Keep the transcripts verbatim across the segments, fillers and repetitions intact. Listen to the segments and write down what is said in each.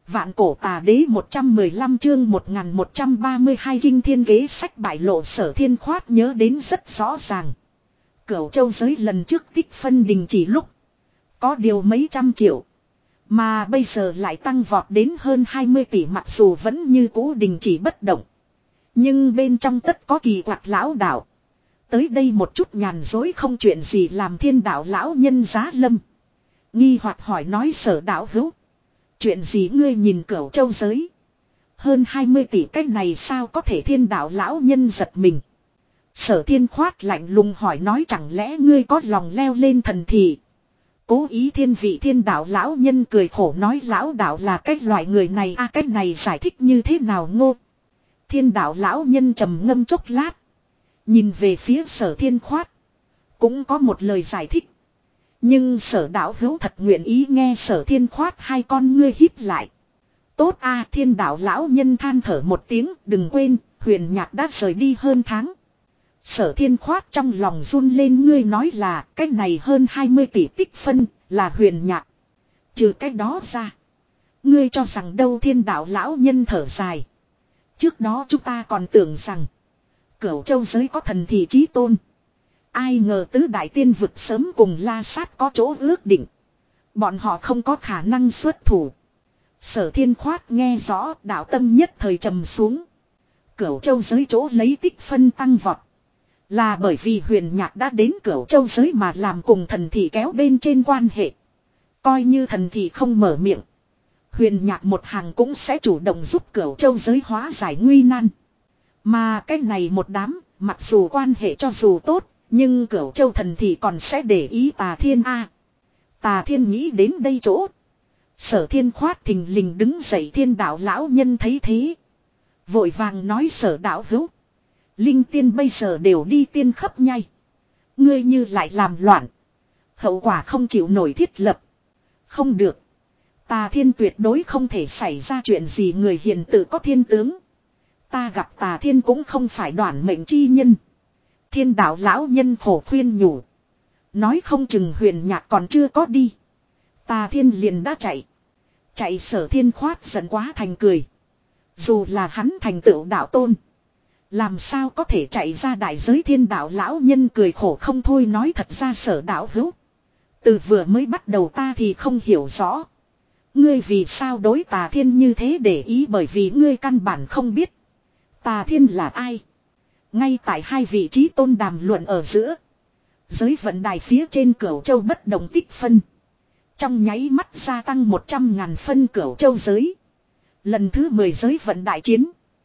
Vạn cổ tà đế một trăm mười lăm chương một nghìn một trăm ba mươi hai kinh thiên kế sách bại lộ. Sở Thiên Khoát nhớ đến rất rõ ràng. Cửu châu giới lần trước tích phân đình chỉ lúc có điều mấy trăm triệu. Mà bây giờ lại tăng vọt đến hơn hai mươi tỷ, mặc dù vẫn như cũ đình chỉ bất động. Nhưng bên trong tất có kỳ quặc lão đạo. Tới đây một chút nhàn dối không chuyện gì làm. Thiên đạo lão nhân giá lâm. Nghi hoặc hỏi nói Sở đạo hữu. Chuyện gì ngươi nhìn cửu châu giới. Hơn hai mươi tỷ cái này sao có thể. Thiên đạo lão nhân giật mình. Sở Thiên Khoát lạnh lùng hỏi nói chẳng lẽ ngươi có lòng leo lên thần thị. Cố ý thiên vị. Thiên đạo lão nhân cười khổ nói lão đạo là cái loại người này a à, cái này giải thích như thế nào ngô. Thiên đạo lão nhân trầm ngâm chốc lát. Nhìn về phía Sở Thiên Khoát. Cũng có một lời giải thích. Nhưng Sở đạo hữu thật nguyện ý nghe. Sở Thiên Khoát hai con ngươi híp lại. Tốt a à, thiên đạo lão nhân than thở một tiếng. Đừng quên Huyền Nhạc đã rời đi hơn tháng. Sở Thiên Khoát trong lòng run lên. Ngươi nói là cái này hơn hai mươi tỷ tích phân là Huyền Nhạc. Trừ cái đó ra. Ngươi cho rằng đâu. Thiên đạo lão nhân thở dài. Trước đó chúng ta còn tưởng rằng Cửu châu giới có thần thị chí tôn. Ai ngờ tứ đại tiên vực sớm cùng La Sát có chỗ ước định. Bọn họ không có khả năng xuất thủ. Sở Thiên Khoát nghe rõ, đạo tâm nhất thời trầm xuống. Cửu châu giới chỗ lấy tích phân tăng vọt. Là bởi vì Huyền Nhạc đã đến Cửu châu giới mà làm cùng thần thị kéo bên trên quan hệ. Coi như thần thị không mở miệng. Huyền Nhạc một hàng cũng sẽ chủ động giúp Cửu châu giới hóa giải nguy nan. Mà cái này một đám, mặc dù quan hệ cho dù tốt, nhưng Cửu châu thần thị còn sẽ để ý Tà Thiên a. Tà Thiên nghĩ đến đây chỗ. Sở Thiên Khoát thình lình đứng dậy. Thiên đạo lão nhân thấy thế. Vội vàng nói Sở đạo hữu. Linh tiên bây giờ đều đi tiên khắp nhai. Ngươi như lại làm loạn. Hậu quả không chịu nổi thiết lập. Không được. Tà Thiên tuyệt đối không thể xảy ra chuyện gì. Người hiền tự có thiên tướng. Ta gặp Tà Thiên cũng không phải đoản mệnh chi nhân. Thiên đạo lão nhân khổ khuyên nhủ. Nói không chừng Huyền Nhạc còn chưa có đi. Tà Thiên liền đã chạy. Chạy. Sở Thiên Khoát giận quá thành cười. Dù là hắn thành tựu đạo tôn. Làm sao có thể chạy ra đại giới. Thiên đạo lão nhân cười khổ không thôi nói thật ra Sở đạo hữu. Từ vừa mới bắt đầu ta thì không hiểu rõ. Ngươi vì sao đối Tà Thiên như thế để ý. Bởi vì ngươi căn bản không biết Tà Thiên là ai. Ngay tại hai vị trí tôn đàm luận ở giữa. Giới vận đài phía trên Cửu châu bất động tích phân. Trong nháy mắt gia tăng một trăm ngàn phân. Cửu châu giới. Lần thứ mười giới vận đại chiến.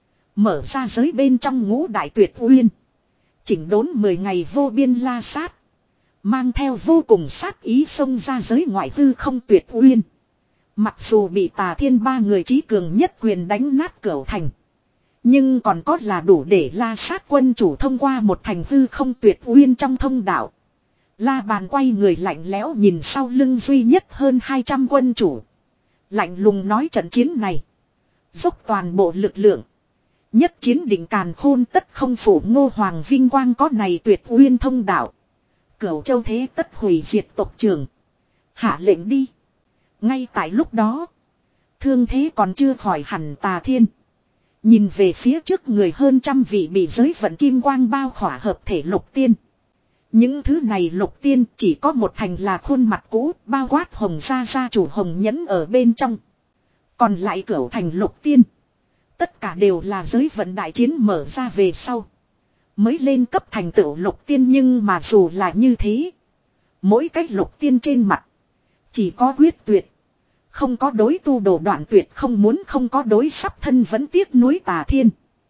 Mở ra giới bên trong ngũ đại tuyệt uyên. Chỉnh đốn mười ngày vô biên La Sát. Mang theo vô cùng sát ý xông ra giới ngoại hư không tuyệt uyên. Mặc dù bị Tà Thiên ba người trí cường nhất quyền đánh nát Cửu thành. Nhưng còn có là đủ để La Sát quân chủ thông qua một thành hư không tuyệt uyên trong thông đạo. La Bàn quay người lạnh lẽo nhìn sau lưng duy nhất hơn hai trăm quân chủ. Lạnh lùng nói trận chiến này. Dốc toàn bộ lực lượng. Nhất chiến định càn khôn tất không phủ Ngô Hoàng vinh quang có này tuyệt uyên thông đạo. Cửu châu thế tất hủy diệt tộc trưởng. Hạ lệnh đi. Ngay tại lúc đó. Thương thế còn chưa khỏi hẳn Tà Thiên. Nhìn về phía trước người hơn trăm vị bị giới vận kim quang bao khỏa hợp thể lục tiên. Những thứ này lục tiên chỉ có một thành là khuôn mặt cũ bao quát hồng gia gia chủ hồng nhẫn ở bên trong. Còn lại cửu thành lục tiên. Tất cả đều là giới vận đại chiến mở ra về sau. Mới lên cấp thành tựu lục tiên nhưng mà dù là như thế. Mỗi cách lục tiên trên mặt. Chỉ có quyết tuyệt. Không có đối tu đồ đoạn tuyệt không muốn không có đối sắp thân vẫn tiếc nuối Tà Thiên.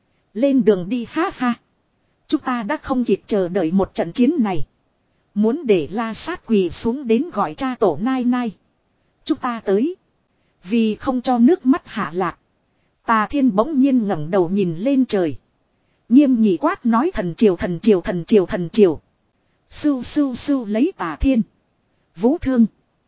Lên đường đi ha ha. Chúng ta đã không kịp chờ đợi một trận chiến này. Muốn để La Sát quỳ xuống đến gọi cha tổ nai nai. Chúng ta tới. Vì không cho nước mắt hạ lạc. Tà Thiên bỗng nhiên ngẩng đầu nhìn lên trời. Nghiêm nghị quát nói thần triều thần triều thần triều thần triều. Sưu sưu sưu lấy Tà Thiên. Vũ Thương.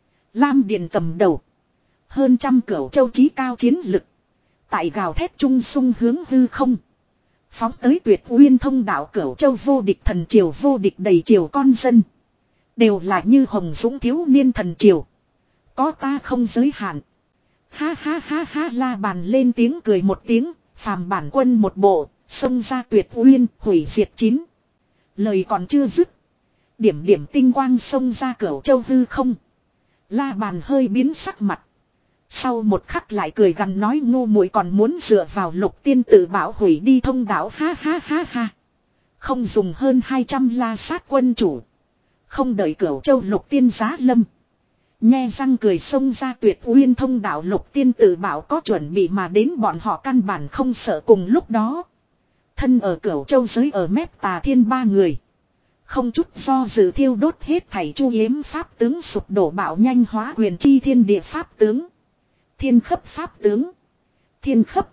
Lam Điền cầm đầu. Hơn trăm cửu châu chí cao chiến lực. Tại gào thét trung sung hướng hư không. Phóng tới tuyệt uyên thông đạo cửu châu vô địch thần triều vô địch đầy triều con dân. Đều là như hồng dũng thiếu niên thần triều. Có ta không giới hạn. Ha ha ha ha, La Bàn lên tiếng cười một tiếng, phàm bản quân một bộ, xông ra tuyệt uyên, hủy diệt chín. Lời còn chưa dứt. Điểm điểm tinh quang xông ra Cửu Châu hư không. La Bàn hơi biến sắc mặt. Sau một khắc lại cười gằn nói ngu muội còn muốn dựa vào Lục Tiên Tử bảo hủy đi thông đạo, ha ha ha ha. Không dùng hơn hai trăm la sát quân chủ. Không đợi Cửu Châu Lục Tiên giá lâm. Nhe răng cười xông ra tuyệt uyên thông đạo, Lục Tiên Tử bảo có chuẩn bị mà đến, bọn họ căn bản không sợ. Cùng lúc đó, thân ở Cửu Châu giới ở mép Tà Thiên ba người không chút do dự thiêu đốt hết thảy chu yếm pháp tướng, sụp đổ bạo nhanh hóa quyền chi thiên địa pháp tướng, thiên khấp pháp tướng, thiên khấp.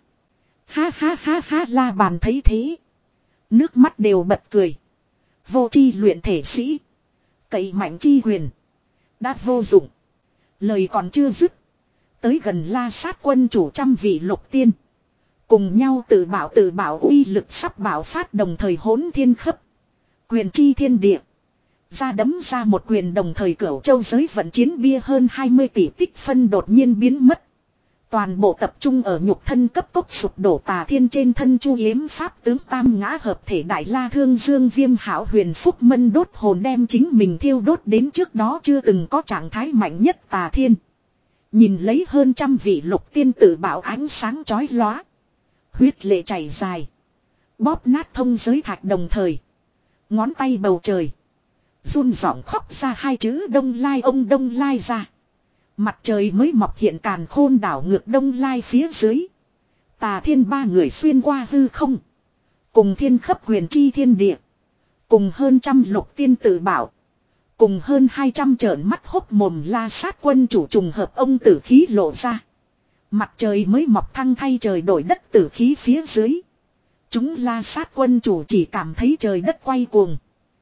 Ha ha ha ha, La Bàn thấy thế, nước mắt đều bật cười. Vô chi luyện thể sĩ, cậy mạnh chi quyền, đã vô dụng. Lời còn chưa dứt, tới gần la sát quân chủ trăm vị lục tiên, cùng nhau tự bảo tự bảo uy lực sắp bạo phát, đồng thời hỗn thiên khấp, quyền chi thiên địa. Ra đấm ra một quyền, đồng thời Cửu Châu giới vận chiến bia hơn hai mươi tỷ tích phân đột nhiên biến mất. Toàn bộ tập trung ở nhục thân cấp tốc sụp đổ Tà Thiên trên thân chu yếm pháp tướng tam ngã hợp thể Đại La Thương Dương Viêm Hảo Huyền Phúc Mân đốt hồn, đem chính mình thiêu đốt đến trước đó chưa từng có trạng thái mạnh nhất Tà Thiên. Nhìn lấy hơn trăm vị lục tiên tử bảo ánh sáng chói lóa, huyết lệ chảy dài, bóp nát thông giới thạch, đồng thời ngón tay bầu trời run giọng khóc ra hai chữ Đông Lai, ông Đông Lai ra. Mặt trời mới mọc hiện càn khôn đảo ngược Đông Lai phía dưới. Tà Thiên ba người xuyên qua hư không, cùng thiên khấp quyền chi thiên địa, cùng hơn trăm lục tiên tử bảo, cùng hơn hai trăm trợn mắt hốc mồm la sát quân chủ trùng hợp ông tử khí lộ ra. Mặt trời mới mọc thăng thay trời đổi đất tử khí phía dưới. Chúng la sát quân chủ chỉ cảm thấy trời đất quay cuồng.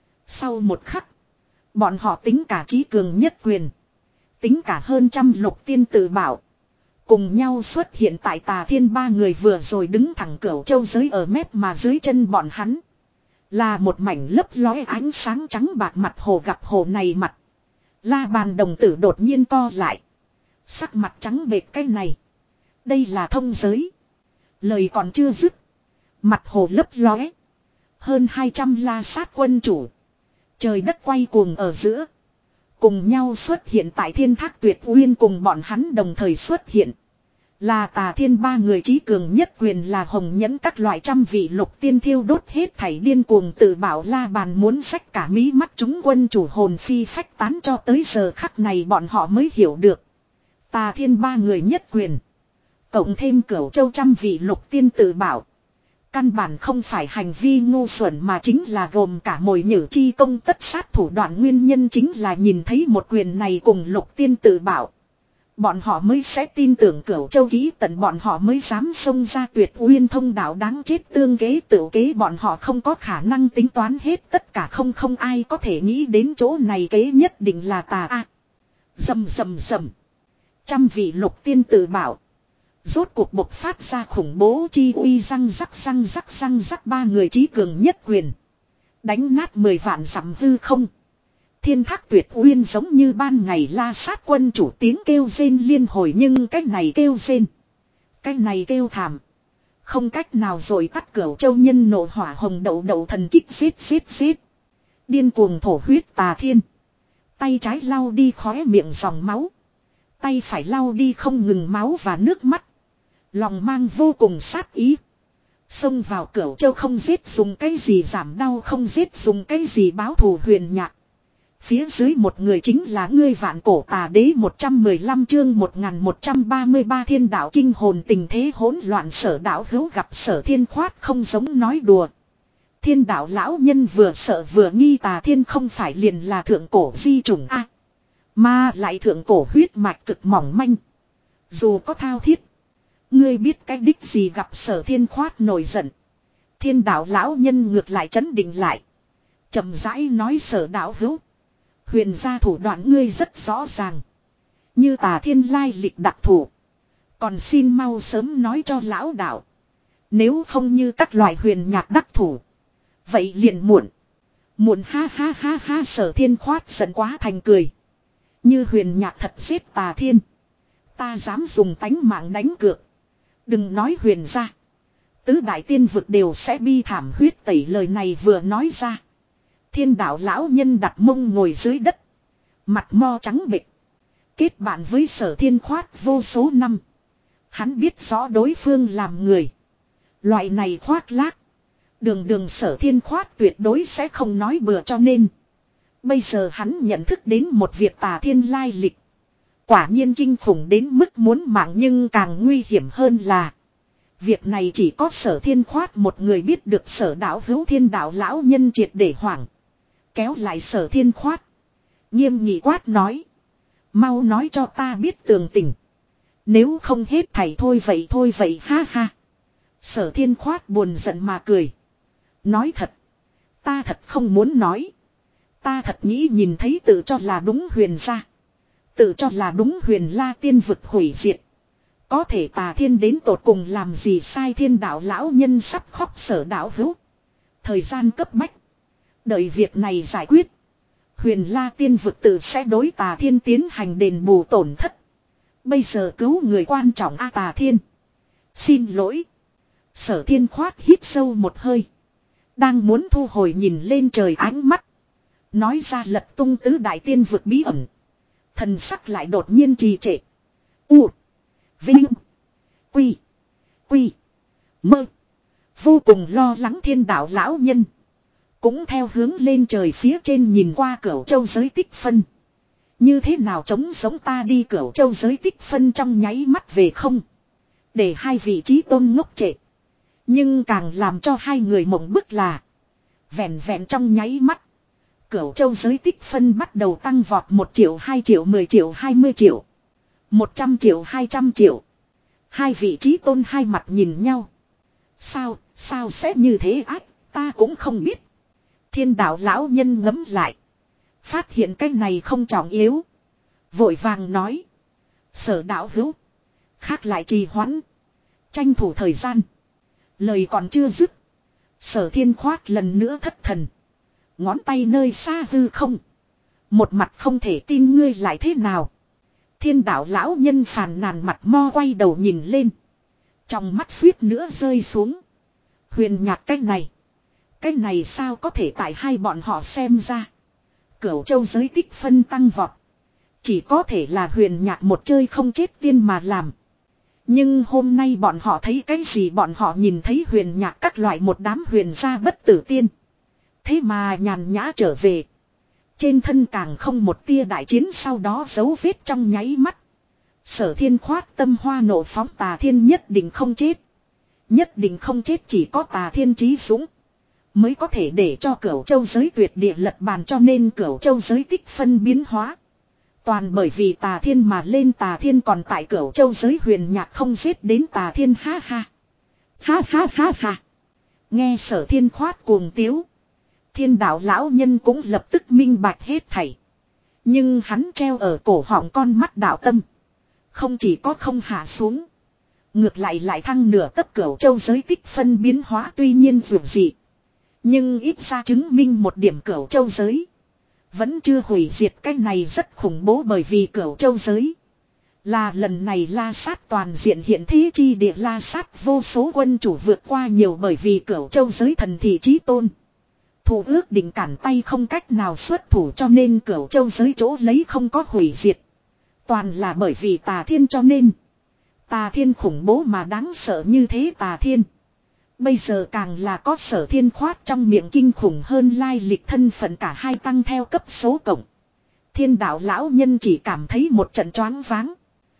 Sau một khắc, bọn họ tính cả trí cường nhất quyền, tính cả hơn trăm lục tiên tử bảo, cùng nhau xuất hiện tại Tà Thiên ba người vừa rồi đứng thẳng Cửu Châu giới ở mép, mà dưới chân bọn hắn là một mảnh lấp lóe ánh sáng trắng bạc mặt hồ. Gặp hồ này mặt, La Bàn đồng tử đột nhiên co lại, sắc mặt trắng bệch. Cái này, đây là thông giới. Lời còn chưa dứt, mặt hồ lấp lóe hơn hai trăm la sát quân chủ, trời đất quay cuồng ở giữa, cùng nhau xuất hiện tại Thiên Thác Tuyệt Uyên. Cùng bọn hắn đồng thời xuất hiện là Tà Thiên ba người trí cường nhất quyền, là hồng nhẫn các loại trăm vị lục tiên thiêu đốt hết thảy điên cuồng tự bảo. La Bàn muốn xách cả mí mắt chúng quân chủ hồn phi phách tán. Cho tới giờ khắc này bọn họ mới hiểu được, Tà Thiên ba người nhất quyền cộng thêm Cửu Châu trăm vị lục tiên tự bảo, căn bản không phải hành vi ngu xuẩn, mà chính là gồm cả mồi nhử chi công tất sát thủ đoạn. Nguyên nhân chính là nhìn thấy một quyền này cùng lục tiên tự bảo, bọn họ mới sẽ tin tưởng Cửu Châu ký tận, bọn họ mới dám xông ra tuyệt uyên thông đạo. Đáng chết, tương kế tự kế, bọn họ không có khả năng tính toán hết tất cả. Không không ai có thể nghĩ đến chỗ này kế nhất định là tà a. Rầm rầm rầm, trăm vị lục tiên tự bảo rốt cuộc bộc phát ra khủng bố chi uy, răng rắc răng rắc răng rắc. Ba người trí cường nhất quyền đánh nát mười vạn dặm hư không. Thiên Thác Tuyệt Uyên giống như ban ngày la sát quân chủ tiếng kêu rên liên hồi, nhưng cái này kêu rên, cái này kêu thảm, không cách nào rồi tắt Cửu Châu nhân nộ hỏa hồng đậu đậu thần kích, giết giết giết. Điên cuồng thổ huyết Tà Thiên, tay trái lau đi khóe miệng dòng máu, tay phải lau đi không ngừng máu và nước mắt, lòng mang vô cùng sát ý, xông vào Cửu Châu. Không giết dùng cái gì giảm đau, không giết dùng cái gì báo thù. Huyền Nhạc phía dưới một người chính là ngươi, Vạn Cổ Tà Đế. Một trăm mười lăm chương một nghìn một trăm ba mươi ba Thiên Đạo Kinh Hồn. Tình thế hỗn loạn, Sở Đạo Hữu gặp Sở Thiên khoát không giống nói đùa. Thiên Đạo lão nhân vừa sợ vừa nghi, Tà Thiên không phải liền là thượng cổ di chủng a, mà lại thượng cổ huyết mạch cực mỏng manh, dù có thao thiết, ngươi biết cái đích gì? Gặp Sở Thiên khoát nổi giận, Thiên Đạo lão nhân ngược lại trấn định lại, chậm rãi nói: Sở Đạo Hữu, huyền gia thủ đoạn ngươi rất rõ ràng, như Tà Thiên lai lịch đặc thù, còn xin mau sớm nói cho lão đạo, nếu không như các loại huyền nhạc đắc thủ, vậy liền muộn. Muộn, ha ha ha ha. Sở Thiên khoát giận quá thành cười, như huyền nhạc thật giết Tà Thiên, Ta dám dùng tánh mạng đánh cược. Đừng nói huyền ra. Tứ đại tiên vực đều sẽ bi thảm huyết tẩy, lời này vừa nói ra. Thiên đạo lão nhân đặt mông ngồi dưới đất. Mặt mo trắng bệch. Kết bạn với Sở Thiên khoát vô số năm. Hắn biết rõ đối phương làm người. Loại này khoác lác. Đường đường Sở Thiên khoát tuyệt đối sẽ không nói bừa, cho nên. Bây giờ hắn nhận thức đến một việc tà thiên lai lịch. Quả nhiên kinh khủng đến mức muốn mạng, nhưng càng nguy hiểm hơn là. Việc này chỉ có Sở Thiên khoát một người biết được. Sở đạo hữu thiên đạo lão nhân triệt để hoảng. Kéo lại Sở Thiên khoát. Nghiêm nghị quát nói. Mau nói cho ta biết tường tình. Nếu không hết thảy thôi vậy thôi vậy ha ha. Sở Thiên khoát buồn giận mà cười. Nói thật. Ta thật không muốn nói. Ta thật nghĩ nhìn thấy tự cho là đúng huyền ra. Tự cho là đúng huyền la tiên vực hủy diệt. Có thể tà thiên đến tột cùng làm gì sai, thiên đạo lão nhân sắp khóc. Sở đạo hữu. Thời gian cấp bách. Đợi việc này giải quyết. Huyền la tiên vực tự sẽ đối tà thiên tiến hành đền bù tổn thất. Bây giờ cứu người quan trọng a tà thiên. Xin lỗi. Sở Thiên khoát hít sâu một hơi. Đang muốn thu hồi nhìn lên trời ánh mắt. Nói ra lật tung tứ đại tiên vực bí ẩn. Thần sắc lại đột nhiên trì trệ. U. Vinh. Quy. Quy. Mơ. Vô cùng lo lắng thiên đạo lão nhân. Cũng theo hướng lên trời phía trên nhìn qua Cửu Châu giới tích phân. Như thế nào chống giống ta đi Cửu Châu giới tích phân trong nháy mắt về không. Để hai vị trí tôn ngốc trệ. Nhưng càng làm cho hai người mộng bức là. Vẹn vẹn trong nháy mắt. Cửu Châu giới tích phân bắt đầu tăng vọt một triệu, hai triệu, mười triệu, hai mươi triệu. một trăm triệu, hai trăm triệu. Hai vị trí tôn hai mặt nhìn nhau. Sao, sao sẽ như thế ác, ta cũng không biết. Thiên đạo lão nhân ngẫm lại. Phát hiện cái này không trọng yếu. Vội vàng nói. Sở đạo hữu. Khác lại trì hoãn. Tranh thủ thời gian. Lời còn chưa dứt. Sở Thiên khoát lần nữa thất thần. Ngón tay nơi xa hư không. Một mặt không thể tin, ngươi lại thế nào. Thiên đạo lão nhân phàn nàn mặt mo quay đầu nhìn lên. Trong mắt suýt nữa rơi xuống. Huyền nhạc cái này. Cái này sao có thể, tại hai bọn họ xem ra. Cửu Châu giới tích phân tăng vọt. Chỉ có thể là huyền nhạc một chơi không chết tiên mà làm. Nhưng hôm nay bọn họ thấy cái gì, bọn họ nhìn thấy huyền nhạc các loại một đám huyền gia bất tử tiên. Thế mà nhàn nhã trở về. Trên thân càng không một tia đại chiến sau đó dấu vết trong nháy mắt. Sở Thiên khoát tâm hoa nộ phóng, tà thiên nhất định không chết. Nhất định không chết, chỉ có tà thiên trí dũng. Mới có thể để cho Cửu Châu giới tuyệt địa lật bàn, cho nên Cửu Châu giới tích phân biến hóa. Toàn bởi vì tà thiên mà lên, tà thiên còn tại Cửu Châu giới huyền nhạc không giết đến tà thiên, ha ha. Ha ha ha ha. Nghe Sở Thiên khoát cuồng tiếu. Thiên đạo lão nhân cũng lập tức minh bạch hết thảy. Nhưng hắn treo ở cổ họng con mắt đạo tâm. Không chỉ có không hạ xuống. Ngược lại lại thăng nửa tấc. Cửu Châu giới tích phân biến hóa tuy nhiên dù gì. Nhưng ít ra chứng minh một điểm, Cửu Châu giới vẫn chưa hủy diệt. Cái này rất khủng bố, bởi vì Cửu Châu giới là lần này la sát toàn diện hiện thế chi địa, la sát vô số quân chủ vượt qua nhiều, bởi vì Cửu Châu giới thần thị chí tôn. Thủ ước định cản tay không cách nào xuất thủ, cho nên Cửu Châu giới chỗ lấy không có hủy diệt. Toàn là bởi vì tà thiên, cho nên tà thiên khủng bố mà đáng sợ như thế. Tà thiên bây giờ càng là có Sở Thiên khoát trong miệng kinh khủng hơn lai lịch thân phận, cả hai tăng theo cấp số cộng. Thiên đạo lão nhân chỉ cảm thấy một trận choáng váng.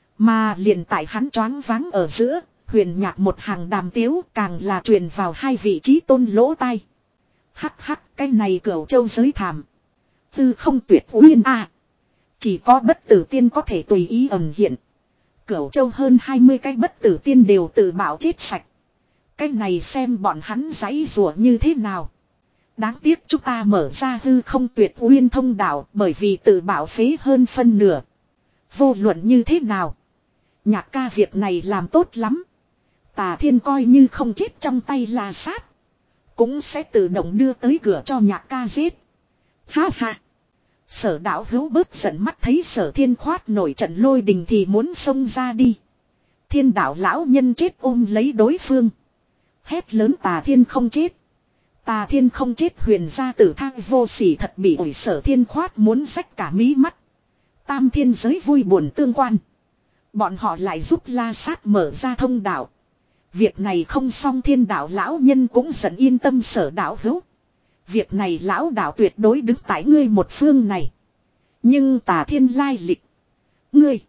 Mà liền tại hắn choáng váng ở giữa, huyền nhạc một hàng đàm tiếu càng là truyền vào hai vị trí tôn lỗ tai. Hắc hắc, cái này Cửu Châu giới thảm. Tư không tuyệt uyên a. Chỉ có bất tử tiên có thể tùy ý ẩn hiện. Cửu Châu hơn hai mươi cái bất tử tiên đều tự bảo chết sạch. Cái này xem bọn hắn giãy rủa như thế nào. Đáng tiếc chúng ta mở ra hư không tuyệt uyên thông đạo, bởi vì tự bảo phế hơn phân nửa. Vô luận như thế nào, nhạc ca việc này làm tốt lắm. Tà thiên coi như không chết trong tay la sát, cũng sẽ tự động đưa tới cửa cho nhạc ca giết. Ha ha. Sở đạo hữu bớt giận, mắt thấy Sở Thiên Khoát nổi trận lôi đình thì muốn xông ra đi. Thiên đạo lão nhân chết ôm lấy đối phương. Hét lớn Tà Thiên không chết. Tà Thiên không chết, huyền gia tử thang vô sỉ thật bị ổi. Sở Thiên Khoát muốn rách cả mí mắt. Tam thiên giới vui buồn tương quan. Bọn họ lại giúp La Sát mở ra thông đạo. Việc này không xong, thiên đạo lão nhân cũng dần yên tâm. Sở đạo hữu, việc này lão đạo tuyệt đối đứng tại ngươi một phương này. Nhưng Tà Thiên lai lịch, ngươi,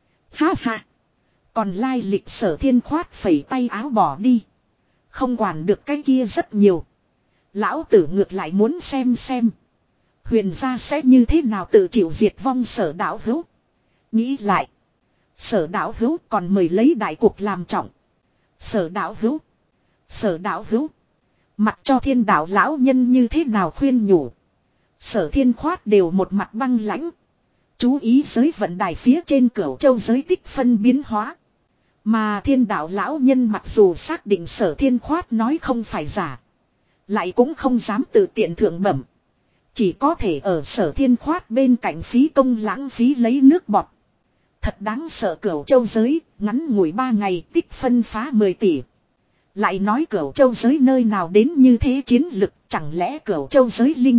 ha ha. Còn lai lịch Sở Thiên Khoát phẩy tay áo bỏ đi. Không quản được cái kia rất nhiều. Lão tử ngược lại muốn xem xem huyền gia sẽ như thế nào tự chịu diệt vong. Sở đạo hữu, nghĩ lại. Sở đạo hữu còn mời lấy đại cuộc làm trọng. Sở đạo hữu, sở đạo hữu. Mặc cho thiên đạo lão nhân như thế nào khuyên nhủ, Sở Thiên Khoát đều một mặt băng lãnh. Chú ý giới vận đài phía trên Cửu Châu giới tích phân biến hóa. Mà thiên đạo lão nhân mặc dù xác định Sở Thiên Khoát nói không phải giả, lại cũng không dám tự tiện thượng bẩm. Chỉ có thể ở Sở Thiên Khoát bên cạnh phí công lãng phí lấy nước bọt. Thật đáng sợ, Cửu Châu giới, ngắn ngủi ba ngày tích phân phá mười tỷ. Lại nói Cửu Châu giới nơi nào đến như thế chiến lực, chẳng lẽ Cửu Châu giới linh?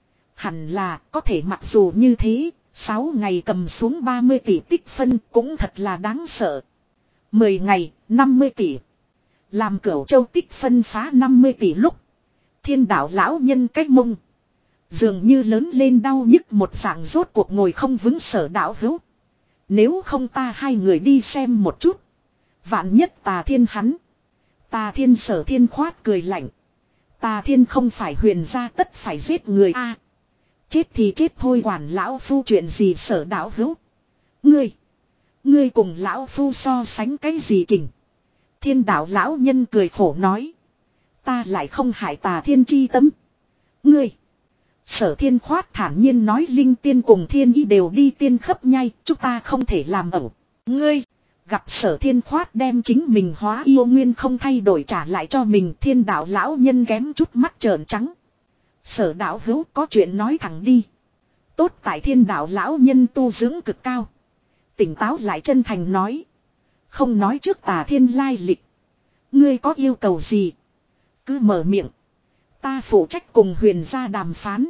Hẳn là có thể, mặc dù như thế, sáu ngày cầm xuống ba mươi tỷ tích phân cũng thật là đáng sợ. mười ngày, năm mươi tỷ. Làm Cửu Châu tích phân phá năm mươi tỷ lúc, thiên đạo lão nhân cách mông dường như lớn lên đau nhức một dạng, rốt cuộc ngồi không vững. Sở đạo hữu, nếu không ta hai người đi xem một chút. Vạn nhất Tà Thiên hắn. Tà Thiên, Sở Thiên Khoát cười lạnh. Tà Thiên không phải huyền gia tất phải giết người a. À, chết thì chết thôi, quản lão phu chuyện gì. Sở đạo hữu, Ngươi. Ngươi cùng lão phu so sánh cái gì kình? Thiên đạo lão nhân cười khổ nói. Ta lại không hại Tà Thiên chi tâm. Ngươi. Sở Thiên Khoát thản nhiên nói. Linh tiên cùng thiên ý đều đi tiên khấp nhai, chúng ta không thể làm ẩu. Ngươi. Gặp Sở Thiên Khoát đem chính mình hóa yêu nguyên không thay đổi trả lại cho mình, thiên đạo lão nhân kém chút mắt trợn trắng. Sở đạo hữu có chuyện nói thẳng đi. Tốt tại thiên đạo lão nhân tu dưỡng cực cao, tỉnh táo lại chân thành nói. Không nói trước Tà Thiên lai lịch, ngươi có yêu cầu gì cứ mở miệng, ta phụ trách cùng huyền gia đàm phán.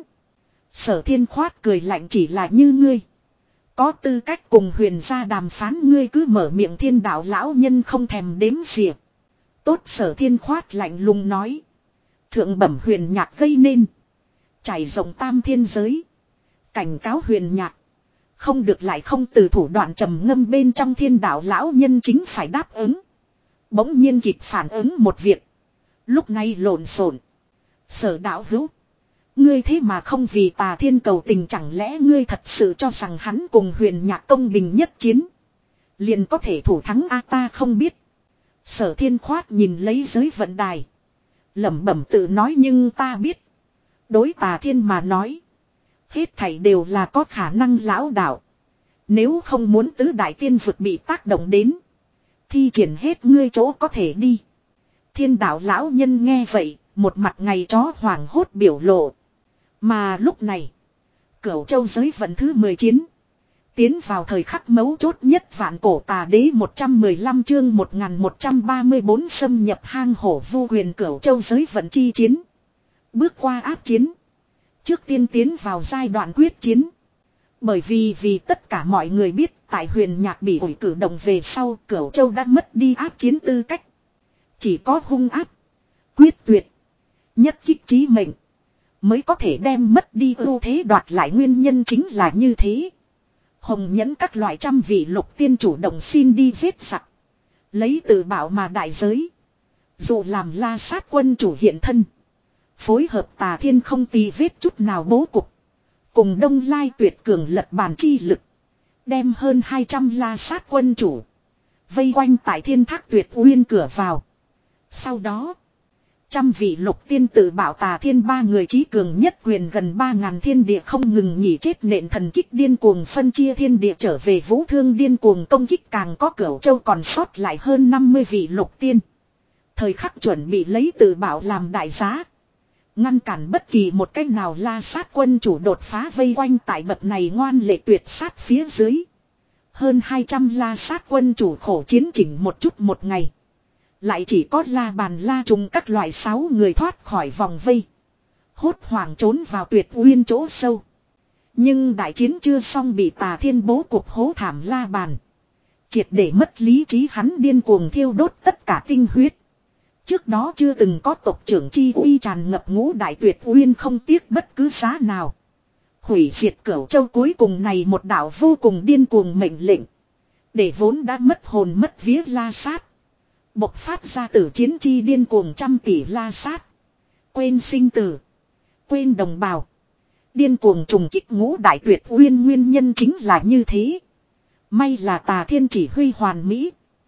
Sở Thiên Khoát cười lạnh. Chỉ là như ngươi có tư cách cùng huyền gia đàm phán, ngươi cứ mở miệng. Thiên đạo lão nhân không thèm đếm xỉa. Tốt. Sở Thiên Khoát lạnh lùng nói. Thượng bẩm huyền nhạc gây nên, trải rộng tam thiên giới. Cảnh cáo huyền nhạc, không được lại không từ thủ đoạn trầm ngâm bên trong. Thiên đạo lão nhân chính phải đáp ứng, bỗng nhiên kịp phản ứng một việc. Lúc này lộn xộn. Sở đạo hữu, ngươi thế mà không vì Tà Thiên cầu tình, chẳng lẽ ngươi thật sự cho rằng hắn cùng huyền nhạc công bình nhất chiến liền có thể thủ thắng a? Ta không biết. Sở Thiên Khoát nhìn lấy giới vận đài, lẩm bẩm tự nói. Nhưng ta biết, đối Tà Thiên mà nói, hết thảy đều là có khả năng. Lão đạo, nếu không muốn tứ đại tiên vực bị tác động đến, thi triển hết ngươi chỗ có thể đi. Thiên đạo lão nhân nghe vậy, một mặt ngày chó hoàng hốt biểu lộ. Mà lúc này, Cửu Châu giới vận thứ mười chiến tiến vào thời khắc mấu chốt nhất. Vạn cổ tà đế một trăm mười lăm chương một nghìn một trăm ba mươi bốn xâm nhập hang hổ vu huyền. Cửu Châu giới vận chi chiến bước qua áp chiến, trước tiên tiến vào giai đoạn quyết chiến. Bởi vì vì tất cả mọi người biết, tại huyền nhạc bị ủi cử động về sau, Cửu Châu đã mất đi áp chiến tư cách. Chỉ có hung áp, quyết tuyệt, nhất kích chí mệnh mới có thể đem mất đi ưu thế đoạt lại. Nguyên nhân chính là như thế. Hồng nhẫn các loại trăm vị lục tiên chủ động xin đi giết giặc, lấy tự bảo mà đại giới. Dù làm La Sát quân chủ hiện thân, phối hợp Tà Thiên không tì vết chút nào bố cục, cùng Đông Lai tuyệt cường lật bàn chi lực, đem hơn hai trăm La Sát quân chủ vây quanh tại Thiên Thác Tuyệt Uyên cửa vào. Sau đó, trăm vị lục tiên tự bảo Tà Thiên ba người trí cường nhất quyền gần ba ngàn thiên địa không ngừng nghỉ chết nện thần kích điên cuồng phân chia thiên địa trở về vũ thương điên cuồng công kích. Càng có Cửu Châu còn sót lại hơn năm mươi vị lục tiên, thời khắc chuẩn bị lấy tự bảo làm đại giá, Ngăn cản bất kỳ một cách nào La Sát quân chủ đột phá vây quanh tại bậc này ngoan lệ tuyệt sát phía dưới. Hơn hai trăm La Sát quân chủ khổ chiến chỉnh một chút một ngày. Lại chỉ có La Bàn La Trùng các loại sáu người thoát khỏi vòng vây. Hốt hoảng trốn vào tuyệt uyên chỗ sâu. Nhưng đại chiến chưa xong bị Tà Thiên bố cục hố thảm La Bàn. Triệt để mất lý trí, hắn điên cuồng thiêu đốt tất cả tinh huyết. Trước đó chưa từng có tộc trưởng chi uy tràn ngập ngũ đại tuyệt uyên, không tiếc bất cứ giá nào. Hủy diệt Cửu Châu cuối cùng này một đạo vô cùng điên cuồng mệnh lệnh. Để vốn đã mất hồn mất vía La Sát. Bộc phát ra tử chiến chi điên cuồng trăm tỷ La Sát. Quên sinh tử. Quên đồng bào. Điên cuồng trùng kích ngũ đại tuyệt uyên nguyên nhân chính là như thế. May là Tà Thiên chỉ huy hoàn mỹ.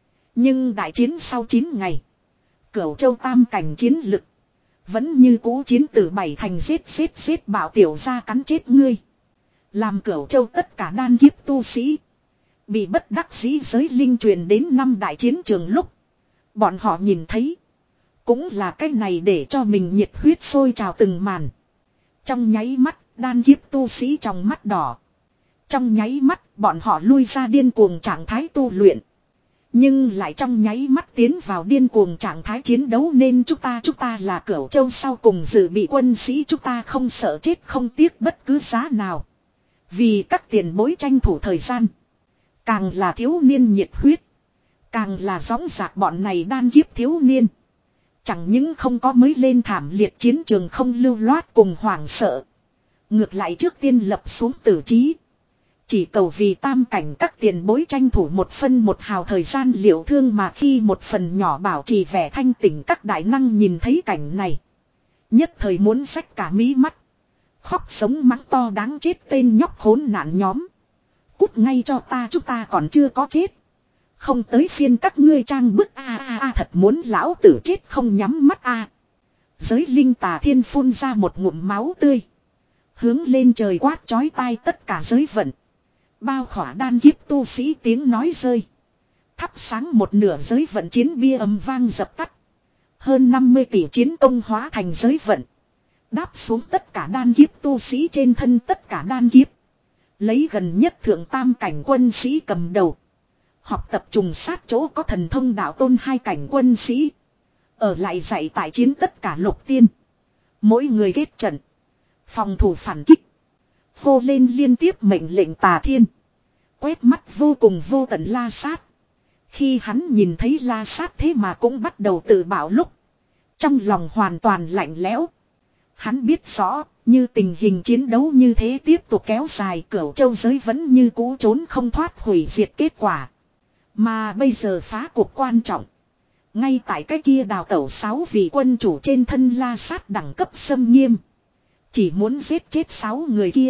Nhưng đại chiến sau chín ngày. Cửu Châu tam cảnh chiến lực. Vẫn như cũ chiến từ bảy thành giết giết giết bảo tiểu ra cắn chết ngươi. Làm Cửu Châu tất cả đan kiếp tu sĩ. Bị bất đắc dĩ giới linh truyền đến năm đại chiến trường lúc. Bọn họ nhìn thấy. Cũng là cách này để cho mình nhiệt huyết sôi trào từng màn. Trong nháy mắt, đan kiếp tu sĩ trong mắt đỏ. Trong nháy mắt, bọn họ lui ra điên cuồng trạng thái tu luyện. Nhưng lại trong nháy mắt tiến vào điên cuồng trạng thái chiến đấu, nên chúng ta chúng ta là Cửu Châu sau cùng dự bị quân sĩ, chúng ta không sợ chết, không tiếc bất cứ giá nào. Vì các tiền bối tranh thủ thời gian. Càng là thiếu niên nhiệt huyết. Càng là dõng dạc bọn này đan kiếp thiếu niên. Chẳng những không có mới lên thảm liệt chiến trường không lưu loát cùng hoảng sợ. Ngược lại trước tiên lập xuống tử chí. Chỉ cầu vì tam cảnh các tiền bối tranh thủ một phân một hào thời gian liệu thương, mà khi một phần nhỏ bảo trì vẻ thanh tỉnh các đại năng nhìn thấy cảnh này. Nhất thời muốn xách cả mí mắt. Khóc sống mắng to đáng chết tên nhóc khốn nạn nhóm. Cút ngay cho ta, chúng ta còn chưa có chết. Không tới phiên các ngươi trang bức a a a, thật muốn lão tử chết không nhắm mắt a. À. Giới linh Tà Thiên phun ra một ngụm máu tươi. Hướng lên trời quát chói tai tất cả giới vận. Bao khỏa đan kiếp tu sĩ tiếng nói rơi. Thắp sáng một nửa giới vận chiến bia ầm vang dập tắt. Hơn năm mươi tỷ chiến công hóa thành giới vận. Đáp xuống tất cả đan kiếp tu sĩ trên thân tất cả đan kiếp. Lấy gần nhất thượng tam cảnh quân sĩ cầm đầu. Học tập trùng sát chỗ có thần thông đạo tôn hai cảnh quân sĩ. Ở lại dạy tại chiến tất cả lục tiên. Mỗi người kết trận. Phòng thủ phản kích. Hô lên liên tiếp mệnh lệnh Tà Thiên. Quét mắt vô cùng vô tận La Sát. Khi hắn nhìn thấy La Sát thế mà cũng bắt đầu tự bảo lúc. Trong lòng hoàn toàn lạnh lẽo. Hắn biết rõ, như tình hình chiến đấu như thế tiếp tục kéo dài, Cửu Châu giới vẫn như cũ trốn không thoát hủy diệt kết quả. Mà bây giờ phá cuộc quan trọng. Ngay tại cái kia đào tẩu sáu vị quân chủ trên thân La Sát đẳng cấp xâm nghiêm. Chỉ muốn giết chết sáu người kia.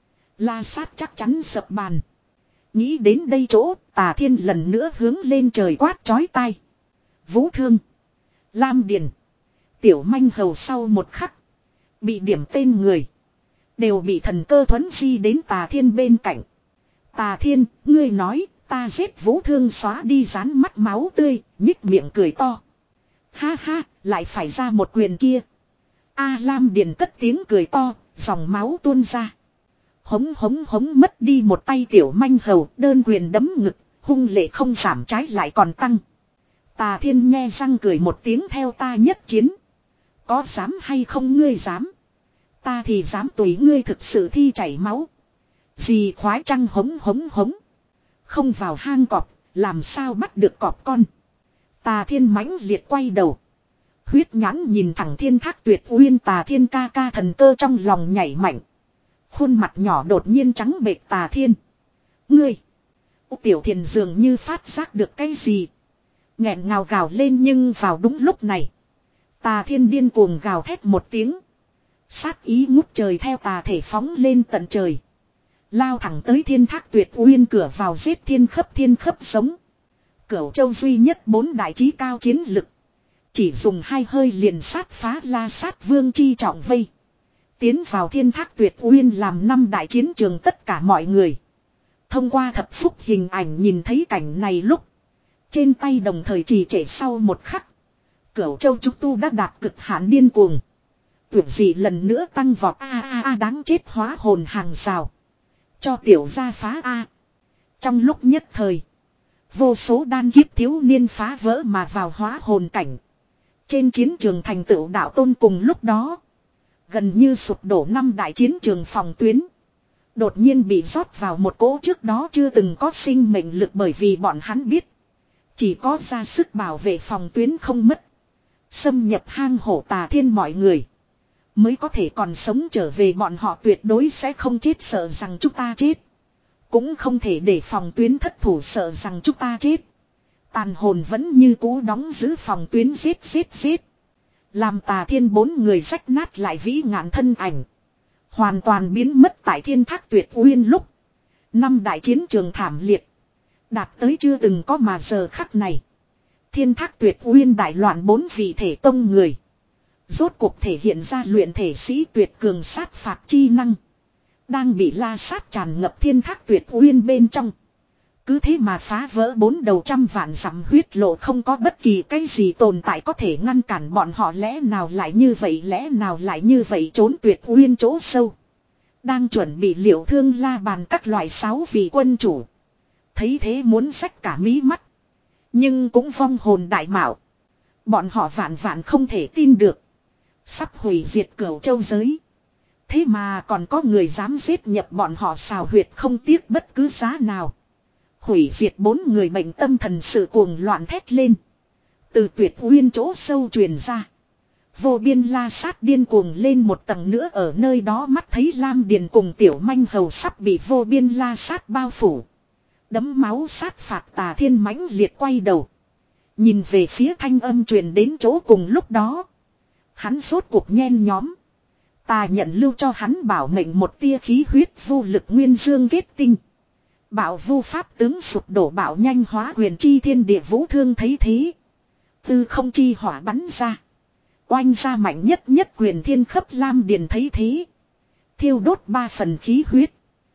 La Sát chắc chắn sập bàn. Nghĩ đến đây chỗ, Tà Thiên lần nữa hướng lên trời quát chói tai. Vũ Thương, Lam Điền, Tiểu Manh Hầu sau một khắc. Bị điểm tên người. Đều bị thần cơ thuấn di đến Tà Thiên bên cạnh. Tà Thiên, ngươi nói, ta giết Vũ Thương xóa đi dán mắt máu tươi, nhích miệng cười to. Ha ha, lại phải ra một quyền kia. A Lam Điền cất tiếng cười to, dòng máu tuôn ra. Hống hống hống mất đi một tay Tiểu Manh Hầu, đơn quyền đấm ngực, hung lệ không giảm trái lại còn tăng. Tà Thiên nghe răng cười một tiếng, theo ta nhất chiến. Có dám hay không ngươi dám? Ta thì dám tùy ngươi thực sự thi chảy máu. Gì khoái trăng hống hống hống. Không vào hang cọp, làm sao bắt được cọp con. Tà Thiên mãnh liệt quay đầu. Huyết nhãn nhìn thẳng Thiên Thác Tuyệt Uyên. Tà Thiên ca ca thần cơ trong lòng nhảy mạnh. Khuôn mặt nhỏ đột nhiên trắng bệch. Tà Thiên, ngươi. Tiểu Thiền dường như phát giác được cái gì. Nghẹn ngào gào lên, nhưng vào đúng lúc này. Tà Thiên điên cuồng gào thét một tiếng. Sát ý ngút trời theo tà thể phóng lên tận trời. Lao thẳng tới Thiên Thác Tuyệt Uyên cửa vào giết thiên khấp thiên khấp sống. Cửu Châu duy nhất bốn đại chí cao chiến lực. Chỉ dùng hai hơi liền sát phá La Sát vương chi trọng vây. Tiến vào Thiên Thác Tuyệt Uyên làm năm đại chiến trường tất cả mọi người. Thông qua thập phúc hình ảnh nhìn thấy cảnh này lúc. Trên tay đồng thời trì trệ sau một khắc. Cửu Châu trúc tu đã đạt cực hạn điên cuồng. Tưởng gì lần nữa tăng vọt a a a đáng chết hóa hồn hàng rào. Cho tiểu gia phá a. Trong lúc nhất thời. Vô số đan kiếp thiếu niên phá vỡ mà vào hóa hồn cảnh. Trên chiến trường thành tựu đạo tôn cùng lúc đó. Gần như sụp đổ năm đại chiến trường phòng tuyến. Đột nhiên bị rót vào một cỗ trước đó chưa từng có sinh mệnh lực bởi vì bọn hắn biết. Chỉ có ra sức bảo vệ phòng tuyến không mất. Xâm nhập hang hổ tà thiên mọi người. Mới có thể còn sống trở về bọn họ tuyệt đối sẽ không chết sợ rằng chúng ta chết. Cũng không thể để phòng tuyến thất thủ sợ rằng chúng ta chết. Tàn hồn vẫn như cũ đóng giữ phòng tuyến giết giết giết. Làm tà thiên bốn người rách nát lại vĩ ngạn thân ảnh. Hoàn toàn biến mất tại thiên thác tuyệt uyên lúc. Năm đại chiến trường thảm liệt. Đạt tới chưa từng có mà giờ khắc này. Thiên thác tuyệt uyên đại loạn bốn vị thể tông người. Rốt cuộc thể hiện ra luyện thể sĩ tuyệt cường sát phạt chi năng. Đang bị la sát tràn ngập thiên thác tuyệt uyên bên trong. Cứ thế mà phá vỡ bốn đầu trăm vạn dặm huyết lộ không có bất kỳ cái gì tồn tại có thể ngăn cản bọn họ lẽ nào lại như vậy lẽ nào lại như vậy trốn tuyệt uyên chỗ sâu. Đang chuẩn bị liệu thương la bàn các loại sáu vị quân chủ. Thấy thế muốn xách cả mí mắt. Nhưng cũng vong hồn đại mạo. Bọn họ vạn vạn không thể tin được. Sắp hủy diệt cửu châu giới. Thế mà còn có người dám giết nhập bọn họ xào huyệt không tiếc bất cứ giá nào. Hủy diệt bốn người bệnh tâm thần sự cuồng loạn thét lên. Từ tuyệt uyên chỗ sâu truyền ra. Vô biên la sát điên cuồng lên một tầng nữa ở nơi đó mắt thấy Lam Điền cùng tiểu manh hầu sắp bị vô biên la sát bao phủ. Đấm máu sát phạt tà thiên mãnh liệt quay đầu. Nhìn về phía thanh âm truyền đến chỗ cùng lúc đó. Hắn rốt cuộc nhen nhóm. Ta nhận lưu cho hắn bảo mệnh một tia khí huyết vô lực nguyên dương kết tinh. Bảo vu pháp tướng sụp đổ bảo nhanh hóa huyền chi thiên địa vũ thương thấy thế. Tư không chi hỏa bắn ra. Oanh ra mạnh nhất nhất quyền thiên khấp Lam Điền thấy thế. Thiêu đốt ba phần khí huyết.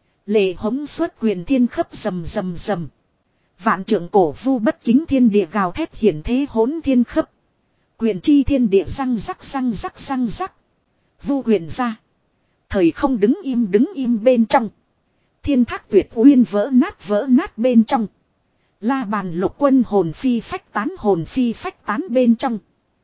Lệ hống xuất quyền thiên khấp rầm rầm rầm. Vạn trưởng cổ vu bất kính thiên địa gào thét hiển thế hỗn thiên khấp. Quyền chi thiên địa răng rắc răng rắc răng rắc. Vu quyền ra. Thời không đứng im đứng im bên trong. Thiên thác tuyệt uyên vỡ nát vỡ nát bên trong. La bàn lục quân hồn phi phách tán hồn phi phách tán bên trong.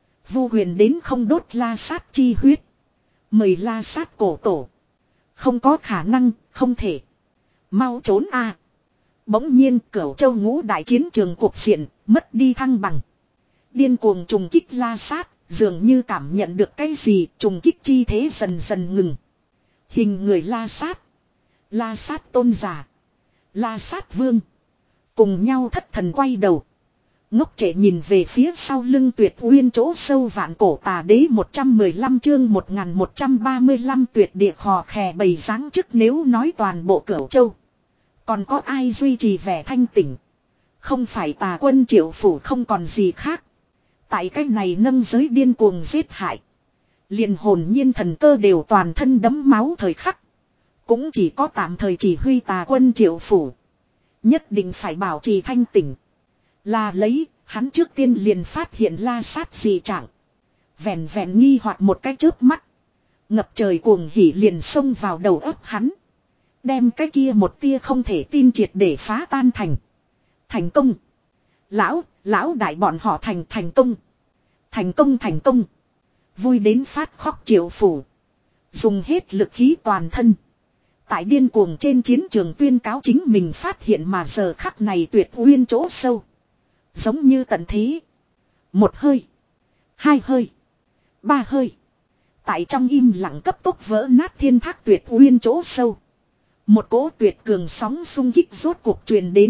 Vu quyền đến không đốt la sát chi huyết. Mời la sát cổ tổ. Không có khả năng, không thể. Mau trốn a. Bỗng nhiên cửu châu ngũ đại chiến trường cuộc diện, mất đi thăng bằng. Điên cuồng trùng kích la sát, dường như cảm nhận được cái gì, trùng kích chi thế dần dần ngừng. Hình người la sát. La sát tôn giả. La sát vương. Cùng nhau thất thần quay đầu. Ngốc trệ nhìn về phía sau lưng tuyệt uyên chỗ sâu vạn cổ tà đế một trăm mười lăm chương một nghìn một trăm ba mươi lăm tuyệt địa khò khè bầy dáng chức nếu nói toàn bộ cửu châu. Còn có ai duy trì vẻ thanh tỉnh. Không phải tà quân triệu phủ không còn gì khác. Tại cách này nâng giới điên cuồng giết hại. Liền hồn nhiên thần cơ đều toàn thân đấm máu thời khắc. Cũng chỉ có tạm thời chỉ huy tà quân triệu phủ. Nhất định phải bảo trì thanh tỉnh. Là lấy, hắn trước tiên liền phát hiện la sát dị trạng. Vẹn vẹn nghi hoặc một cái chớp mắt. Ngập trời cuồng hỉ liền xông vào đầu óc hắn. Đem cái kia một tia không thể tin triệt để phá tan thành. Thành công. Lão, lão đại bọn họ thành thành công. Thành công thành công. Vui đến phát khóc triệu phủ. Dùng hết lực khí toàn thân. Tại điên cuồng trên chiến trường tuyên cáo chính mình phát hiện mà giờ khắc này tuyệt uyên chỗ sâu. Giống như tận thế. Một hơi. Hai hơi. Ba hơi. Tại trong im lặng cấp tốc vỡ nát thiên thác tuyệt uyên chỗ sâu. Một cỗ tuyệt cường sóng xung kích rốt cuộc truyền đến.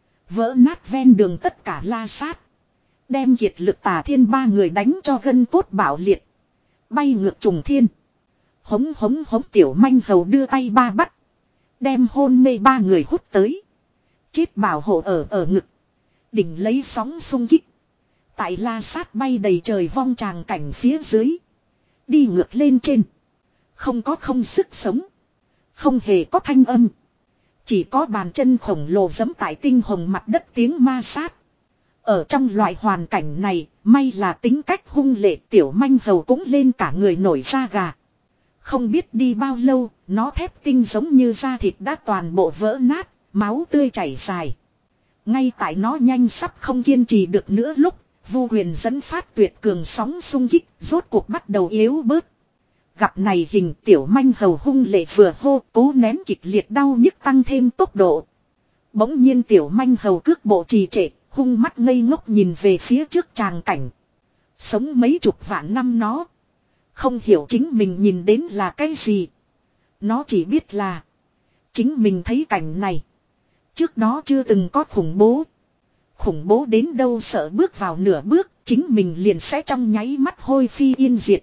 Vỡ nát ven đường tất cả la sát. Đem kiệt lực tà thiên ba người đánh cho gân cốt bạo liệt. Bay ngược trùng thiên. Hống hống hống tiểu manh hầu đưa tay ba bắt. Đem hôn mê ba người hút tới. Chết bảo hộ ở ở ngực. Đỉnh lấy sóng xung kích. Tại la sát bay đầy trời vong tràng cảnh phía dưới. Đi ngược lên trên. Không có không sức sống. Không hề có thanh âm. Chỉ có bàn chân khổng lồ giẫm tại tinh hồng mặt đất tiếng ma sát. Ở trong loại hoàn cảnh này, May là tính cách hung lệ tiểu manh hầu cũng lên cả người nổi da gà. Không biết đi bao lâu, nó thép tinh giống như da thịt đã toàn bộ vỡ nát, máu tươi chảy dài. Ngay tại nó nhanh sắp không kiên trì được nữa lúc, Vu Huyền dẫn phát tuyệt cường sóng xung kích, rốt cuộc bắt đầu yếu bớt. Gặp này hình tiểu manh hầu hung lệ vừa hô, cố nén kịch liệt đau nhức tăng thêm tốc độ. Bỗng nhiên tiểu manh hầu cước bộ trì trệ, hung mắt ngây ngốc nhìn về phía trước tràng cảnh. Sống mấy chục vạn năm nó. Không hiểu chính mình nhìn đến là cái gì. Nó chỉ biết là chính mình thấy cảnh này. Trước đó chưa từng có khủng bố. Khủng bố đến đâu sợ bước vào nửa bước, chính mình liền sẽ trong nháy mắt hôi phi yên diệt.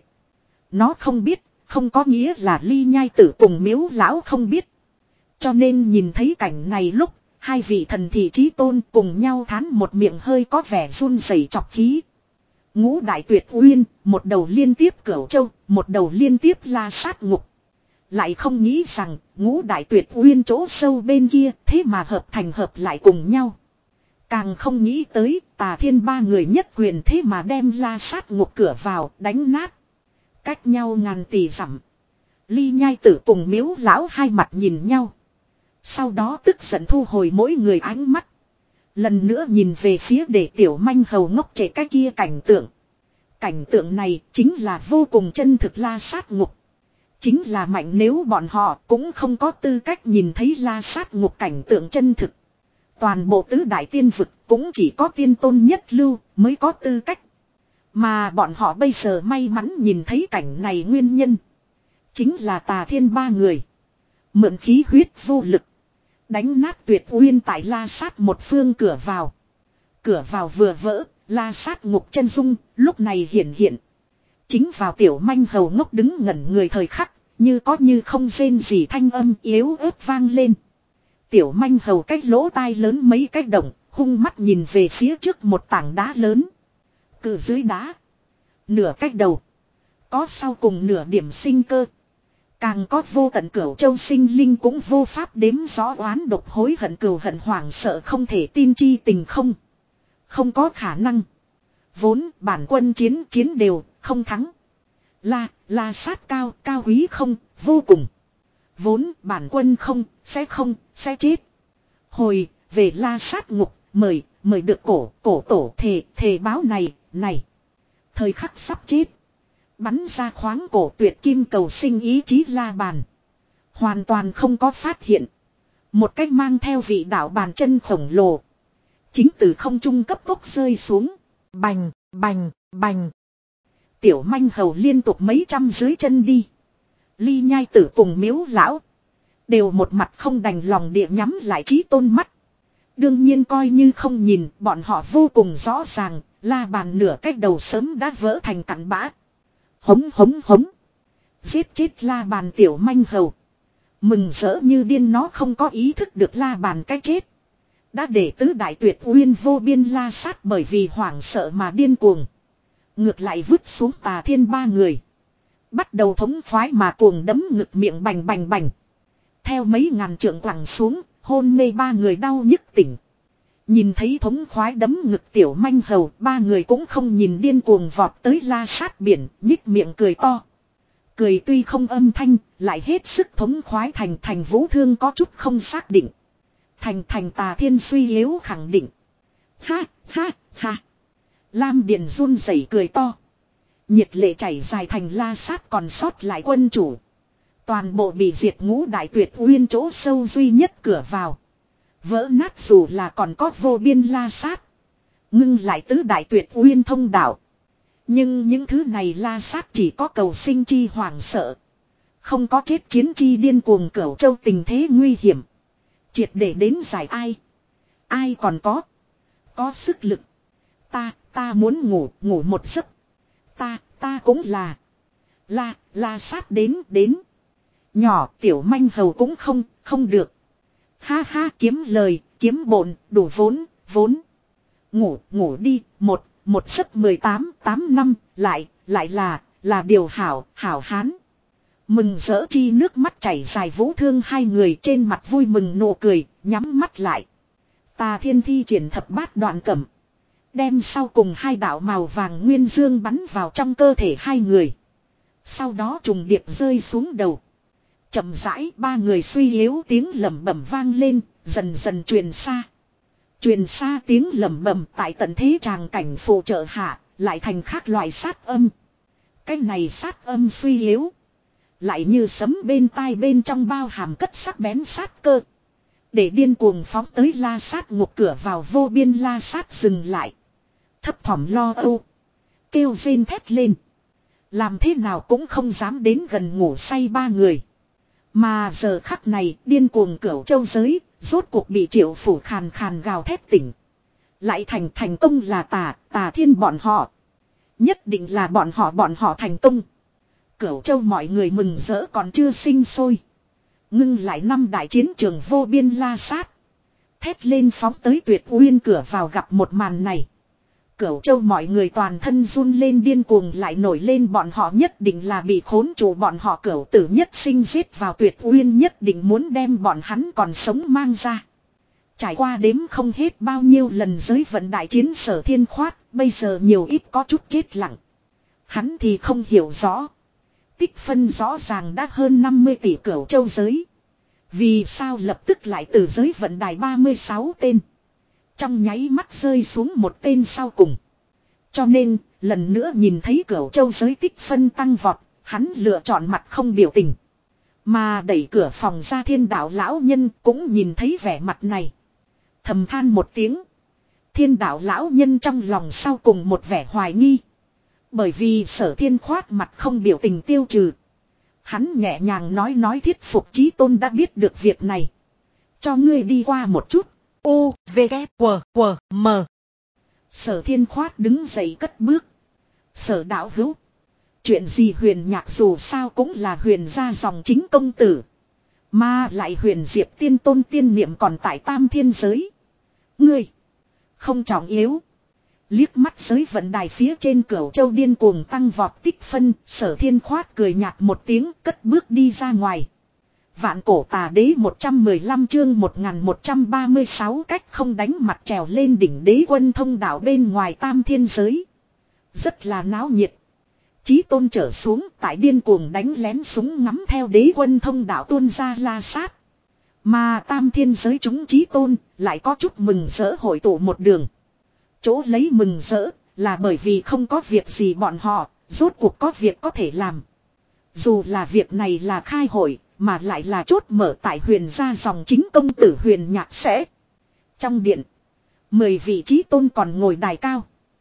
Nó không biết, không có nghĩa là Ly Nhai Tử cùng Miếu Lão không biết. Cho nên nhìn thấy cảnh này lúc, hai vị thần thị chí tôn cùng nhau thán một miệng hơi có vẻ run rẩy chọc khí. Ngũ đại tuyệt uyên, một đầu liên tiếp Cửu Châu, một đầu liên tiếp La Sát Ngục. Lại không nghĩ rằng, ngũ đại tuyệt uyên chỗ sâu bên kia, thế mà hợp thành hợp lại cùng nhau. Càng không nghĩ tới, Tà Thiên ba người nhất quyền thế mà đem La Sát Ngục cửa vào, đánh nát. Cách nhau ngàn tỷ dặm. Ly Nhai Tử cùng Miếu Lão hai mặt nhìn nhau. Sau đó tức giận thu hồi mỗi người ánh mắt. Lần nữa nhìn về phía để tiểu manh hầu ngốc trẻ cái kia cảnh tượng. Cảnh tượng này chính là vô cùng chân thực La Sát Ngục. Chính là mạnh nếu bọn họ cũng không có tư cách nhìn thấy La Sát Ngục cảnh tượng chân thực. Toàn bộ tứ đại tiên vực cũng chỉ có tiên tôn nhất lưu mới có tư cách. Mà bọn họ bây giờ may mắn nhìn thấy cảnh này nguyên nhân. Chính là Tà Thiên ba người. Mượn khí huyết vô lực. Đánh nát tuyệt uyên tại La Sát một phương cửa vào. Cửa vào vừa vỡ, La Sát Ngục chân dung, lúc này hiện hiện. Chính vào tiểu manh hầu ngốc đứng ngẩn người thời khắc, như có như không rên gì thanh âm yếu ớt vang lên. Tiểu manh hầu cách lỗ tai lớn mấy cách động, hung mắt nhìn về phía trước một tảng đá lớn. Cự dưới đá. Nửa cách đầu. Có sau cùng nửa điểm sinh cơ. Càng có vô tận Cửu Châu sinh linh cũng vô pháp đếm rõ oán độc hối hận cừu hận hoảng sợ không thể tin chi tình không. Không có khả năng. Vốn bản quân chiến chiến đều không thắng. La, la sát cao, cao quý không, vô cùng. Vốn bản quân không, sẽ không, sẽ chết. Hồi, về La Sát Ngục, mời, mời được cổ, cổ tổ thề, thề báo này, này. Thời khắc sắp chết. Bắn ra khoáng cổ tuyệt kim cầu sinh ý chí La Bàn. Hoàn toàn không có phát hiện. Một cách mang theo vị đạo bàn chân khổng lồ. Chính từ không trung cấp tốc rơi xuống. Bành, bành, bành. Tiểu manh hầu liên tục mấy trăm dưới chân đi. Ly Nhai Tử cùng Miếu Lão. Đều một mặt không đành lòng địa nhắm lại chí tôn mắt. Đương nhiên coi như không nhìn, bọn họ vô cùng rõ ràng, La Bàn nửa cách đầu sớm đã vỡ thành cặn bã. Hống hống hống. Giết chết La Bàn tiểu manh hầu. Mừng rỡ như điên nó không có ý thức được La Bàn cái chết. Đã để tứ đại tuyệt uyên vô biên La Sát bởi vì hoảng sợ mà điên cuồng. Ngược lại vứt xuống Tà Thiên ba người. Bắt đầu thống khoái mà cuồng đấm ngực miệng bành bành bành. Theo mấy ngàn trượng quẳng xuống, hôn mê ba người đau nhức tỉnh. Nhìn thấy thống khoái đấm ngực tiểu manh hầu, ba người cũng không nhìn điên cuồng vọt tới La Sát biển, nhích miệng cười to. Cười tuy không âm thanh, lại hết sức thống khoái thành thành vũ thương có chút không xác định. Thành thành Tà Thiên suy yếu khẳng định. Ha, ha, ha. Lam Điền run rẩy cười to. Nhiệt lệ chảy dài thành La Sát còn sót lại quân chủ. Toàn bộ bị diệt ngũ đại tuyệt uyên chỗ sâu duy nhất cửa vào. Vỡ nát dù là còn có vô biên La Sát. Ngưng lại tứ đại tuyệt uyên thông đạo. Nhưng những thứ này La Sát chỉ có cầu sinh chi hoảng sợ. Không có chết chiến chi điên cuồng Cửu Châu tình thế nguy hiểm. Triệt để đến giải ai. Ai còn có. Có sức lực. Ta, ta muốn ngủ, ngủ một giấc. Ta, ta cũng là. La, La Sát đến, đến. Nhỏ tiểu manh hầu cũng không, không được. Ha ha kiếm lời, kiếm bổn, đủ vốn, vốn. Ngủ, ngủ đi, một, một giấc mười tám, tám năm, lại, lại là, là điều hảo, hảo hán. Mừng rỡ chi nước mắt chảy dài vũ thương hai người trên mặt vui mừng nụ cười, nhắm mắt lại. Tà Thiên thi triển thập bát đoạn cẩm. Đem sau cùng hai đạo màu vàng nguyên dương bắn vào trong cơ thể hai người. Sau đó trùng điệp rơi xuống đầu. Chậm rãi ba người suy yếu tiếng lẩm bẩm vang lên, dần dần truyền xa. Truyền xa tiếng lẩm bẩm tại tận thế tràng cảnh phụ trợ hạ, lại thành khác loại sát âm. Cái này sát âm suy yếu. Lại như sấm bên tai bên trong bao hàm cất sắc bén sát cơ. Để điên cuồng phóng tới la sát ngục cửa vào vô biên la sát dừng lại. Thấp thỏm lo âu. Kêu rên thét lên. Làm thế nào cũng không dám đến gần ngủ say ba người. Mà giờ khắc này điên cuồng cửu châu giới. Rốt cuộc bị Triệu Phủ khàn khàn gào thét tỉnh. Lại thành thành công là tà, tà thiên bọn họ. Nhất định là bọn họ bọn họ thành công. Cửu châu mọi người mừng rỡ còn chưa sinh sôi. Ngưng lại năm đại chiến trường vô biên la sát. Thét lên phóng tới Tuyệt Uyên cửa vào gặp một màn này. Cửu châu mọi người toàn thân run lên điên cuồng lại nổi lên bọn họ nhất định là bị khốn trụ bọn họ cửu tử nhất sinh giết vào Tuyệt Uyên nhất định muốn đem bọn hắn còn sống mang ra. Trải qua đếm không hết bao nhiêu lần giới vận đại chiến Sở Thiên khoát, bây giờ nhiều ít có chút chết lặng. Hắn thì không hiểu rõ. Tích phân rõ ràng đã hơn năm mươi tỷ cửu châu giới. Vì sao lập tức lại từ giới vận đài ba mươi sáu tên. Trong nháy mắt rơi xuống một tên sau cùng. Cho nên, lần nữa nhìn thấy cửu châu giới tích phân tăng vọt, hắn lựa chọn mặt không biểu tình. Mà đẩy cửa phòng ra Thiên Đạo lão nhân cũng nhìn thấy vẻ mặt này. Thầm than một tiếng. Thiên Đạo lão nhân trong lòng sau cùng một vẻ hoài nghi. Bởi vì Sở Thiên khoát mặt không biểu tình tiêu trừ. Hắn nhẹ nhàng nói nói thuyết phục Chí Tôn đã biết được việc này. Cho ngươi đi qua một chút. U, V, K, W, W, M. Sở Thiên khoát đứng dậy cất bước. Sở đạo hữu. Chuyện gì Huyền Nhạc dù sao cũng là Huyền gia dòng chính công tử. Mà lại Huyền Diệp tiên tôn tiên niệm còn tại tam thiên giới. Ngươi. Không trọng yếu. Liếc mắt giới vận đài phía trên cửu châu điên cuồng tăng vọt tích phân. Sở Thiên khoát cười nhạt một tiếng cất bước đi ra ngoài. Vạn cổ tà đế một trăm mười lăm chương một nghìn một trăm ba mươi sáu cách không đánh mặt trèo lên đỉnh đế quân thông đạo bên ngoài tam thiên giới. Rất là náo nhiệt. Chí Tôn trở xuống tại điên cuồng đánh lén súng ngắm theo đế quân thông đạo tuôn ra la sát. Mà tam thiên giới chúng Chí Tôn lại có chút mừng rỡ hội tụ một đường. Chỗ lấy mừng rỡ là bởi vì không có việc gì bọn họ, rốt cuộc có việc có thể làm. Dù là việc này là khai hội, mà lại là chốt mở tại Huyền gia dòng chính công tử Huyền Nhạc sẽ. Trong điện, mười vị Chí Tôn còn ngồi đài cao.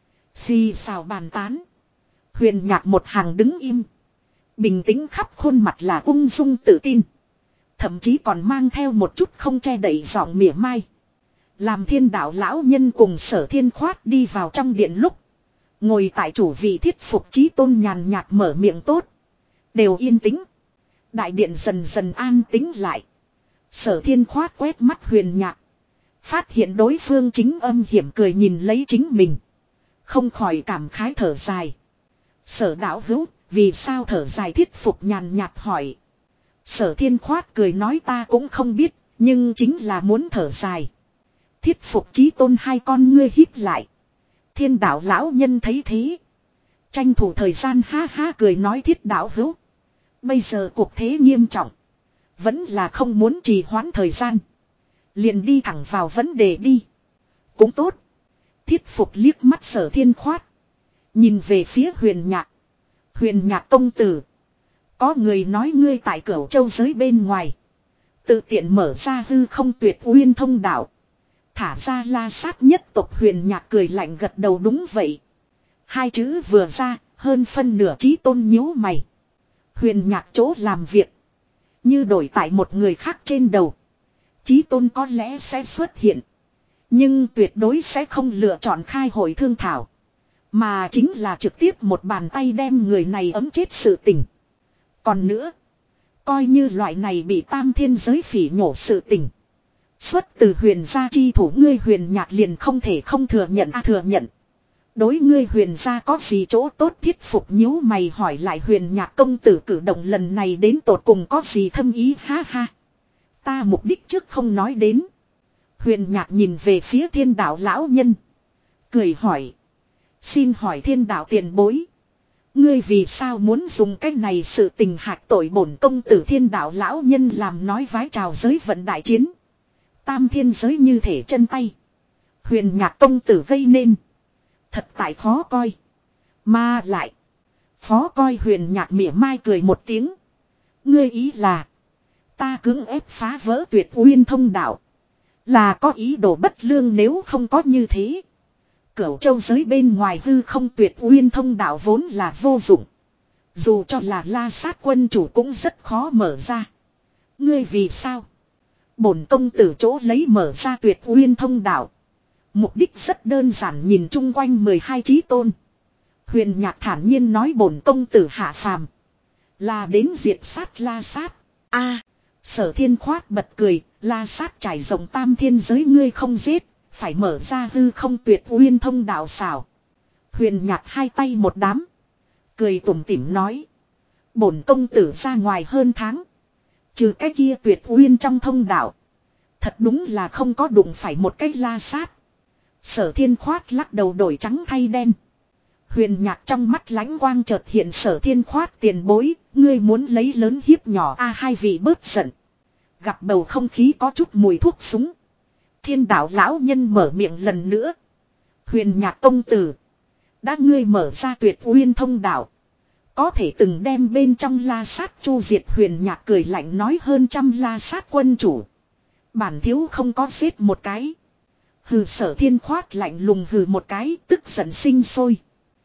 Xì xào bàn tán. Huyền Nhạc một hàng đứng im. Bình tĩnh khắp khuôn mặt là ung dung tự tin. Thậm chí còn mang theo một chút không che đậy giọng mỉa mai. Làm Thiên Đạo lão nhân cùng Sở Thiên khoát đi vào trong điện lúc. Ngồi tại chủ vị thiết phục Chí Tôn nhàn nhạt mở miệng tốt. Đều yên tĩnh. Đại điện dần dần an tĩnh lại. Sở Thiên khoát quét mắt Huyền Nhạc. Phát hiện đối phương chính âm hiểm cười nhìn lấy chính mình. Không khỏi cảm khái thở dài. Sở đạo hữu, vì sao thở dài thiết phục nhàn nhạt hỏi. Sở Thiên khoát cười nói ta cũng không biết, nhưng chính là muốn thở dài. Thiết phục Chí Tôn hai con ngươi hít lại. Thiên Đạo lão nhân thấy thế. Tranh thủ thời gian ha ha cười nói thiết đạo hữu. Bây giờ cuộc thế nghiêm trọng. Vẫn là không muốn trì hoãn thời gian. Liền đi thẳng vào vấn đề đi. Cũng tốt. Thiết phục liếc mắt Sở Thiên khoát. Nhìn về phía Huyền Nhạc. Huyền Nhạc công tử. Có người nói ngươi tại Cửu Châu giới bên ngoài. Tự tiện mở ra hư không Tuyệt Uyên thông đạo. Thả ra la sát nhất tộc Huyền Nhạc cười lạnh gật đầu đúng vậy. Hai chữ vừa ra, hơn phân nửa Chí Tôn nhíu mày. Huyền Nhạc chỗ làm việc. Như đổi tại một người khác trên đầu. Chí Tôn có lẽ sẽ xuất hiện. Nhưng tuyệt đối sẽ không lựa chọn khai hội thương thảo. Mà chính là trực tiếp một bàn tay đem người này ấm chết sự tình. Còn nữa. Coi như loại này bị tam thiên giới phỉ nhổ sự tình. Xuất từ Huyền gia chi thủ ngươi Huyền Nhạc liền không thể không thừa nhận à thừa nhận. Đối ngươi Huyền gia có gì chỗ tốt thiết phục nhíu mày hỏi lại Huyền Nhạc công tử cử động lần này đến tột cùng có gì thâm ý ha ha. Ta mục đích trước không nói đến. Huyền Nhạc nhìn về phía Thiên Đạo lão nhân. Cười hỏi. Xin hỏi thiên đạo tiền bối. Ngươi vì sao muốn dùng cách này sự tình hạch tội bổn công tử thiên đạo lão nhân làm nói vái chào giới vận đại chiến. Tam thiên giới như thể chân tay. Huyền nhạc công tử gây nên. Thật tại khó coi. Mà lại. Phó coi huyền nhạc mỉa mai cười một tiếng. Ngươi ý là. Ta cưỡng ép phá vỡ tuyệt uyên thông đạo. Là có ý đồ bất lương nếu không có như thế. Cửu châu giới bên ngoài hư không tuyệt uyên thông đạo vốn là vô dụng. Dù cho là la sát quân chủ cũng rất khó mở ra. Ngươi vì sao? Bổn công tử chỗ lấy mở ra tuyệt uyên thông đạo. Mục đích rất đơn giản nhìn chung quanh mười hai chí tôn. Huyền nhạc thản nhiên nói bổn công tử hạ phàm. Là đến diệt sát la sát. A, Sở Thiên khoát bật cười, la sát trải rộng tam thiên giới ngươi không giết. Phải mở ra hư không tuyệt uyên thông đạo xảo. Huyền nhạc hai tay một đám. Cười tủm tỉm nói. Bổn công tử ra ngoài hơn tháng. Trừ cái kia tuyệt uyên trong thông đạo. Thật đúng là không có đụng phải một cái la sát. Sở Thiên khoát lắc đầu đổi trắng thay đen. Huyền nhạc trong mắt lãnh quang chợt hiện Sở Thiên khoát tiền bối. Ngươi muốn lấy lớn hiếp nhỏ a hai vị bớt giận. Gặp bầu không khí có chút mùi thuốc súng. Thiên đạo lão nhân mở miệng lần nữa. Huyền nhạc công tử. Đã ngươi mở ra tuyệt uyên thông đạo. Có thể từng đem bên trong la sát chu diệt huyền nhạc cười lạnh nói hơn trăm la sát quân chủ. Bản thiếu không có xếp một cái. Hừ Sở Thiên khoát lạnh lùng hừ một cái tức giận sinh sôi.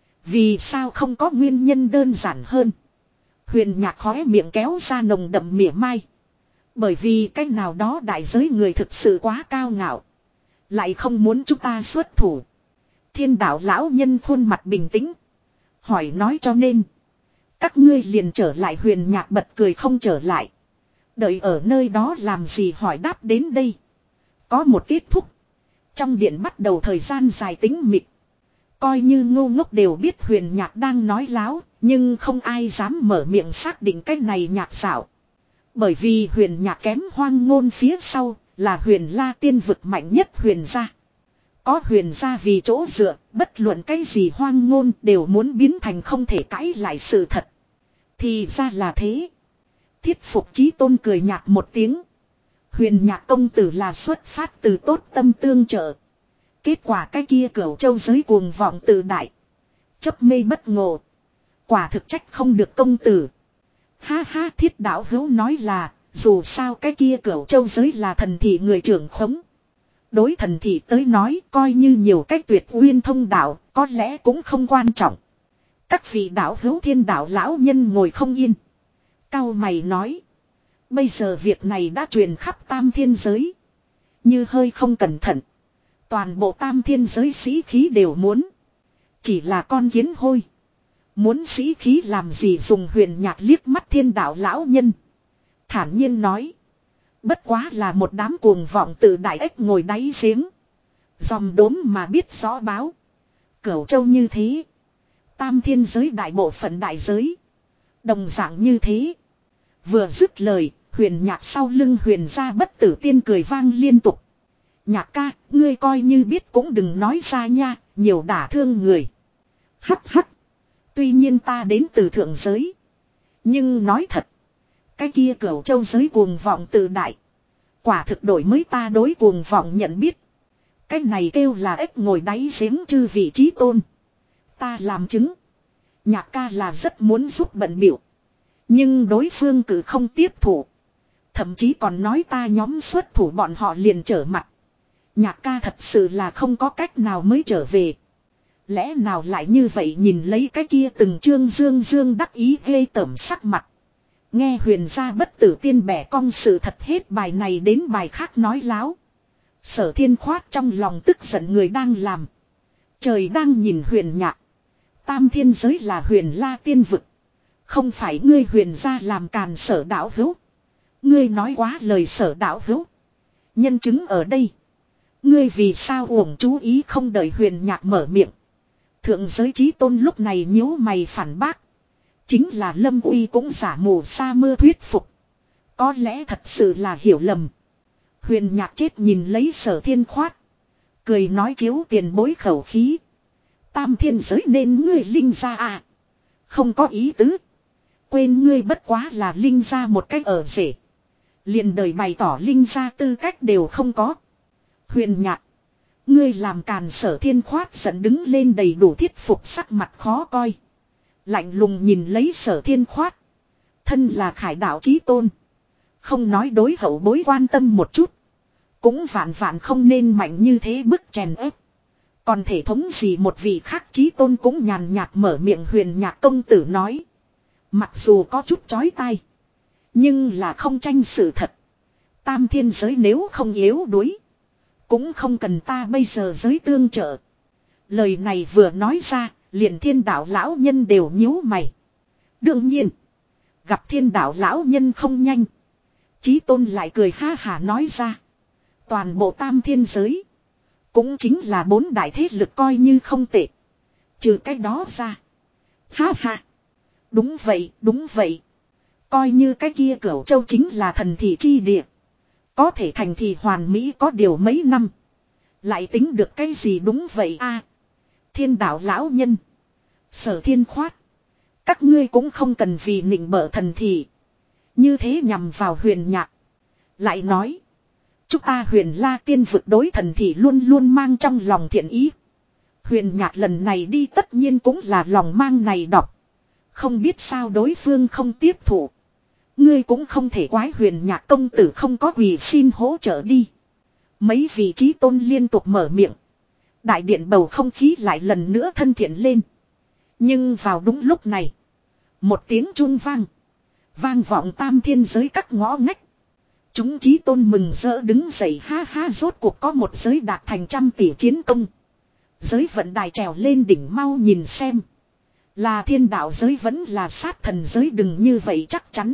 Vì sao không có nguyên nhân đơn giản hơn. Huyền nhạc khóe miệng kéo ra nồng đậm mỉa mai. Bởi vì cái nào đó đại giới người thực sự quá cao ngạo. Lại không muốn chúng ta xuất thủ. Thiên đạo lão nhân khuôn mặt bình tĩnh. Hỏi nói cho nên. Các ngươi liền trở lại huyền nhạc bật cười không trở lại. Đợi ở nơi đó làm gì hỏi đáp đến đây. Có một kết thúc. Trong điện bắt đầu thời gian dài tính mịt. Coi như ngu ngốc đều biết huyền nhạc đang nói láo. Nhưng không ai dám mở miệng xác định cái này nhạc xảo. Bởi vì huyền nhạc kém hoang ngôn phía sau là huyền la tiên vực mạnh nhất huyền gia. Có huyền gia vì chỗ dựa, bất luận cái gì hoang ngôn đều muốn biến thành không thể cãi lại sự thật. Thì ra là thế. Thiết phục chí tôn cười nhạt một tiếng. Huyền nhạc công tử là xuất phát từ tốt tâm tương trợ. Kết quả cái kia cửu châu giới cuồng vọng tự đại. Chấp mê bất ngộ. Quả thực trách không được công tử. Ha ha thiết đạo hữu nói là, dù sao cái kia cửu châu giới là thần thị người trưởng khống. Đối thần thị tới nói coi như nhiều cách tuyệt uyên thông đạo, có lẽ cũng không quan trọng. Các vị đạo hữu thiên đạo lão nhân ngồi không yên. Cao mày nói. Bây giờ việc này đã truyền khắp tam thiên giới. Như hơi không cẩn thận. Toàn bộ tam thiên giới sĩ khí đều muốn. Chỉ là con kiến hôi. Muốn sĩ khí làm gì dùng huyền nhạc liếc mắt thiên đạo lão nhân. Thản nhiên nói. Bất quá là một đám cuồng vọng tự đại ếch ngồi đáy giếng. Dòm đốm mà biết rõ báo. Cửu châu như thế. Tam thiên giới đại bộ phận đại giới. Đồng dạng như thế. Vừa dứt lời, huyền nhạc sau lưng huyền ra bất tử tiên cười vang liên tục. Nhạc ca, ngươi coi như biết cũng đừng nói ra nha, nhiều đả thương người. Hắc hắc. Tuy nhiên ta đến từ thượng giới. Nhưng nói thật. Cái kia cửu châu giới cuồng vọng tự đại. Quả thực đổi mới ta đối cuồng vọng nhận biết. Cái này kêu là ếch ngồi đáy giếng chư vị trí tôn. Ta làm chứng. Nhạc ca là rất muốn giúp bận biểu. Nhưng đối phương cử không tiếp thủ. Thậm chí còn nói ta nhóm xuất thủ bọn họ liền trở mặt. Nhạc ca thật sự là không có cách nào mới trở về. Lẽ nào lại như vậy nhìn lấy cái kia từng trương dương dương đắc ý ghê tởm sắc mặt. Nghe huyền gia bất tử tiên bẻ cong sự thật hết bài này đến bài khác nói láo. Sở Thiên khoát trong lòng tức giận người đang làm. Trời đang nhìn huyền nhạc. Tam thiên giới là huyền la tiên vực. Không phải ngươi huyền gia làm càn sở đạo hữu. Ngươi nói quá lời sở đạo hữu. Nhân chứng ở đây. Ngươi vì sao uổng chú ý không đợi huyền nhạc mở miệng. Thượng giới chí tôn lúc này nhíu mày phản bác. Chính là Lâm Uy cũng giả mù sa mưa thuyết phục. Có lẽ thật sự là hiểu lầm. Huyền nhạc chết nhìn lấy sở thiên khoát. Cười nói chiếu tiền bối khẩu khí. Tam thiên giới nên ngươi linh gia à. Không có ý tứ. Quên ngươi bất quá là linh gia một cách ở rể. Liền đời bày tỏ linh gia tư cách đều không có. Huyền Nhạc. Ngươi làm càn Sở Thiên khoát giận đứng lên đầy đủ thiết phục sắc mặt khó coi. Lạnh lùng nhìn lấy Sở Thiên khoát. Thân là khải đạo chí tôn. Không nói đối hậu bối quan tâm một chút. Cũng vạn vạn không nên mạnh như thế bức chèn ép. Còn thể thống gì một vị khác chí tôn cũng nhàn nhạt mở miệng. Huyền Nhạc công tử nói. Mặc dù có chút chói tai. Nhưng là không tranh sự thật. Tam thiên giới nếu không yếu đuối. Cũng không cần ta bây giờ giới tương trợ. Lời này vừa nói ra. Liền thiên đạo lão nhân đều nhíu mày. Đương nhiên. Gặp thiên đạo lão nhân không nhanh. Chí tôn lại cười ha hả nói ra. Toàn bộ tam thiên giới. Cũng chính là bốn đại thế lực coi như không tệ. Trừ cái đó ra. Ha ha. Đúng vậy, đúng vậy. Coi như cái kia Cửu Châu chính là thần thị chi địa. Có thể thành thị hoàn mỹ có điều mấy năm. Lại tính được cái gì đúng vậy a? Thiên đạo lão nhân. Sở Thiên khoát. Các ngươi cũng không cần vì nịnh bợ thần thị. Như thế nhằm vào Huyền Nhạc. Lại nói. Chúng ta Huyền La tiên vực đối thần thị luôn luôn mang trong lòng thiện ý. Huyền Nhạc lần này đi tất nhiên cũng là lòng mang này đọc. Không biết sao đối phương không tiếp thụ. Ngươi cũng không thể quái Huyền Nhạc công tử không có quỳ xin hỗ trợ đi. Mấy vị trí tôn liên tục mở miệng. Đại điện bầu không khí lại lần nữa thân thiện lên. Nhưng vào đúng lúc này. Một tiếng chuông vang. Vang vọng tam thiên giới các ngõ ngách. Chúng chí tôn mừng rỡ đứng dậy ha ha rốt cuộc có một giới đạt thành trăm tỷ chiến công. Giới vận đài trèo lên đỉnh mau nhìn xem. Là thiên đạo giới vẫn là sát thần giới đừng như vậy chắc chắn.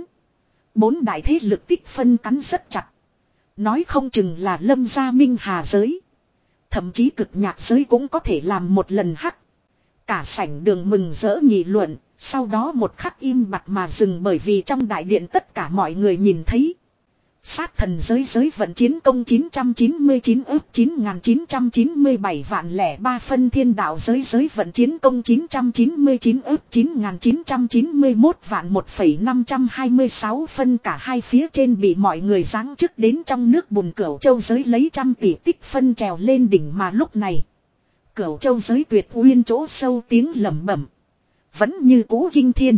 Bốn đại thế lực tích phân cắn rất chặt. Nói không chừng là Lâm gia Minh Hà giới. Thậm chí cực nhạc giới cũng có thể làm một lần hắc. Cả sảnh đường mừng rỡ nghị luận. Sau đó một khắc im bặt mà dừng bởi vì trong đại điện tất cả mọi người nhìn thấy. Sát thần giới giới vận chiến công chín trăm chín mươi chín ước chín nghìn chín trăm chín mươi bảy vạn lẻ ba phân thiên đạo giới giới vận chiến công chín trăm chín mươi chín ước chín nghìn chín trăm chín mươi mốt vạn một phẩy năm trăm hai mươi sáu phân cả hai phía trên bị mọi người giáng chức đến trong nước bùn Cửu Châu giới lấy trăm tỷ tích phân trèo lên đỉnh mà lúc này. Cửu Châu giới tuyệt uyên chỗ sâu tiếng lẩm bẩm. Vẫn như cũ kinh thiên.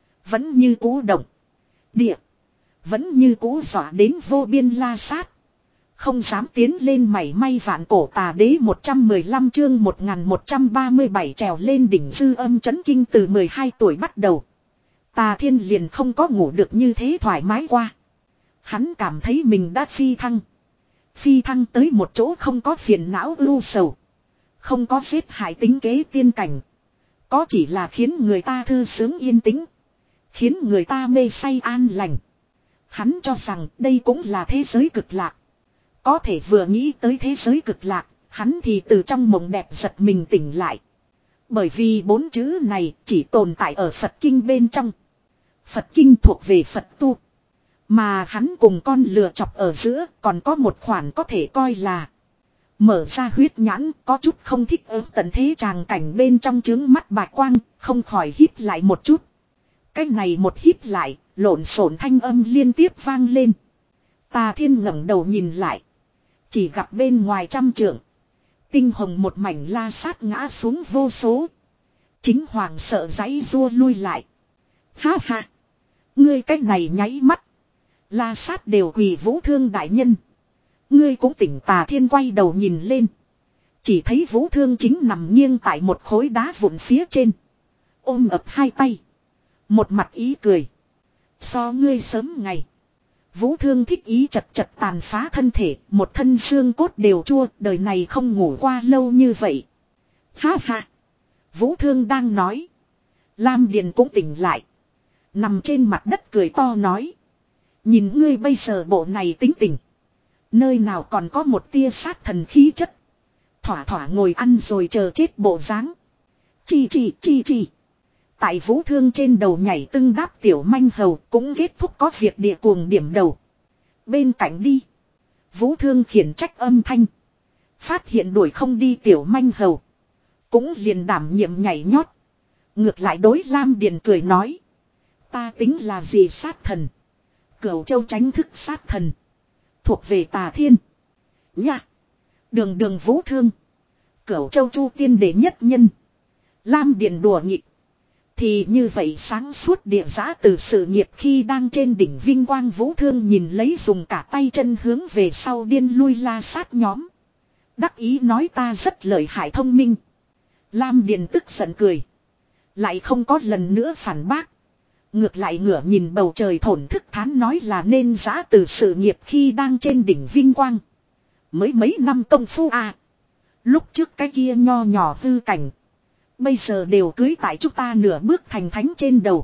Vẫn như cũ động. Địa. Vẫn như cũ dọa đến vô biên la sát. Không dám tiến lên mảy may vạn cổ tà đế một trăm mười lăm chương một nghìn một trăm ba mươi bảy trèo lên đỉnh dư âm chấn kinh từ mười hai tuổi bắt đầu. Tà thiên liền không có ngủ được như thế thoải mái qua. Hắn cảm thấy mình đã phi thăng. Phi thăng tới một chỗ không có phiền não ưu sầu. Không có xếp hại tính kế tiên cảnh. Có chỉ là khiến người ta thư sướng yên tĩnh. Khiến người ta mê say an lành. Hắn cho rằng đây cũng là thế giới cực lạc. Có thể vừa nghĩ tới thế giới cực lạc, hắn thì từ trong mộng đẹp giật mình tỉnh lại. Bởi vì bốn chữ này chỉ tồn tại ở Phật Kinh bên trong. Phật Kinh thuộc về Phật tu. Mà hắn cùng con lừa chọc ở giữa còn có một khoản có thể coi là mở ra huyết nhãn, có chút không thích ứng tận thế tràng cảnh bên trong chướng mắt bạch quang, không khỏi hít lại một chút. Cái này một hít lại, lộn xộn thanh âm liên tiếp vang lên. Tà thiên ngẩng đầu nhìn lại. Chỉ gặp bên ngoài trăm trượng. Tinh hồng một mảnh la sát ngã xuống vô số. Chính hoàng sợ giãy rua lui lại. Ha ha. Ngươi cái này nháy mắt. La sát đều quỳ Vũ Thương đại nhân. Ngươi cũng tỉnh. Tà thiên quay đầu nhìn lên. Chỉ thấy Vũ Thương chính nằm nghiêng tại một khối đá vụn phía trên. Ôm ập hai tay. Một mặt ý cười. So ngươi sớm ngày. Vũ Thương thích ý chật chật tàn phá thân thể. Một thân xương cốt đều chua. Đời này không ngủ qua lâu như vậy. Ha ha. Vũ Thương đang nói. Lam Điền cũng tỉnh lại. Nằm trên mặt đất cười to nói. Nhìn ngươi bây giờ bộ này tính tình. Nơi nào còn có một tia sát thần khí chất. Thỏa thỏa ngồi ăn rồi chờ chết bộ dáng. Chi chi chi chi. Tại Vũ Thương trên đầu nhảy tưng đáp tiểu manh hầu cũng kết thúc có việc địa cuồng điểm đầu. Bên cạnh đi. Vũ Thương khiển trách âm thanh. Phát hiện đuổi không đi tiểu manh hầu. Cũng liền đảm nhiệm nhảy nhót. Ngược lại đối Lam Điền cười nói. Ta tính là gì sát thần. Cửu Châu tránh thức sát thần. Thuộc về Tà Thiên. Nha. Đường đường Vũ Thương. Cửu Châu Chu tiên đệ nhất nhân. Lam Điền đùa nghịch. Thì như vậy sáng suốt địa giã từ sự nghiệp khi đang trên đỉnh vinh quang Vũ Thương nhìn lấy dùng cả tay chân hướng về sau điên lui la sát nhóm. Đắc ý nói ta rất lợi hại thông minh. Lam Điền tức giận cười. Lại không có lần nữa phản bác. Ngược lại ngửa nhìn bầu trời thổn thức thán nói là nên giã từ sự nghiệp khi đang trên đỉnh vinh quang. Mới mấy năm công phu à. Lúc trước cái kia nho nhỏ hư cảnh. Bây giờ đều cưới tại chúng ta nửa bước thành thánh trên đầu.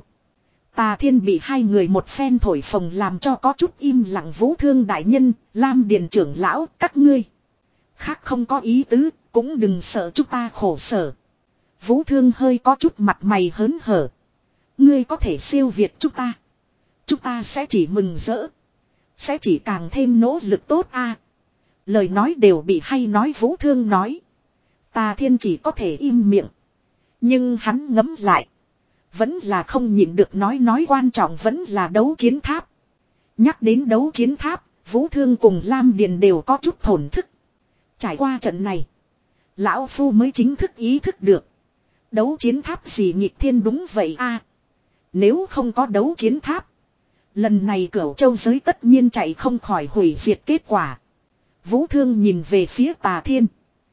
Tà Thiên bị hai người một phen thổi phồng làm cho có chút im lặng. Vũ Thương đại nhân, Lam Điền trưởng lão, các ngươi. Khác không có ý tứ, cũng đừng sợ chúng ta khổ sở. Vũ Thương hơi có chút mặt mày hớn hở. Ngươi có thể siêu việt chúng ta. Chúng ta sẽ chỉ mừng rỡ. Sẽ chỉ càng thêm nỗ lực tốt a. Lời nói đều bị hay nói Vũ Thương nói. Tà Thiên chỉ có thể im miệng. Nhưng hắn ngấm lại. Vẫn là không nhịn được nói nói quan trọng vẫn là đấu chiến tháp. Nhắc đến đấu chiến tháp, Vũ Thương cùng Lam Điền đều có chút thổn thức. Trải qua trận này, lão phu mới chính thức ý thức được. Đấu chiến tháp gì nghịch thiên đúng vậy a. Nếu không có đấu chiến tháp, lần này Cửu Châu giới tất nhiên chạy không khỏi hủy diệt kết quả. Vũ Thương nhìn về phía Tà Thiên.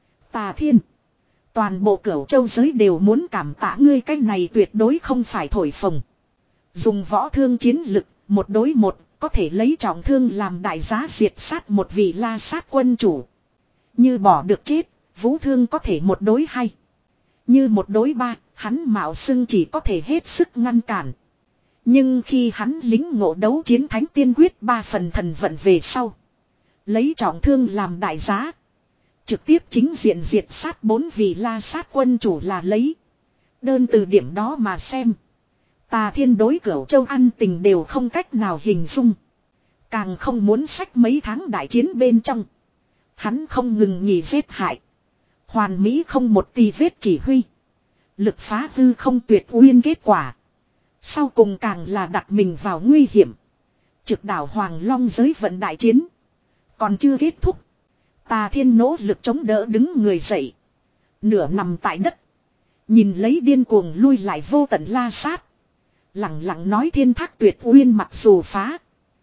Tà Thiên, toàn bộ Cửu Châu giới đều muốn cảm tạ ngươi, cái này tuyệt đối không phải thổi phồng. Dùng võ thương chiến lực, một đối một, có thể lấy trọng thương làm đại giá diệt sát một vị la sát quân chủ. Như bỏ được chết, Vũ Thương có thể một đối hai. Như một đối ba, hắn mạo xưng chỉ có thể hết sức ngăn cản. Nhưng khi hắn lính ngộ đấu chiến thánh tiên quyết ba phần thần vận về sau, lấy trọng thương làm đại giá, trực tiếp chính diện diệt sát bốn vị la sát quân chủ là lấy. Đơn từ điểm đó mà xem, Tà Thiên đối Cửu Châu ăn tình đều không cách nào hình dung. Càng không muốn sách mấy tháng đại chiến bên trong. Hắn không ngừng nghỉ giết hại. Hoàn mỹ không một tì vết chỉ huy. Lực phá hư không tuyệt uyên kết quả. Sau cùng càng là đặt mình vào nguy hiểm. Trực đảo Hoàng Long giới vận đại chiến. Còn chưa kết thúc. Tà Thiên nỗ lực chống đỡ đứng người dậy. Nửa nằm tại đất. Nhìn lấy điên cuồng lui lại vô tận la sát. Lặng lặng nói thiên thác tuyệt uyên mặc dù phá.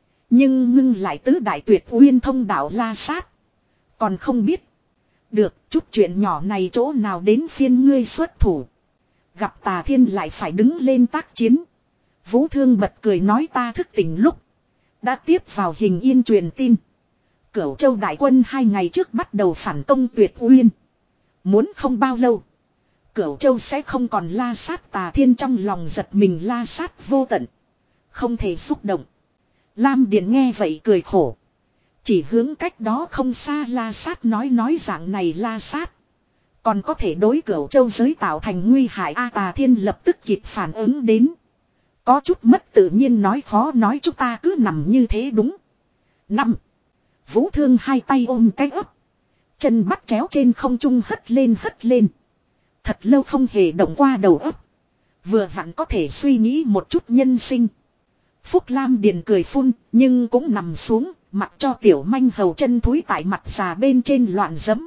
Nhưng ngưng lại tứ đại tuyệt uyên thông đạo la sát. Còn không biết. Được, chút chuyện nhỏ này chỗ nào đến phiên ngươi xuất thủ. Gặp Tà Thiên lại phải đứng lên tác chiến. Vũ Thương bật cười nói ta thức tỉnh lúc. Đã tiếp vào hình yên truyền tin. Cửu Châu đại quân hai ngày trước bắt đầu phản công tuyệt uyên. Muốn không bao lâu. Cửu Châu sẽ không còn la sát. Tà Thiên trong lòng giật mình la sát vô tận. Không thể xúc động. Lam Điền nghe vậy cười khổ. Chỉ hướng cách đó không xa la sát nói nói dạng này la sát. Còn có thể đối Cửu Châu giới tạo thành nguy hại A. Tà Thiên lập tức kịp phản ứng đến. Có chút mất tự nhiên nói khó nói chúng ta cứ nằm như thế đúng. Năm. Vũ Thương hai tay ôm cái ấp. Chân bắt chéo trên không trung hất lên hất lên. Thật lâu không hề động qua đầu ấp. Vừa vặn có thể suy nghĩ một chút nhân sinh. Phúc Lam Điền cười phun nhưng cũng nằm xuống. Mặc cho tiểu manh hầu chân thúi tại mặt già bên trên loạn dẫm.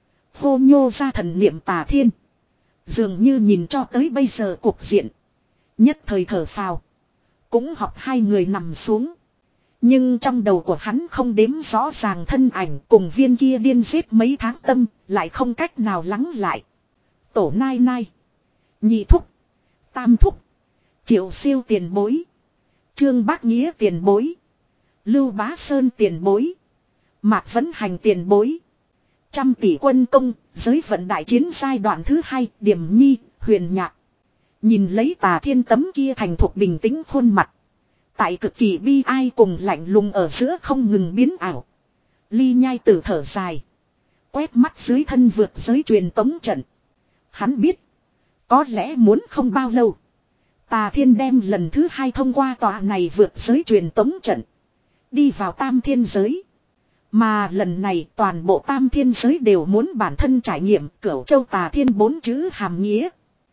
Hô nhô ra thần niệm Tà Thiên. Dường như nhìn cho tới bây giờ cuộc diện. Nhất thời thở phào. Cũng học hai người nằm xuống. Nhưng trong đầu của hắn không đếm rõ ràng thân ảnh cùng viên kia điên giết mấy tháng tâm. Lại không cách nào lắng lại. Tổ nai nai. Nhị thúc. Tam thúc. Triệu siêu tiền bối. Trương Bác Nghĩa tiền bối. Lưu Bá Sơn tiền bối. Mạc Vấn Hành tiền bối. Trăm tỷ quân công, giới vận đại chiến giai đoạn thứ hai, Điểm Nhi, Huyền Nhạc. Nhìn lấy Tà Thiên tấm kia thành thục bình tĩnh khuôn mặt. Tại cực kỳ bi ai cùng lạnh lùng ở giữa không ngừng biến ảo. Ly Nhai tử thở dài. Quét mắt dưới thân vượt giới truyền tống trận. Hắn biết. Có lẽ muốn không bao lâu. Tà Thiên đem lần thứ hai thông qua tòa này vượt giới truyền tống trận. Đi vào tam thiên giới. Mà lần này toàn bộ tam thiên giới đều muốn bản thân trải nghiệm Cửu Châu Tà Thiên bốn chữ hàm nghĩa.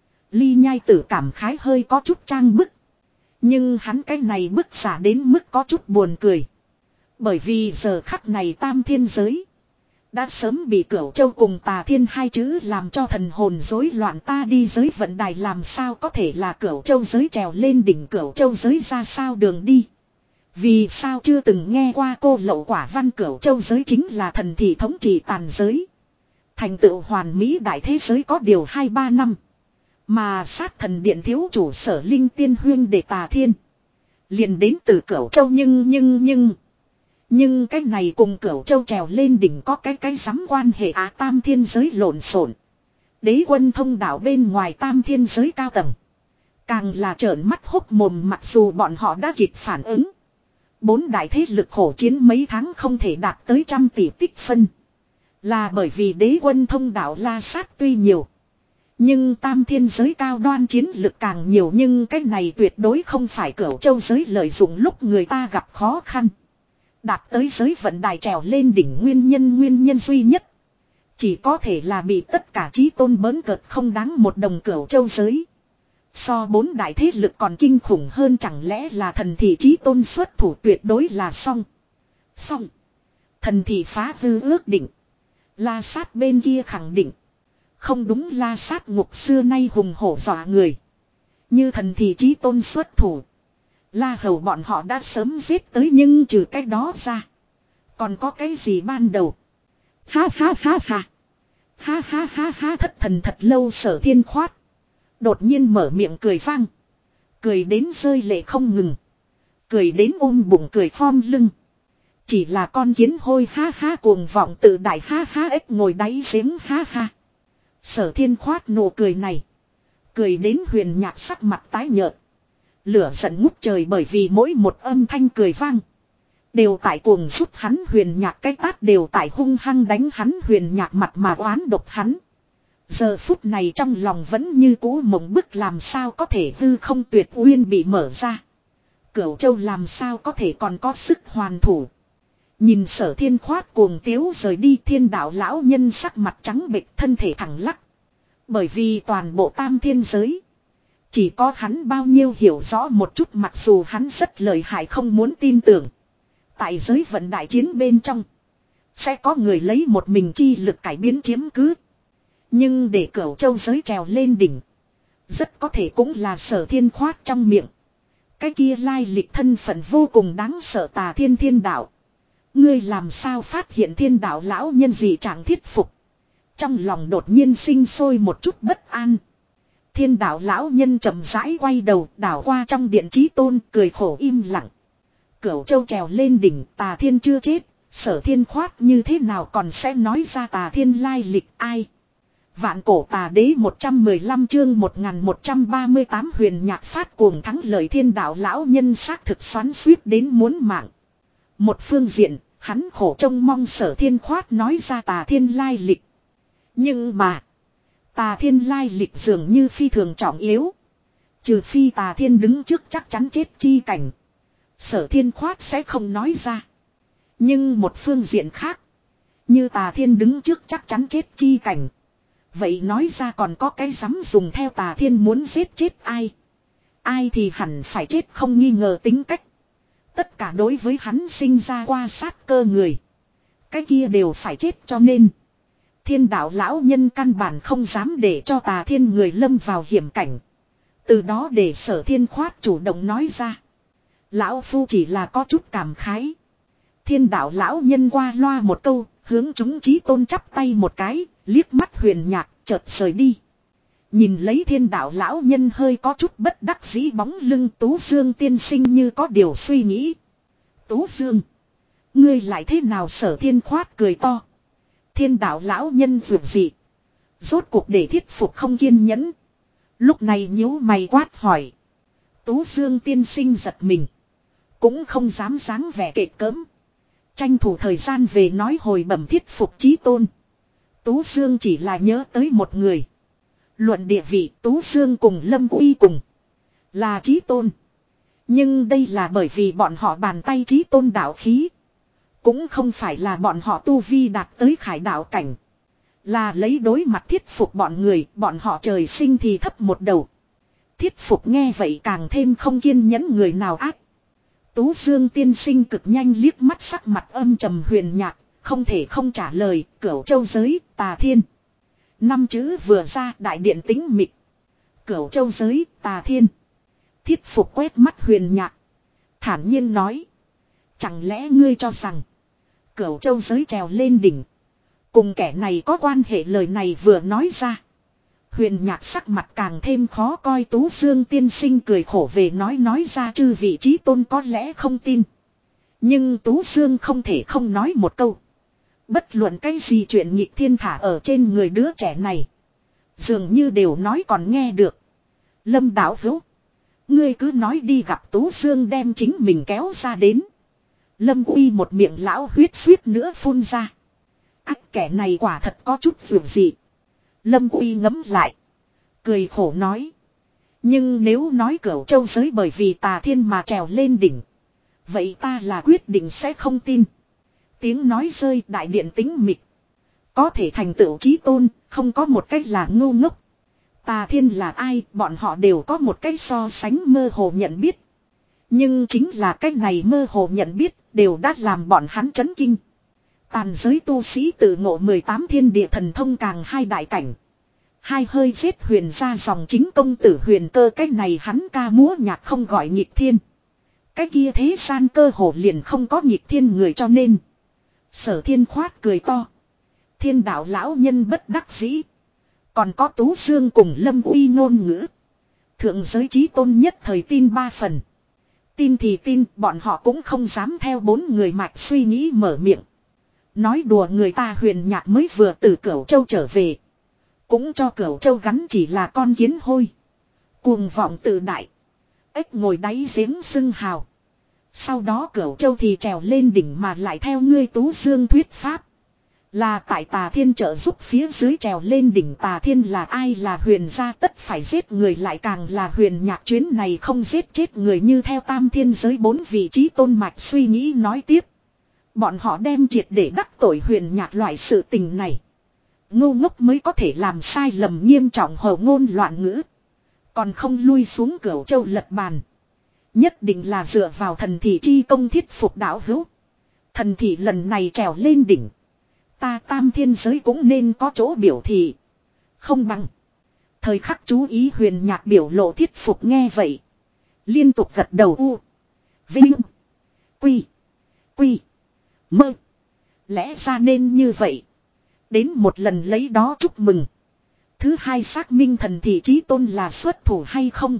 Ly Nhai Tử cảm khái hơi có chút trang bức. Nhưng hắn cái này bức xả đến mức có chút buồn cười. Bởi vì giờ khắc này tam thiên giới đã sớm bị Cửu Châu cùng Tà Thiên hai chữ làm cho thần hồn rối loạn, ta đi giới vận đài làm sao có thể là Cửu Châu giới trèo lên đỉnh Cửu Châu giới ra sao đường đi. Vì sao chưa từng nghe qua cô lậu quả văn Cửu Châu giới chính là thần thị thống trị tàn giới. Thành tựu hoàn mỹ đại thế giới có điều hai ba năm. Mà sát thần điện thiếu chủ Sở Linh Tiên Huyên để Tà Thiên liền đến từ Cửu Châu, nhưng nhưng nhưng Nhưng cái này cùng Cửu Châu trèo lên đỉnh có cái cái sắm quan hệ á. Tam thiên giới lộn xộn, đế quân thông đạo bên ngoài tam thiên giới cao tầng càng là trợn mắt hốc mồm, mặc dù bọn họ đã kịp phản ứng. Bốn đại thế lực khổ chiến mấy tháng không thể đạt tới trăm tỷ tích phân, là bởi vì đế quân thông đạo la sát tuy nhiều, nhưng tam thiên giới cao đoan chiến lực càng nhiều. Nhưng cái này tuyệt đối không phải Cửu Châu giới lợi dụng lúc người ta gặp khó khăn đạt tới giới vận đài trèo lên đỉnh nguyên nhân. Nguyên nhân duy nhất chỉ có thể là bị tất cả chí tôn bỡn cợt không đáng một đồng Cửu Châu giới. So bốn đại thế lực còn kinh khủng hơn, chẳng lẽ là thần thị chí tôn xuất thủ tuyệt đối là xong. Xong. Thần thị phá hư ước định. La sát bên kia khẳng định. Không đúng, la sát ngục xưa nay hùng hổ dọa người. Như thần thị chí tôn xuất thủ, La Hầu bọn họ đã sớm giết tới, nhưng trừ cái đó ra còn có cái gì ban đầu. Ha ha ha ha. Ha ha ha ha. Thất thần thật lâu Sở Thiên Khoát đột nhiên mở miệng cười vang. Cười đến rơi lệ không ngừng. Cười đến ôm bụng cười khom lưng. Chỉ là con kiến hôi ha ha, cuồng vọng tự đại ha ha, ếch ngồi đáy giếng ha ha. Sở Thiên Khoát nụ cười này cười đến Huyền Nhạc sắc mặt tái nhợt, lửa giận ngút trời, bởi vì mỗi một âm thanh cười vang đều tại cuồng giúp hắn. Huyền Nhạc cái tát đều tại hung hăng đánh hắn. Huyền Nhạc mặt mà oán độc hắn. Giờ phút này trong lòng vẫn như cũ mộng bức, làm sao có thể hư không tuyệt uyên bị mở ra. Cửu Châu làm sao có thể còn có sức hoàn thủ. Nhìn Sở Thiên Khoát cuồng tiếu rời đi, Thiên Đạo lão nhân sắc mặt trắng bệch, thân thể thẳng lắc. Bởi vì toàn bộ tam thiên giới chỉ có hắn bao nhiêu hiểu rõ một chút, mặc dù hắn rất lợi hại không muốn tin tưởng. Tại giới vận đại chiến bên trong sẽ có người lấy một mình chi lực cải biến chiếm cứ. Nhưng để Cửu Châu giới trèo lên đỉnh, rất có thể cũng là Sở Thiên Khoát trong miệng cái kia lai lịch thân phận vô cùng đáng sợ Tà Thiên Thiên Đạo. Ngươi làm sao phát hiện? Thiên Đạo lão nhân gì chẳng thuyết phục, trong lòng đột nhiên sinh sôi một chút bất an. Thiên Đạo lão nhân chậm rãi quay đầu đảo qua trong điện chí tôn, cười khổ im lặng. Cửu Châu trèo lên đỉnh, Tà Thiên chưa chết, Sở Thiên Khoát như thế nào còn sẽ nói ra Tà Thiên lai lịch ai? Vạn cổ tà đế một trăm mười lăm chương một nghìn một trăm ba mươi tám Huyền Nhạc phát cuồng thắng lợi. Thiên Đạo lão nhân xác thực xoắn suýt đến muốn mạng. Một phương diện, hắn khổ trông mong Sở Thiên Khoát nói ra Tà Thiên lai lịch. Nhưng mà Tà Thiên lai lịch dường như phi thường trọng yếu. Trừ phi Tà Thiên đứng trước chắc chắn chết chi cảnh, Sở Thiên Khoát sẽ không nói ra. Nhưng một phương diện khác, như Tà Thiên đứng trước chắc chắn chết chi cảnh, vậy nói ra còn có cái dám dùng theo Tà Thiên muốn giết chết ai. Ai thì hẳn phải chết không nghi ngờ tính cách. Tất cả đối với hắn sinh ra qua sát cơ người, cái kia đều phải chết, cho nên Thiên Đạo lão nhân căn bản không dám để cho Tà Thiên người lâm vào hiểm cảnh. Từ đó để Sở Thiên Khoát chủ động nói ra. Lão phu chỉ là có chút cảm khái. Thiên Đạo lão nhân qua loa một câu, hướng chúng chí tôn chắp tay một cái, liếc mắt Huyền Nhạc, chợt rời đi. Nhìn lấy Thiên Đạo lão nhân hơi có chút bất đắc dĩ bóng lưng, Tú Dương tiên sinh như có điều suy nghĩ. Tú Dương, ngươi lại thế nào? Sở Thiên Khoát cười to. Thiên Đạo lão nhân dường dị, rốt cuộc để thuyết phục không kiên nhẫn. Lúc này nhíu mày quát hỏi. Tú Dương tiên sinh giật mình, cũng không dám dáng vẻ kệ cỡm, tranh thủ thời gian về nói hồi bẩm thuyết phục chí tôn. Tú Dương chỉ là nhớ tới một người. Luận địa vị, Tú Dương cùng Lâm Uy cùng là chí tôn. Nhưng đây là bởi vì bọn họ bàn tay chí tôn đạo khí Cũng không phải là bọn họ tu vi đạt tới khải đạo cảnh. Là lấy đối mặt thiết phục bọn người, bọn họ trời sinh thì thấp một đầu. Thiết phục nghe vậy càng thêm không kiên nhẫn người nào ác. Tú Dương tiên sinh cực nhanh liếc mắt sắc mặt âm trầm Huyền Nhạc, không thể không trả lời, Cửu Châu giới, Tà Thiên. Năm chữ vừa ra, đại điện tĩnh mịch. Cửu Châu giới, Tà Thiên. Thiết phục quét mắt Huyền Nhạc, thản nhiên nói: chẳng lẽ ngươi cho rằng Cửu Châu giới trèo lên đỉnh cùng kẻ này có quan hệ? Lời này vừa nói ra, Huyền Nhạc sắc mặt càng thêm khó coi. Tú Dương tiên sinh cười khổ về nói nói ra chư vị trí tôn có lẽ không tin. Nhưng Tú Dương không thể không nói một câu. Bất luận cái gì chuyện nghịch thiên thả ở trên người đứa trẻ này, dường như đều nói còn nghe được. Lâm đạo hữu, ngươi cứ nói đi. Gặp Tú Dương đem chính mình kéo ra đến, Lâm Uy một miệng lão huyết suýt nữa phun ra. Ách, kẻ này quả thật có chút vượt gì. Lâm Uy ngấm lại, cười khổ nói: nhưng nếu nói Cửu Châu giới bởi vì Tà Thiên mà trèo lên đỉnh, vậy ta là quyết định sẽ không tin. Tiếng nói rơi, đại điện tĩnh mịch. Có thể thành tựu chí tôn, không có một cách là ngu ngốc. Tà Thiên là ai, bọn họ đều có một cách so sánh mơ hồ nhận biết. Nhưng chính là cách này mơ hồ nhận biết, đều đã làm bọn hắn chấn kinh. Tàn giới tu sĩ tự ngộ mười tám thiên địa thần thông càng hai đại cảnh. Hai hơi giết huyền ra dòng chính công tử Huyền Cơ, cách này hắn ca múa nhạc không gọi nghịch thiên. Cái kia thế gian cơ hồ liền không có nghịch thiên người, cho nên Sở Thiên khoát cười to. Thiên đạo lão nhân bất đắc dĩ. Còn có Tú Dương cùng Lâm Uy ngôn ngữ, thượng giới chí tôn nhất thời tin ba phần. Tin thì tin, bọn họ cũng không dám theo bốn người mạch suy nghĩ mở miệng. Nói đùa người ta Huyền Nhạc mới vừa từ Cửu Châu trở về, cũng cho Cửu Châu gắn chỉ là con kiến hôi. Cuồng vọng tự đại, ếch ngồi đáy giếng xưng hào. Sau đó Cửu Châu thì trèo lên đỉnh, mà lại theo ngươi Tú Dương thuyết pháp, là tại Tà Thiên trợ giúp phía dưới trèo lên đỉnh. Tà Thiên là ai? Là Huyền gia tất phải giết người, lại càng là Huyền Nhạc chuyến này không giết chết người như theo tam thiên giới bốn vị trí tôn mạch suy nghĩ nói tiếp. Bọn họ đem triệt để đắc tội Huyền Nhạc loại sự tình này. Ngu ngốc mới có thể làm sai lầm nghiêm trọng, hầu ngôn loạn ngữ. Còn không lui xuống Cửu Châu lật bàn. Nhất định là dựa vào thần thị chi công thiết phục đạo hữu. Thần thị lần này trèo lên đỉnh, ta tam thiên giới cũng nên có chỗ biểu thị. Không bằng thời khắc chú ý Huyền Nhạc biểu lộ. Thiết phục nghe vậy, liên tục gật đầu. U Vinh Quy Quy Mơ. Lẽ ra nên như vậy. Đến một lần lấy đó chúc mừng. Thứ hai, xác minh thần thị chí tôn là xuất thủ hay không.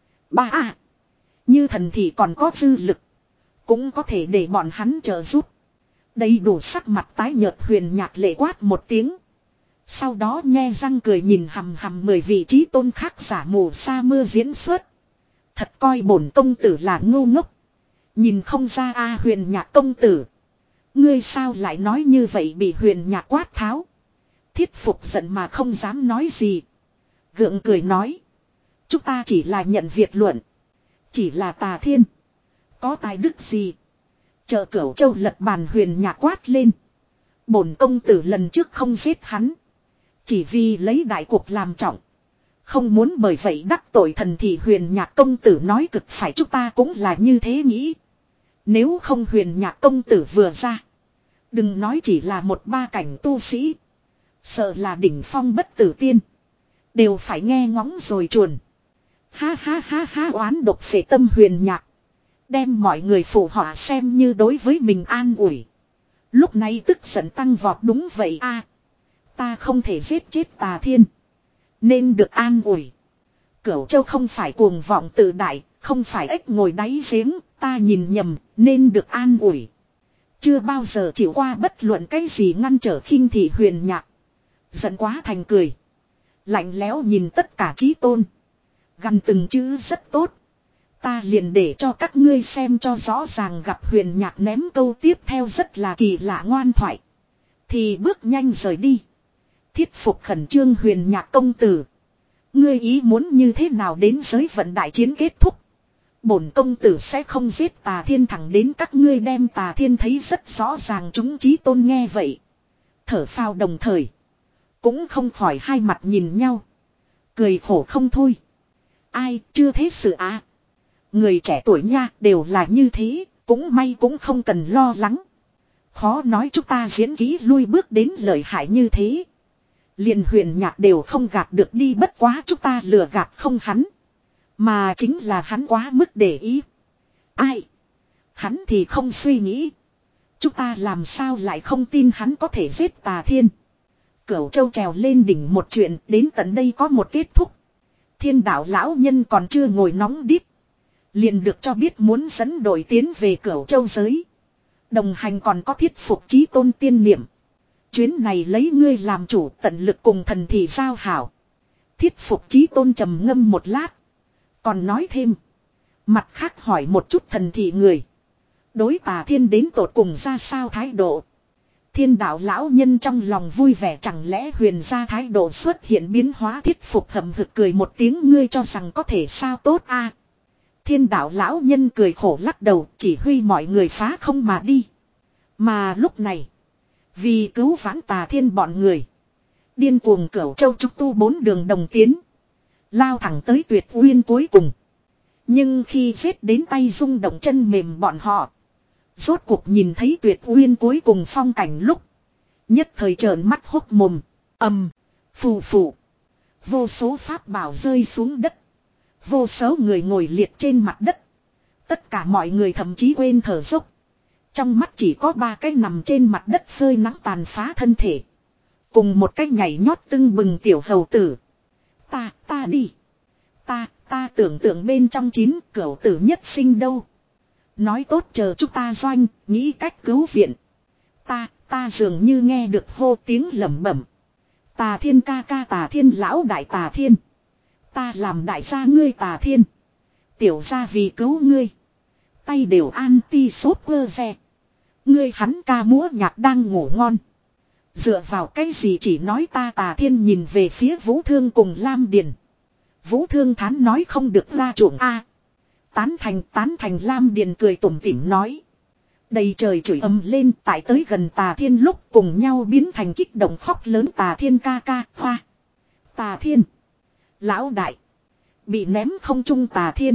Ba à, như thần thị còn có dư lực, cũng có thể để bọn hắn trợ giúp. Đầy đủ sắc mặt tái nhợt Huyền Nhạc lệ quát một tiếng. Sau đó nhe răng cười nhìn hằm hằm mười vị chí tôn khác giả mù sa mưa diễn xuất. Thật coi bổn công tử là ngu ngốc. Nhìn không ra a. Huyền Nhạc công tử, ngươi sao lại nói như vậy? Bị Huyền Nhạc quát tháo, Thiết phục giận mà không dám nói gì. Gượng cười nói: chúng ta chỉ là nhận việc luận. Chỉ là Tà Thiên có tài đức gì trợ Cửu Châu lật bàn? Huyền Nhạc quát lên: bổn công tử lần trước không giết hắn, chỉ vì lấy đại cuộc làm trọng, không muốn bởi vậy đắc tội thần thị. Huyền Nhạc công tử nói cực phải, chúng ta cũng là như thế nghĩ. Nếu không Huyền Nhạc công tử vừa ra, đừng nói chỉ là một ba cảnh tu sĩ, sợ là đỉnh phong bất tử tiên đều phải nghe ngóng rồi chuồn. Ha ha ha ha, oán độc phệ tâm Huyền Nhạc, đem mọi người phụ họa xem như đối với mình an ủi. Lúc này tức giận tăng vọt. Đúng vậy a, ta không thể giết chết Tà Thiên, nên được an ủi. Cửu Châu không phải cuồng vọng tự đại, không phải ếch ngồi đáy giếng, ta nhìn nhầm, nên được an ủi. Chưa bao giờ chịu qua bất luận cái gì ngăn trở khinh thị Huyền Nhạc giận quá thành cười, lạnh lẽo nhìn tất cả chí tôn, gằn từng chữ: rất tốt, ta liền để cho các ngươi xem cho rõ ràng. Gặp Huyền Nhạc ném câu tiếp theo rất là kỳ lạ ngoan thoại, thì bước nhanh rời đi. Thiết phục khẩn trương: Huyền Nhạc công tử, ngươi ý muốn như thế nào đến giới vận đại chiến kết thúc, Bổn công tử sẽ không giết Tà Thiên, thẳng đến các ngươi đem Tà Thiên thấy rất rõ ràng. Chúng Chí Tôn nghe vậy, thở phào đồng thời cũng không khỏi hai mặt nhìn nhau, cười khổ không thôi. Ai chưa thế sự à? Người trẻ tuổi nha, đều là như thế, cũng may cũng không cần lo lắng. Khó nói chúng ta diễn kỹ lui bước đến lợi hại như thế, liền Huyền Nhạc đều không gạt được đi. Bất quá chúng ta lừa gạt không hắn, mà chính là hắn quá mức để ý. Ai? Hắn thì không suy nghĩ, chúng ta làm sao lại không tin hắn có thể giết Tà Thiên. Cửu Châu trèo lên đỉnh một chuyện đến tận đây có một kết thúc. Thiên đạo lão nhân còn chưa ngồi nóng đít, liền được cho biết muốn dẫn đội tiến về Cửu Châu giới. Đồng hành còn có Thiết Phục Chí Tôn tiên niệm. Chuyến này lấy ngươi làm chủ, tận lực cùng thần thị giao hảo. Thiết Phục Chí Tôn trầm ngâm một lát, còn nói thêm. Mặt khác hỏi một chút thần thị người, đối Tà Thiên đến tột cùng ra sao thái độ. Thiên đạo lão nhân trong lòng vui vẻ, chẳng lẽ Huyền gia thái độ xuất hiện biến hóa. Thiết Phục hậm hực cười một tiếng, ngươi cho rằng có thể sao tốt a? À? Thiên đạo lão nhân cười khổ lắc đầu, chỉ huy mọi người phá không mà đi. Mà lúc này, vì cứu vãn Tà Thiên bọn người, điên cuồng Cửu Châu trúc tu bốn đường đồng tiến, lao thẳng tới Tuyệt Uyên cuối cùng. Nhưng khi giết đến tay rung động chân mềm bọn họ, rốt cuộc nhìn thấy Tuyệt Uyên cuối cùng phong cảnh lúc, nhất thời trợn mắt hốc mồm. Ầm, phù phù, vô số pháp bảo rơi xuống đất, vô số người ngồi liệt trên mặt đất. Tất cả mọi người thậm chí quên thở dốc, trong mắt chỉ có ba cái nằm trên mặt đất phơi nắng tàn phá thân thể, cùng một cái nhảy nhót tưng bừng tiểu hầu tử. Ta, ta đi. Ta, ta tưởng tượng bên trong chín cửu tử nhất sinh đâu. Nói tốt chờ chúng ta doanh, nghĩ cách cứu viện. Ta, ta dường như nghe được hô tiếng lẩm bẩm. Tà Thiên ca ca, Tà Thiên lão đại, Tà Thiên. Ta làm đại gia ngươi Tà Thiên. Tiểu gia vì cứu ngươi, tay đều anti sốt quơ ve. Ngươi hắn ca múa nhạc đang ngủ ngon. Dựa vào cái gì chỉ nói ta? Tà Thiên nhìn về phía Vũ Thương cùng Lam Điền. Vũ Thương thán nói không được ra chuộng a. Tán thành, tán thành. Lam Điền cười tủm tỉm nói. Đầy trời chửi ầm lên, tại tới gần Tà Thiên lúc cùng nhau biến thành kích động khóc lớn. Tà Thiên ca ca, hoa. Tà Thiên. Lão đại. Bị ném không trung Tà Thiên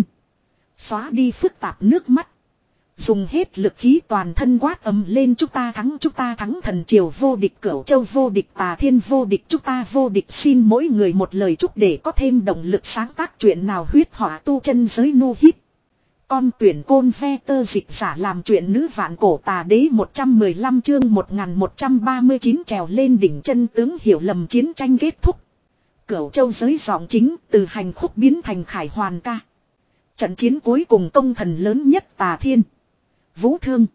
xóa đi phức tạp nước mắt, dùng hết lực khí toàn thân quát ầm lên. Chúng ta thắng, chúng ta thắng. Thần triều vô địch, Cửu Châu vô địch, Tà Thiên vô địch, chúng ta vô địch. Xin mỗi người một lời chúc để có thêm động lực sáng tác chuyện nào. Huyết hỏa tu chân giới nu hít. Con tuyển côn ve tơ dịch giả làm chuyện nữ vạn cổ tà đế. Một trăm mười lăm chương một nghìn một trăm ba mươi chín trèo lên đỉnh. Chân tướng hiểu lầm, chiến tranh kết thúc. Cửu Châu giới giọng chính từ hành khúc biến thành khải hoàn ca. Trận chiến cuối cùng công thần lớn nhất Tà Thiên, Vũ Thương,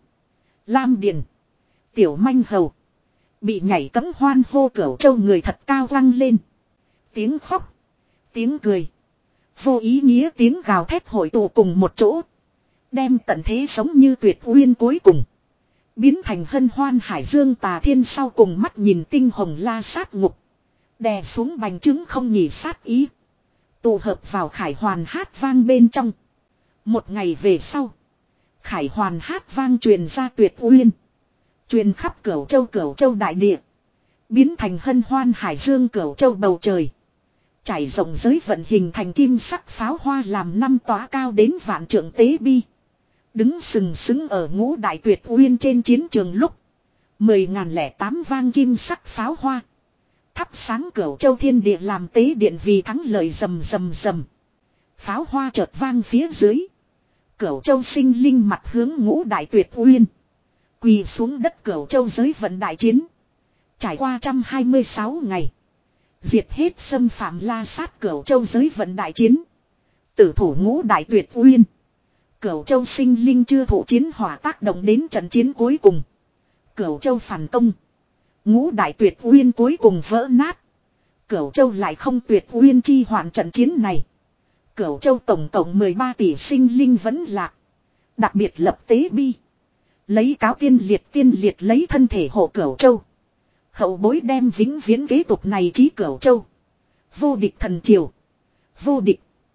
Lam Điền, Tiểu Manh Hầu bị nhảy cấm hoan hô. Cửu Châu người thật cao vang lên. Tiếng khóc, tiếng cười, vô ý nghĩa tiếng gào thét hội tụ cùng một chỗ, đem tận thế sống như Tuyệt Uyên cuối cùng biến thành hân hoan hải dương. Tà Thiên sau cùng mắt nhìn tinh hồng la sát ngục, đè xuống bành trướng không nhỉ sát ý, tụ hợp vào khải hoàn hát vang bên trong. Một ngày về sau, khải hoàn hát vang truyền ra Tuyệt Uyên, truyền khắp Cửu Châu. Cửu Châu đại địa biến thành hân hoan hải dương. Cửu Châu bầu trời trải rộng giới vận hình thành kim sắc pháo hoa, làm năm tóa cao đến vạn trượng tế bi, đứng sừng sững ở ngũ đại Tuyệt Uyên trên chiến trường lúc mười ngàn lẻ tám vang kim sắc pháo hoa thắp sáng Cửu Châu thiên địa, làm tế điện vì thắng lợi. Rầm rầm rầm, pháo hoa chợt vang phía dưới, Cửu Châu sinh linh mặt hướng ngũ đại Tuyệt Uyên, quỳ xuống đất. Cửu Châu giới vận đại chiến trải qua một trăm hai mươi sáu ngày, diệt hết xâm phạm la sát. Cửu Châu giới vận đại chiến, tử thủ ngũ đại Tuyệt Uyên. Cửu Châu sinh linh chưa thụ chiến hỏa tác động đến trận chiến cuối cùng, Cửu Châu phản công, ngũ đại Tuyệt Uyên cuối cùng vỡ nát. Cửu Châu lại không Tuyệt Uyên chi hoạn. Trận chiến này, Cửu Châu tổng cộng mười ba tỷ sinh linh vẫn lạc, đặc biệt lập tế bi, lấy cáo tiên liệt tiên liệt lấy thân thể hộ Cửu Châu. Hậu bối đem vĩnh viễn kế tục này chí Cửu Châu vô địch thần triều, vô địch.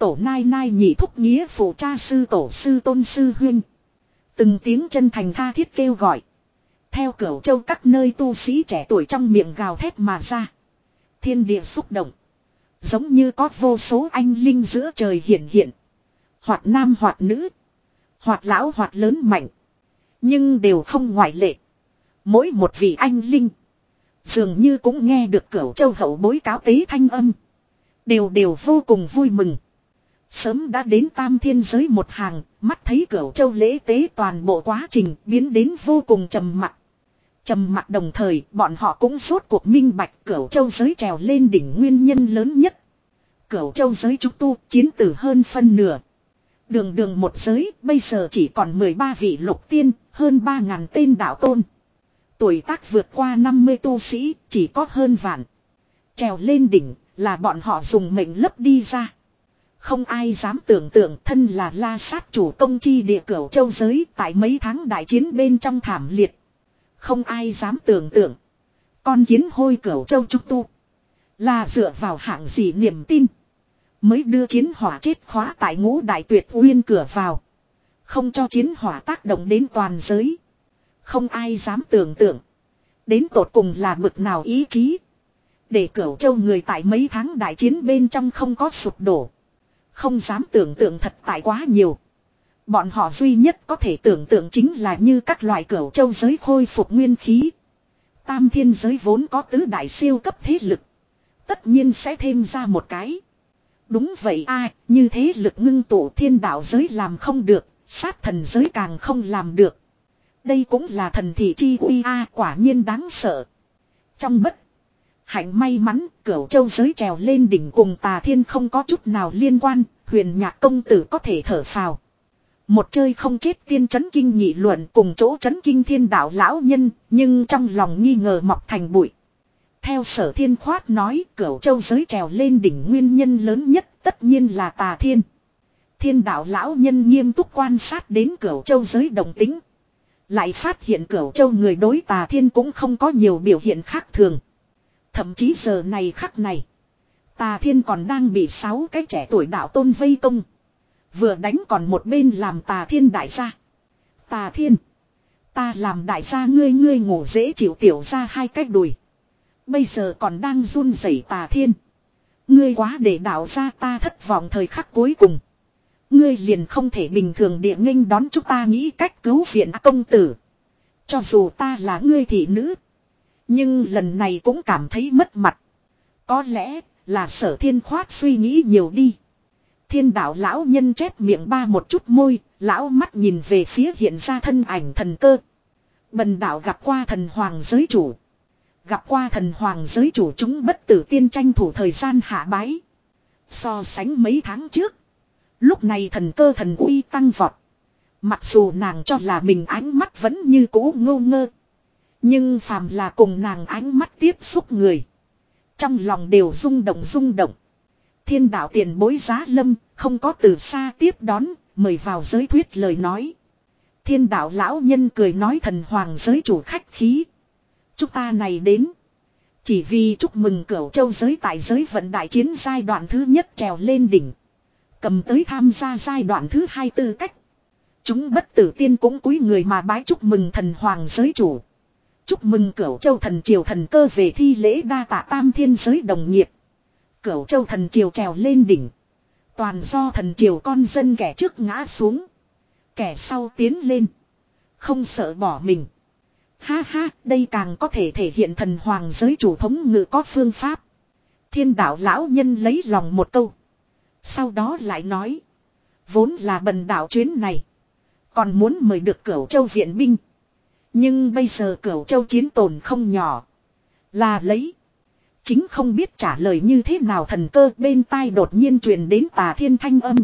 tổ nai nai nhị thúc nghĩa phụ cha sư tổ sư tôn sư huynh. Từng tiếng chân thành tha thiết kêu gọi. Theo Cửu Châu các nơi tu sĩ trẻ tuổi trong miệng gào thét mà ra. Thiên địa xúc động. Giống như có vô số anh linh giữa trời hiện hiện. Hoặc nam hoặc nữ. Hoặc lão hoặc lớn mạnh. Nhưng đều không ngoại lệ. Mỗi một vị anh linh. Dường như cũng nghe được Cửu Châu hậu bối cáo tế thanh âm. Đều đều vô cùng vui mừng. Sớm đã đến Tam Thiên giới một hàng. Mắt thấy Cửu Châu lễ tế toàn bộ quá trình biến đến vô cùng trầm mặc. Trầm mặc đồng thời bọn họ cũng rốt cuộc minh bạch Cửu Châu giới trèo lên đỉnh nguyên nhân lớn nhất. Cửu Châu giới chúng tu chiến tử hơn phân nửa. Đường đường một giới bây giờ chỉ còn mười ba vị lục tiên, hơn ba ngàn tên đạo tôn. Tuổi tác vượt qua năm mươi tu sĩ chỉ có hơn vạn. Trèo lên đỉnh là bọn họ dùng mệnh lấp đi ra. Không ai dám tưởng tượng thân là La Sát chủ công chi địa Cửu Châu giới tại mấy tháng đại chiến bên trong thảm liệt. Không ai dám tưởng tượng. Con kiến hôi Cửu Châu Trúc Tu. Là dựa vào hạng gì niềm tin. Mới đưa chiến hỏa chết khóa tại Ngũ Đại Tuyệt Uyên cửa vào. Không cho chiến hỏa tác động đến toàn giới. Không ai dám tưởng tượng. Đến tột cùng là bực nào ý chí. Để Cửu Châu người tại mấy tháng đại chiến bên trong không có sụp đổ. Không dám tưởng tượng thật tại quá nhiều. Bọn họ duy nhất có thể tưởng tượng chính là như các loại Cửu Châu giới khôi phục nguyên khí. Tam Thiên giới vốn có tứ đại siêu cấp thế lực. Tất nhiên sẽ thêm ra một cái. Đúng vậy a, như thế lực ngưng tụ thiên đạo giới làm không được, sát thần giới càng không làm được. Đây cũng là thần thị chi uy a, quả nhiên đáng sợ. Trong bất hạnh may mắn, Cửu Châu giới trèo lên đỉnh cùng Tà Thiên không có chút nào liên quan, Huyền Nhạc công tử có thể thở phào. Một chơi không chết tiên chấn kinh nghị luận cùng chỗ chấn kinh thiên đạo lão nhân, nhưng trong lòng nghi ngờ mọc thành bụi. Theo Sở Thiên Khoát nói, Cửu Châu giới trèo lên đỉnh nguyên nhân lớn nhất tất nhiên là Tà Thiên. Thiên đạo lão nhân nghiêm túc quan sát đến Cửu Châu giới đồng tính. Lại phát hiện Cửu Châu người đối Tà Thiên cũng không có nhiều biểu hiện khác thường. Thậm chí giờ này khắc này, Tà Thiên còn đang bị sáu cái trẻ tuổi đạo tôn vây công. Vừa đánh còn một bên làm Tà Thiên đại gia. Tà Thiên, ta làm đại gia ngươi ngươi ngủ dễ chịu tiểu ra hai cách đùi. Bây giờ còn đang run rẩy Tà Thiên. Ngươi quá để đạo ra ta thất vọng thời khắc cuối cùng. Ngươi liền không thể bình thường địa nghênh đón chúng ta nghĩ cách cứu viện công tử. Cho dù ta là ngươi thị nữ. Nhưng lần này cũng cảm thấy mất mặt. Có lẽ là Sở Thiên Khoát suy nghĩ nhiều đi. Thiên đạo lão nhân chép miệng ba một chút môi. Lão mắt nhìn về phía hiện ra thân ảnh thần cơ. Bần đạo gặp qua thần hoàng giới chủ. Gặp qua thần hoàng giới chủ chúng bất tử tiên tranh thủ thời gian hạ bái. So sánh mấy tháng trước. Lúc này thần cơ thần uy tăng vọt. Mặc dù nàng cho là mình ánh mắt vẫn như cũ ngô ngơ. Nhưng phàm là cùng nàng ánh mắt tiếp xúc người. Trong lòng đều rung động rung động. Thiên đạo tiền bối giá lâm, không có từ xa tiếp đón, mời vào giới thuyết lời nói. Thiên đạo lão nhân cười nói thần hoàng giới chủ khách khí. Chúng ta này đến. Chỉ vì chúc mừng Cửu Châu giới tại giới vận đại chiến giai đoạn thứ nhất trèo lên đỉnh. Cầm tới tham gia giai đoạn thứ hai tư cách. Chúng bất tử tiên cũng cúi người mà bái chúc mừng thần hoàng giới chủ. Chúc mừng Cửu Châu thần triều thần cơ về thi lễ đa tạ Tam Thiên giới đồng nghiệp. Cửu Châu thần triều trèo lên đỉnh. Toàn do thần triều con dân kẻ trước ngã xuống. Kẻ sau tiến lên. Không sợ bỏ mình. Ha ha, đây càng có thể thể hiện thần hoàng giới chủ thống ngự có phương pháp. Thiên đạo lão nhân lấy lòng một câu. Sau đó lại nói. Vốn là bần đạo chuyến này. Còn muốn mời được Cửu Châu viện binh. Nhưng bây giờ Cửu Châu chiến tổn không nhỏ. Là lấy. Chính không biết trả lời như thế nào thần cơ bên tai đột nhiên truyền đến Tà Thiên thanh âm.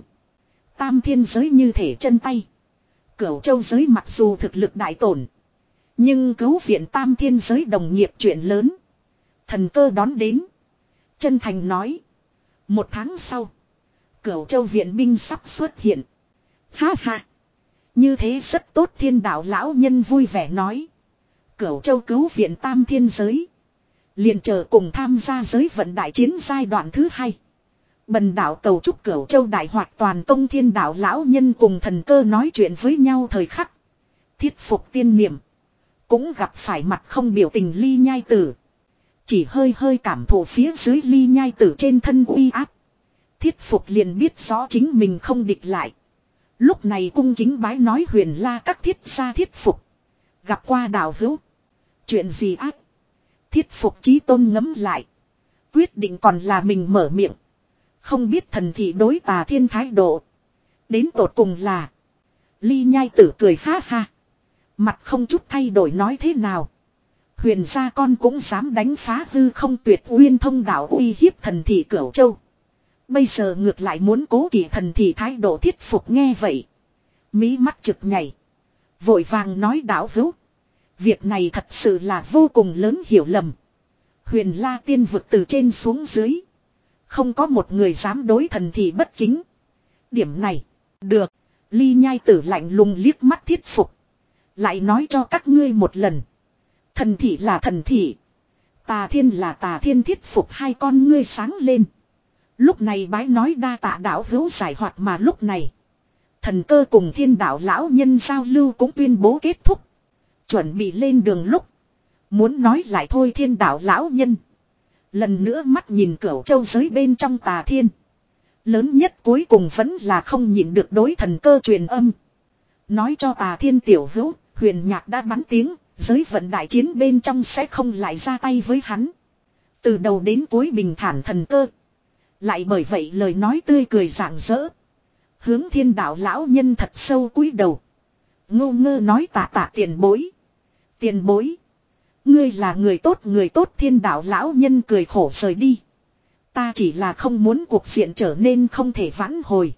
Tam Thiên giới như thể chân tay. Cửu Châu giới mặc dù thực lực đại tổn. Nhưng cứu viện Tam Thiên giới đồng nghiệp chuyện lớn. Thần cơ đón đến. Chân thành nói. Một tháng sau. Cửu Châu viện binh sắp xuất hiện. Ha ha. Như thế rất tốt thiên đạo lão nhân vui vẻ nói. Cửu Châu cứu viện Tam Thiên giới. Liền chờ cùng tham gia giới vận đại chiến giai đoạn thứ hai. Bần đạo cầu chúc Cửu Châu đại hoạt toàn công thiên đạo lão nhân cùng thần cơ nói chuyện với nhau thời khắc. Thiết phục tiên niệm. Cũng gặp phải mặt không biểu tình ly nhai tử. Chỉ hơi hơi cảm thụ phía dưới ly nhai tử trên thân uy áp. Thiết phục liền biết rõ chính mình không địch lại. Lúc này cung kính bái nói huyền la các thiết gia thiết phục. Gặp qua đạo hữu. Chuyện gì ác? Thiết phục chí tôn ngấm lại. Quyết định còn là mình mở miệng. Không biết thần thị đối Tà Thiên thái độ. Đến tột cùng là. Ly nhai tử cười ha ha. Mặt không chút thay đổi nói thế nào. Huyền gia con cũng dám đánh phá hư không tuyệt uyên thông đạo uy hiếp thần thị Cửu Châu. Bây giờ ngược lại muốn cố kỵ thần thị thái độ thiết phục nghe vậy. Mí mắt trực nhảy. Vội vàng nói đạo hữu. Việc này thật sự là vô cùng lớn hiểu lầm. Huyền La tiên vực từ trên xuống dưới. Không có một người dám đối thần thị bất kính. Điểm này. Được. Ly nhai tử lạnh lùng liếc mắt thiết phục. Lại nói cho các ngươi một lần. Thần thị là thần thị. Tà Thiên là Tà Thiên thiết phục hai con ngươi sáng lên. Lúc này bái nói đa tạ đạo hữu giải hoạt mà lúc này. Thần cơ cùng thiên đạo lão nhân giao lưu cũng tuyên bố kết thúc. Chuẩn bị lên đường lúc. Muốn nói lại thôi thiên đạo lão nhân. Lần nữa mắt nhìn Cửu Châu giới bên trong Tà Thiên. Lớn nhất cuối cùng vẫn là không nhịn được đối thần cơ truyền âm. Nói cho Tà Thiên tiểu hữu, huyền nhạc đã bắn tiếng, giới vận đại chiến bên trong sẽ không lại ra tay với hắn. Từ đầu đến cuối bình thản thần cơ. Lại bởi vậy lời nói tươi cười rạng rỡ. Hướng thiên đạo lão nhân thật sâu cúi đầu. Ngô ngơ nói tạ tạ tiền bối. Tiền bối. Ngươi là người tốt người tốt thiên đạo lão nhân cười khổ rời đi. Ta chỉ là không muốn cuộc diện trở nên không thể vãn hồi.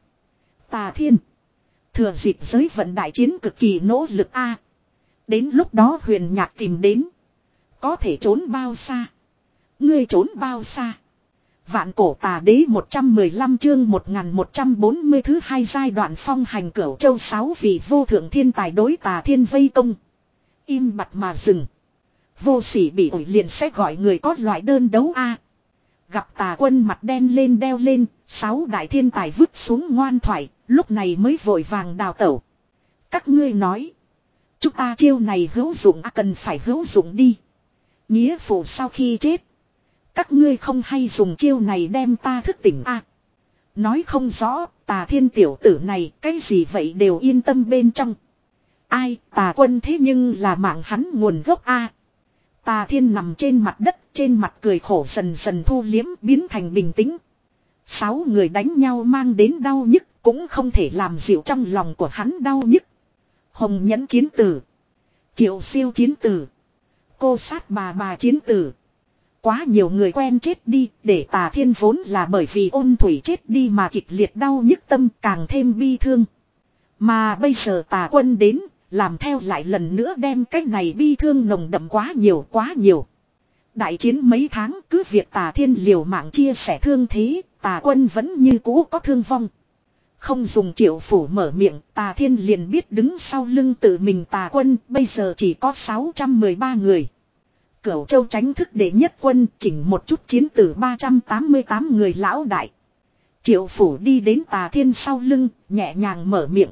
Tà Thiên. Thừa dịp giới vận đại chiến cực kỳ nỗ lực a. Đến lúc đó huyền nhạc tìm đến. Có thể trốn bao xa. Ngươi trốn bao xa. Vạn cổ tà đế một trăm mười lăm chương một nghìn một trăm bốn mươi thứ hai giai đoạn phong hành Cửu Châu sáu vị vô thượng thiên tài đối Tà Thiên vây công. Im bặt mà dừng. Vô sỉ bị ổi liền sẽ gọi người có loại đơn đấu a. Gặp Tà Quân mặt đen lên đeo lên, sáu đại thiên tài vứt xuống ngoan thoại, lúc này mới vội vàng đào tẩu. Các ngươi nói. Chúng ta chiêu này hữu dụng à, cần phải hữu dụng đi. Nghĩa phụ sau khi chết. Các ngươi không hay dùng chiêu này đem ta thức tỉnh a. À, nói không rõ, Tà Thiên tiểu tử này cái gì vậy đều yên tâm bên trong. Ai, Tà Quân thế nhưng là mạng hắn nguồn gốc a. À, Tà Thiên nằm trên mặt đất, trên mặt cười khổ dần dần thu liếm biến thành bình tĩnh. Sáu người đánh nhau mang đến đau nhức cũng không thể làm dịu trong lòng của hắn đau nhức. Hồng Nhẫn chiến tử. Triệu Siêu chiến tử. Cô sát bà bà chiến tử. Quá nhiều người quen chết đi, để Tà Thiên vốn là bởi vì ôn thủy chết đi mà kịch liệt đau nhức tâm càng thêm bi thương. Mà bây giờ Tà Quân đến, làm theo lại lần nữa đem cái này bi thương nồng đậm quá nhiều quá nhiều. Đại chiến mấy tháng cứ việc Tà Thiên liều mạng chia sẻ thương thế, Tà Quân vẫn như cũ có thương vong. Không dùng Triệu Phủ mở miệng, Tà Thiên liền biết đứng sau lưng tự mình Tà Quân bây giờ chỉ có sáu trăm mười ba người. Cửu Châu tránh thức đệ nhất quân chỉnh một chút chiến tử ba trăm tám mươi tám người lão đại. Triệu Phủ đi đến Tà Thiên sau lưng, nhẹ nhàng mở miệng.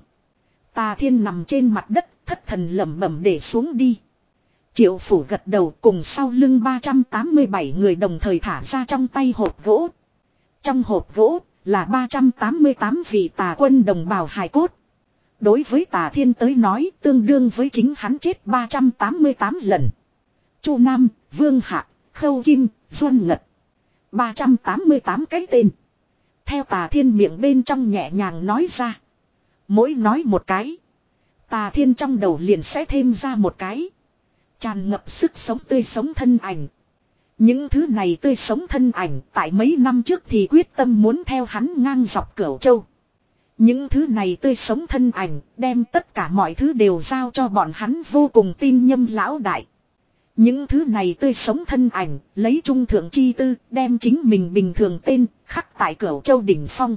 Tà Thiên nằm trên mặt đất, thất thần lẩm bẩm để xuống đi. Triệu Phủ gật đầu cùng sau lưng ba trăm tám mươi bảy người đồng thời thả ra trong tay hộp gỗ. Trong hộp gỗ là ba trăm tám mươi tám vị Tà Quân đồng bào hài cốt. Đối với Tà Thiên tới nói tương đương với chính hắn chết ba trăm tám mươi tám lần. Chu Nam, Vương Hạc, Khâu Kim, Duân Ngật. ba trăm tám mươi tám cái tên. Theo Tà Thiên miệng bên trong nhẹ nhàng nói ra. Mỗi nói một cái. Tà Thiên trong đầu liền sẽ thêm ra một cái. Tràn ngập sức sống tươi sống thân ảnh. Những thứ này tươi sống thân ảnh tại mấy năm trước thì quyết tâm muốn theo hắn ngang dọc Cửu Châu. Những thứ này tươi sống thân ảnh đem tất cả mọi thứ đều giao cho bọn hắn vô cùng tin nhâm lão đại. Những thứ này tươi sống thân ảnh lấy trung thượng chi tư đem chính mình bình thường tên khắc tại Cửu Châu đỉnh phong.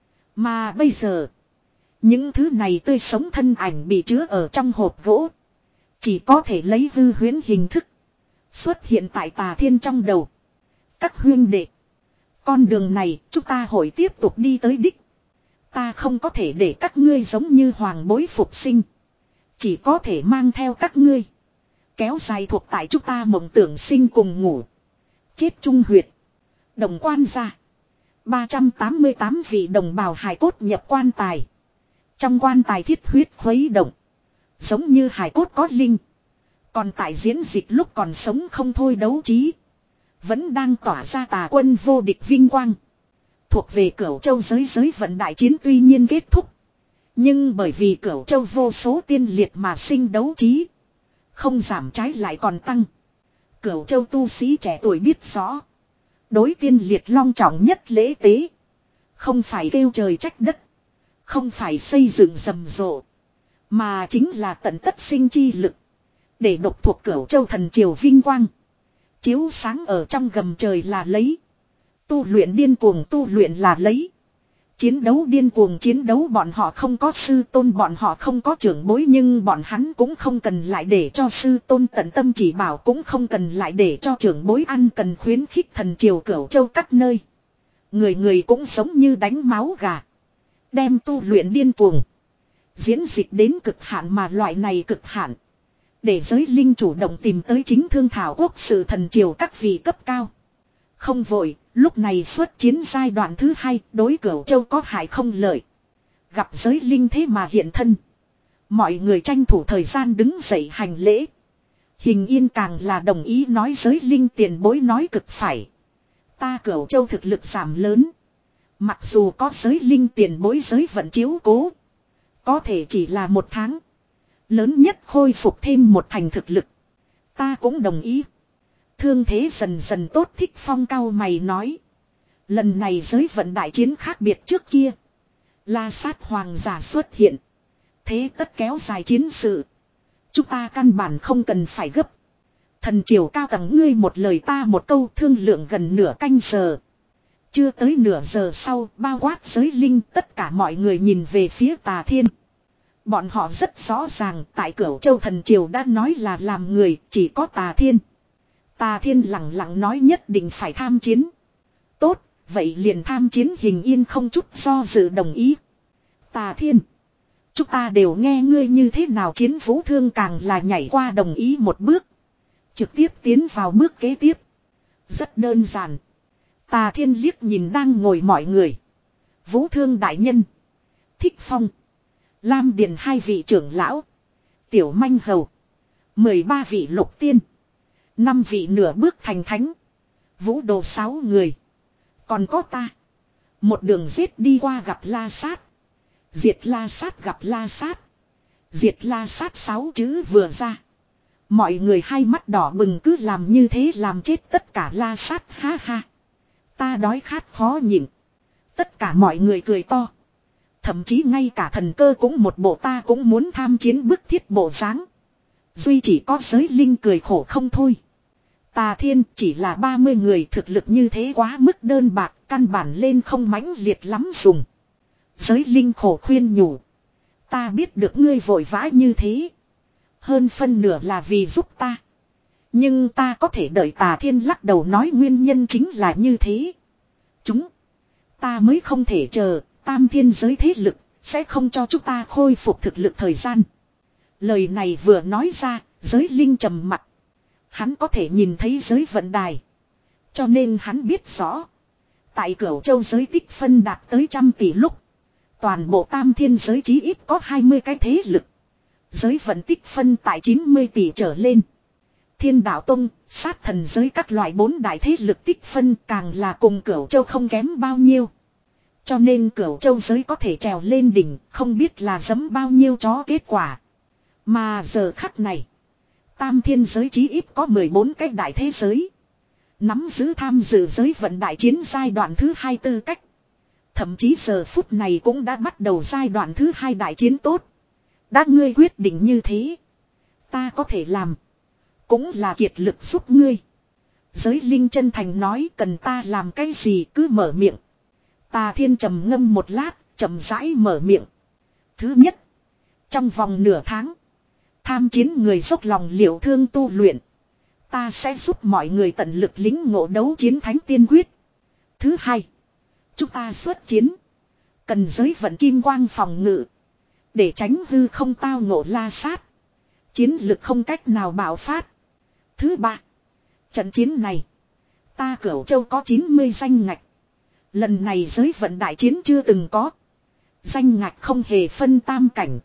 Mà bây giờ những thứ này tươi sống thân ảnh bị chứa ở trong hộp gỗ. Chỉ có thể lấy hư huyễn hình thức xuất hiện tại Tà Thiên trong đầu. Các huyên đệ, Con đường này chúng ta hội tiếp tục đi tới đích. Ta không có thể để các ngươi giống như hoàng bối phục sinh. Chỉ có thể mang theo các ngươi. Kéo dài thuộc tại chúng ta mộng tưởng sinh cùng ngủ. Chết trung huyệt. Đồng quan gia. ba trăm tám mươi tám vị đồng bào hài cốt nhập quan tài. Trong quan tài thiết huyết khuấy động. Giống như hài cốt có linh. Còn tại diễn dịch lúc còn sống không thôi đấu trí. Vẫn đang tỏa ra tà quân vô địch vinh quang. Thuộc về Cửu Châu giới giới vận đại chiến tuy nhiên kết thúc. Nhưng bởi vì Cửu Châu vô số tiên liệt mà sinh đấu trí. Không giảm trái lại còn tăng. Cửu Châu tu sĩ trẻ tuổi biết rõ. Đối tiên liệt long trọng nhất lễ tế. Không phải kêu trời trách đất. Không phải xây dựng rầm rộ. Mà chính là tận tất sinh chi lực. Để độc thuộc Cửu Châu thần triều vinh quang. Chiếu sáng ở trong gầm trời là lấy. Tu luyện điên cuồng tu luyện là lấy. Chiến đấu điên cuồng chiến đấu bọn họ không có sư tôn bọn họ không có trưởng bối nhưng bọn hắn cũng không cần lại để cho sư tôn tận tâm chỉ bảo cũng không cần lại để cho trưởng bối ăn cần khuyến khích thần triều Cửu Châu các nơi. Người người cũng giống như đánh máu gà. Đem tu luyện điên cuồng. Diễn dịch đến cực hạn mà loại này cực hạn. Để giới linh chủ động tìm tới chính thương thảo quốc sự thần triều các vị cấp cao. Không vội, lúc này xuất chiến giai đoạn thứ hai đối Cửu Châu có hại không lợi. Gặp giới linh thế mà hiện thân. Mọi người tranh thủ thời gian đứng dậy hành lễ. Hình Yên càng là đồng ý nói giới linh tiền bối nói cực phải. Ta Cửu Châu thực lực giảm lớn. Mặc dù có giới linh tiền bối giới vận chiếu cố. Có thể chỉ là một tháng. Lớn nhất khôi phục thêm một thành thực lực. Ta cũng đồng ý. Thương thế dần dần tốt Thích Phong cao mày nói. Lần này giới vận đại chiến khác biệt trước kia. La sát hoàng giả xuất hiện. Thế tất kéo dài chiến sự. Chúng ta căn bản không cần phải gấp. Thần triều cao tầng ngươi một lời ta một câu thương lượng gần nửa canh giờ. Chưa tới nửa giờ sau bao quát giới linh tất cả mọi người nhìn về phía Tà Thiên. Bọn họ rất rõ ràng tại Cửu Châu thần triều đã nói là làm người chỉ có Tà Thiên. Tà Thiên lặng lặng nói nhất định phải tham chiến. Tốt, vậy liền tham chiến Hình Yên không chút do dự đồng ý. Tà Thiên. Chúng ta đều nghe ngươi như thế nào Chiến Vũ Thương càng là nhảy qua đồng ý một bước. Trực tiếp tiến vào bước kế tiếp. Rất đơn giản. Tà Thiên liếc nhìn đang ngồi mọi người. Vũ Thương đại nhân. Thích Phong. Lam Điền hai vị trưởng lão. Tiểu Manh Hầu. mười ba vị lục tiên. năm vị nửa bước thành thánh. Vũ đồ sáu người. Còn có ta. Một đường giết đi qua gặp La Sát. Diệt La Sát gặp La Sát. Diệt La Sát sáu chữ vừa ra. Mọi người hai mắt đỏ bừng cứ làm như thế làm chết tất cả La Sát ha ha. Ta đói khát khó nhịn. Tất cả mọi người cười to. Thậm chí ngay cả thần cơ cũng một bộ ta cũng muốn tham chiến bức thiết bộ dáng. Duy chỉ có giới linh cười khổ không thôi. Tà Thiên chỉ là ba mươi người thực lực như thế quá mức đơn bạc, căn bản lên không mãnh liệt lắm dùng. Giới linh khổ khuyên nhủ. Ta biết được ngươi vội vã như thế. Hơn phân nửa là vì giúp ta. Nhưng ta có thể đợi Tà Thiên lắc đầu nói nguyên nhân chính là như thế. Chúng. Ta mới không thể chờ, tam thiên giới thế lực, sẽ không cho chúng ta khôi phục thực lực thời gian. Lời này vừa nói ra, giới linh trầm mặt. Hắn có thể nhìn thấy giới vận đài. Cho nên hắn biết rõ. Tại Cửu Châu giới tích phân đạt tới trăm tỷ lúc. Toàn bộ tam thiên giới chí ít có hai mươi cái thế lực. Giới vận tích phân tại chín mươi tỷ trở lên. Thiên đạo tông, sát thần giới các loại bốn đại thế lực tích phân càng là cùng Cửu Châu không kém bao nhiêu. Cho nên Cửu Châu giới có thể trèo lên đỉnh, không biết là giấm bao nhiêu chó kết quả. Mà giờ khắc này, tam thiên giới chí ít có mười bốn cái đại thế giới. Nắm giữ tham dự giới vận đại chiến giai đoạn thứ hai tư cách. Thậm chí giờ phút này cũng đã bắt đầu giai đoạn thứ hai đại chiến tốt. Đã ngươi quyết định như thế. Ta có thể làm. Cũng là kiệt lực giúp ngươi. Giới linh chân thành nói cần ta làm cái gì cứ mở miệng. Tà Thiên trầm ngâm một lát, chậm rãi mở miệng. Thứ nhất, trong vòng nửa tháng, tham chiến người dốc lòng liệu thương tu luyện. Ta sẽ giúp mọi người tận lực lính ngộ đấu chiến thánh tiên quyết. Thứ hai, chúng ta xuất chiến. Cần giới vận kim quang phòng ngự. Để tránh hư không tao ngộ la sát. Chiến lực không cách nào bạo phát. Thứ ba, trận chiến này. Ta Cửu Châu có chín mươi danh ngạch. Lần này giới vận đại chiến chưa từng có. Danh ngạch không hề phân tam cảnh.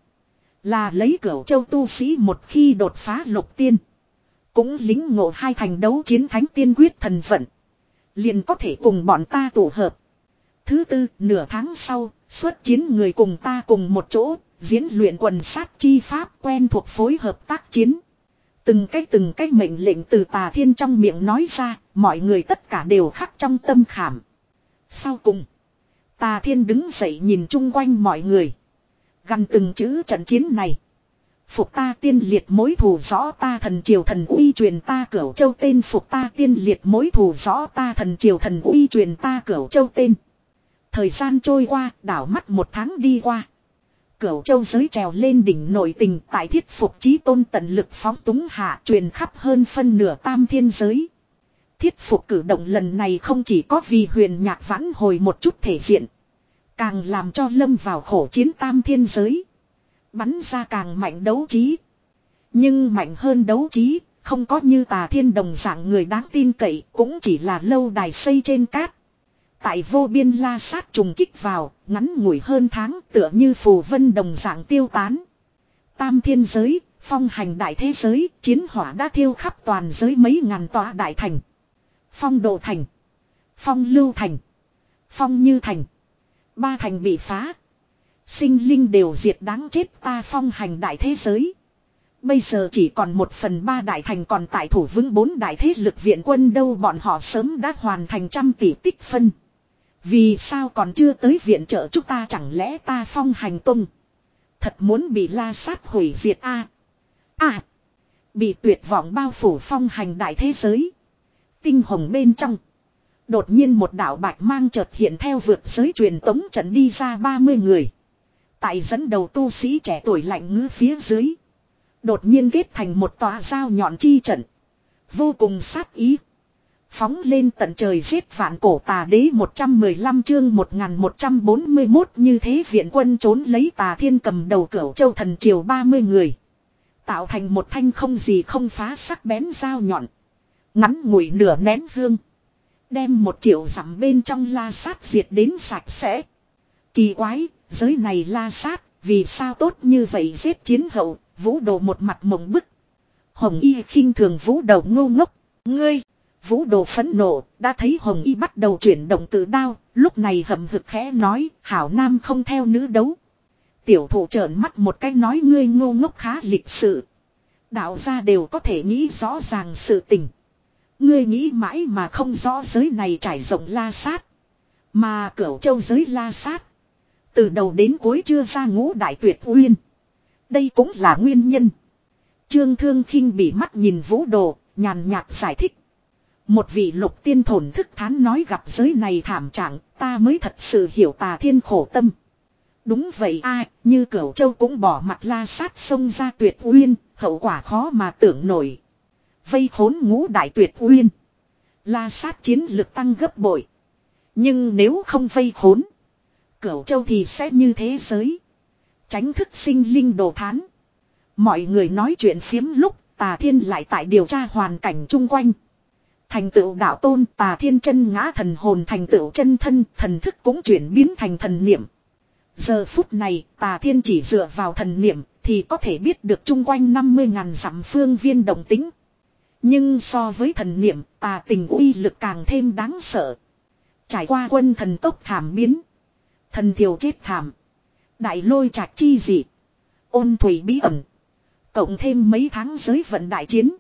Là lấy Cửu Châu tu sĩ một khi đột phá lục tiên. Cũng lính ngộ hai thành đấu chiến thánh tiên quyết thần vận. Liền có thể cùng bọn ta tụ hợp. Thứ tư, nửa tháng sau, xuất chiến người cùng ta cùng một chỗ, diễn luyện quần sát chi pháp quen thuộc phối hợp tác chiến. Từng cách từng cách mệnh lệnh từ Tà Thiên trong miệng nói ra, mọi người tất cả đều khắc trong tâm khảm. Sau cùng, Tà Thiên đứng dậy nhìn chung quanh mọi người. Gần từng chữ trận chiến này. Phục ta tiên liệt mối thù rõ ta thần triều thần uy truyền ta Cửu Châu tên. Phục ta tiên liệt mối thù rõ ta thần triều thần uy truyền ta Cửu Châu tên. Thời gian trôi qua, đảo mắt một tháng đi qua. Cửu Châu giới trèo lên đỉnh nội tình tại Thiết Phục chí tôn tận lực phóng túng hạ truyền khắp hơn phân nửa tam thiên giới. Thiết Phục cử động lần này không chỉ có vì huyền nhạc vãn hồi một chút thể diện. Càng làm cho lâm vào khổ chiến tam thiên giới. Bắn ra càng mạnh đấu trí. Nhưng mạnh hơn đấu trí, không có như Tà Thiên đồng dạng người đáng tin cậy, cũng chỉ là lâu đài xây trên cát. Tại vô biên la sát trùng kích vào, ngắn ngủi hơn tháng tựa như phù vân đồng dạng tiêu tán. Tam thiên giới, phong hành đại thế giới, chiến hỏa đã thiêu khắp toàn giới mấy ngàn tòa đại thành. Phong độ thành, phong lưu thành, phong như thành. Ba thành bị phá. Sinh linh đều diệt đáng chết ta phong hành đại thế giới. Bây giờ chỉ còn một phần ba đại thành còn tại thủ vững bốn đại thế lực viện quân đâu, bọn họ sớm đã hoàn thành trăm tỷ tích phân. Vì sao còn chưa tới viện trợ chúng ta, chẳng lẽ ta phong hành tung thật muốn bị la sát hủy diệt a à, à, bị tuyệt vọng bao phủ phong hành đại thế giới. Tinh hồng bên trong. Đột nhiên một đạo bạch mang chợt hiện theo vượt giới truyền tống trận đi ra ba mươi người. Tại dẫn đầu tu sĩ trẻ tuổi lạnh ngữ phía dưới. Đột nhiên kết thành một tòa dao nhọn chi trận. Vô cùng sát ý. Phóng lên tận trời giết vạn cổ tà đế. Một trăm mười lăm chương một nghìn một trăm bốn mươi mốt như thế viện quân trốn lấy Tà Thiên cầm đầu Cửu Châu thần triều ba mươi người. Tạo thành một thanh không gì không phá sắc bén dao nhọn. Ngắn ngủi nửa nén hương. Đem một triệu dặm bên trong la sát diệt đến sạch sẽ. Kỳ quái, giới này la sát, vì sao tốt như vậy giết chiến hậu, Vũ Đồ một mặt mộng bức. Hồng Y khinh thường Vũ Đồ ngô ngốc, ngươi. Vũ Đồ phẫn nộ, đã thấy Hồng Y bắt đầu chuyển động tự đao, lúc này hậm hực khẽ nói, hảo nam không theo nữ đấu. Tiểu thủ trợn mắt một cái nói ngươi ngô ngốc khá lịch sự. Đạo gia đều có thể nghĩ rõ ràng sự tình. Ngươi nghĩ mãi mà không rõ giới này trải rộng la sát. Mà Cửu Châu giới la sát. Từ đầu đến cuối chưa ra ngũ đại tuyệt uyên. Đây cũng là nguyên nhân. Trương Thương khinh bị mắt nhìn Vũ Đồ, nhàn nhạt giải thích. Một vị lục tiên thổn thức thán nói gặp giới này thảm trạng, ta mới thật sự hiểu Tà Thiên khổ tâm. Đúng vậy a, như Cửu Châu cũng bỏ mặt la sát xông ra tuyệt uyên, hậu quả khó mà tưởng nổi. Vây khốn ngũ đại tuyệt uyên. La sát chiến lực tăng gấp bội. Nhưng nếu không vây khốn, Cửu Châu thì sẽ như thế giới. Tránh thức sinh linh đồ thán. Mọi người nói chuyện phiếm lúc, Tà Thiên lại tại điều tra hoàn cảnh chung quanh. Thành tựu đạo tôn, Tà Thiên chân ngã thần hồn, thành tựu chân thân, thần thức cũng chuyển biến thành thần niệm. Giờ phút này, Tà Thiên chỉ dựa vào thần niệm thì có thể biết được chung quanh năm mươi ngàn dặm phương viên động tính. Nhưng so với thần niệm, Tà tình uy lực càng thêm đáng sợ. Trải qua quân thần tốc thảm biến, thần thiều chết thảm, đại lôi trạch chi dị, ôn thủy bí ẩn, cộng thêm mấy tháng giới vận đại chiến,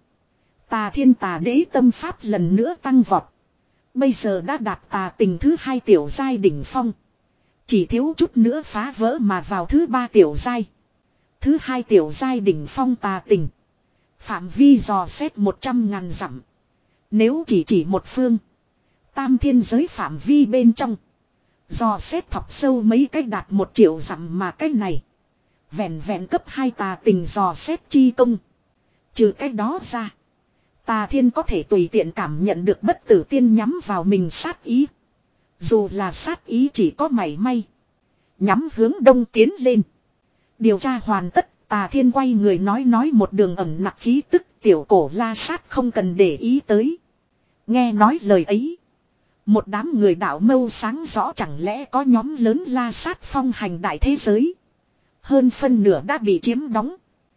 Tà Thiên Tà Đế tâm pháp lần nữa tăng vọt. Bây giờ đã đạt tà tình thứ hai tiểu giai đỉnh phong. Chỉ thiếu chút nữa phá vỡ mà vào thứ ba tiểu giai. Thứ hai tiểu giai đỉnh phong tà tình. Phạm vi dò xét một trăm ngàn dặm. Nếu chỉ chỉ một phương. Tam thiên giới phạm vi bên trong. Dò xét thọc sâu mấy cách đạt một triệu dặm mà cách này. Vẹn vẹn cấp hai tà tình dò xét chi công. Trừ cách đó ra. Tà Thiên có thể tùy tiện cảm nhận được bất tử tiên nhắm vào mình sát ý. Dù là sát ý chỉ có mảy may. Nhắm hướng đông tiến lên. Điều tra hoàn tất, Tà Thiên quay người nói nói một đường ẩm nặc khí tức, tiểu cổ La Sát không cần để ý tới. Nghe nói lời ấy. Một đám người đạo mâu sáng rõ, chẳng lẽ có nhóm lớn La Sát phong hành đại thế giới. Hơn phân nửa đã bị chiếm đóng.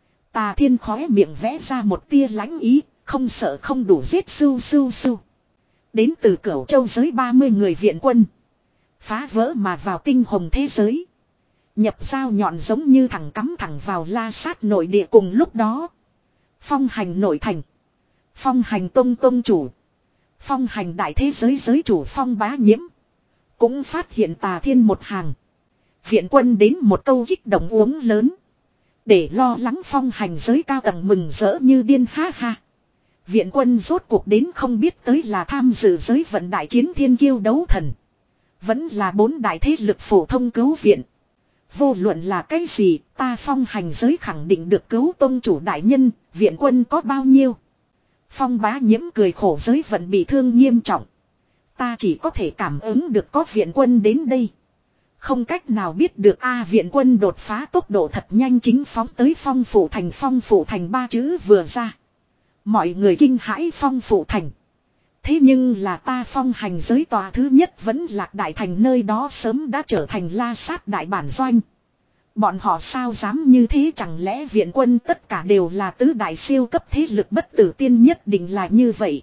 Tà Thiên khóe miệng vẽ ra một tia lãnh ý, không sợ không đủ giết sưu sưu sưu. Đến từ Cửu Châu giới ba mươi người viện quân. Phá vỡ mà vào tinh hồng thế giới. Nhập dao nhọn giống như thẳng cắm thẳng vào La Sát nội địa cùng lúc đó. Phong hành nội thành. Phong hành tông tông chủ. Phong hành đại thế giới giới chủ Phong Bá Nhiễm. Cũng phát hiện Tà Thiên một hàng. Viện quân đến một câu kích động uống lớn. Để lo lắng phong hành giới cao tầng mừng rỡ như điên ha ha. Viện quân rốt cuộc đến không biết tới là tham dự giới vận đại chiến thiên kiêu đấu thần. Vẫn là bốn đại thế lực phổ thông cứu viện. Vô luận là cái gì, ta phong hành giới khẳng định được cứu tông chủ đại nhân, viện quân có bao nhiêu. Phong Bá Nhiễm cười khổ, giới vận bị thương nghiêm trọng. Ta chỉ có thể cảm ứng được có viện quân đến đây. Không cách nào biết được a viện quân đột phá tốc độ thật nhanh, chính phóng tới Phong Phủ Thành. Phong Phủ Thành ba chữ vừa ra. Mọi người kinh hãi. Phong Phủ Thành. Thế nhưng là ta phong hành giới tòa thứ nhất vẫn Lạc Đại Thành, nơi đó sớm đã trở thành La Sát đại bản doanh. Bọn họ sao dám như thế, chẳng lẽ viện quân tất cả đều là tứ đại siêu cấp thế lực bất tử tiên, nhất định là như vậy.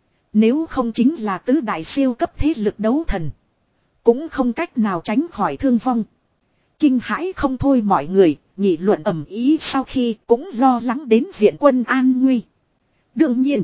Nếu không chính là tứ đại siêu cấp thế lực đấu thần. Cũng không cách nào tránh khỏi thương vong. Kinh hãi không thôi mọi người, nghị luận ầm ĩ, sau khi cũng lo lắng đến viện quân an nguy. Đương nhiên,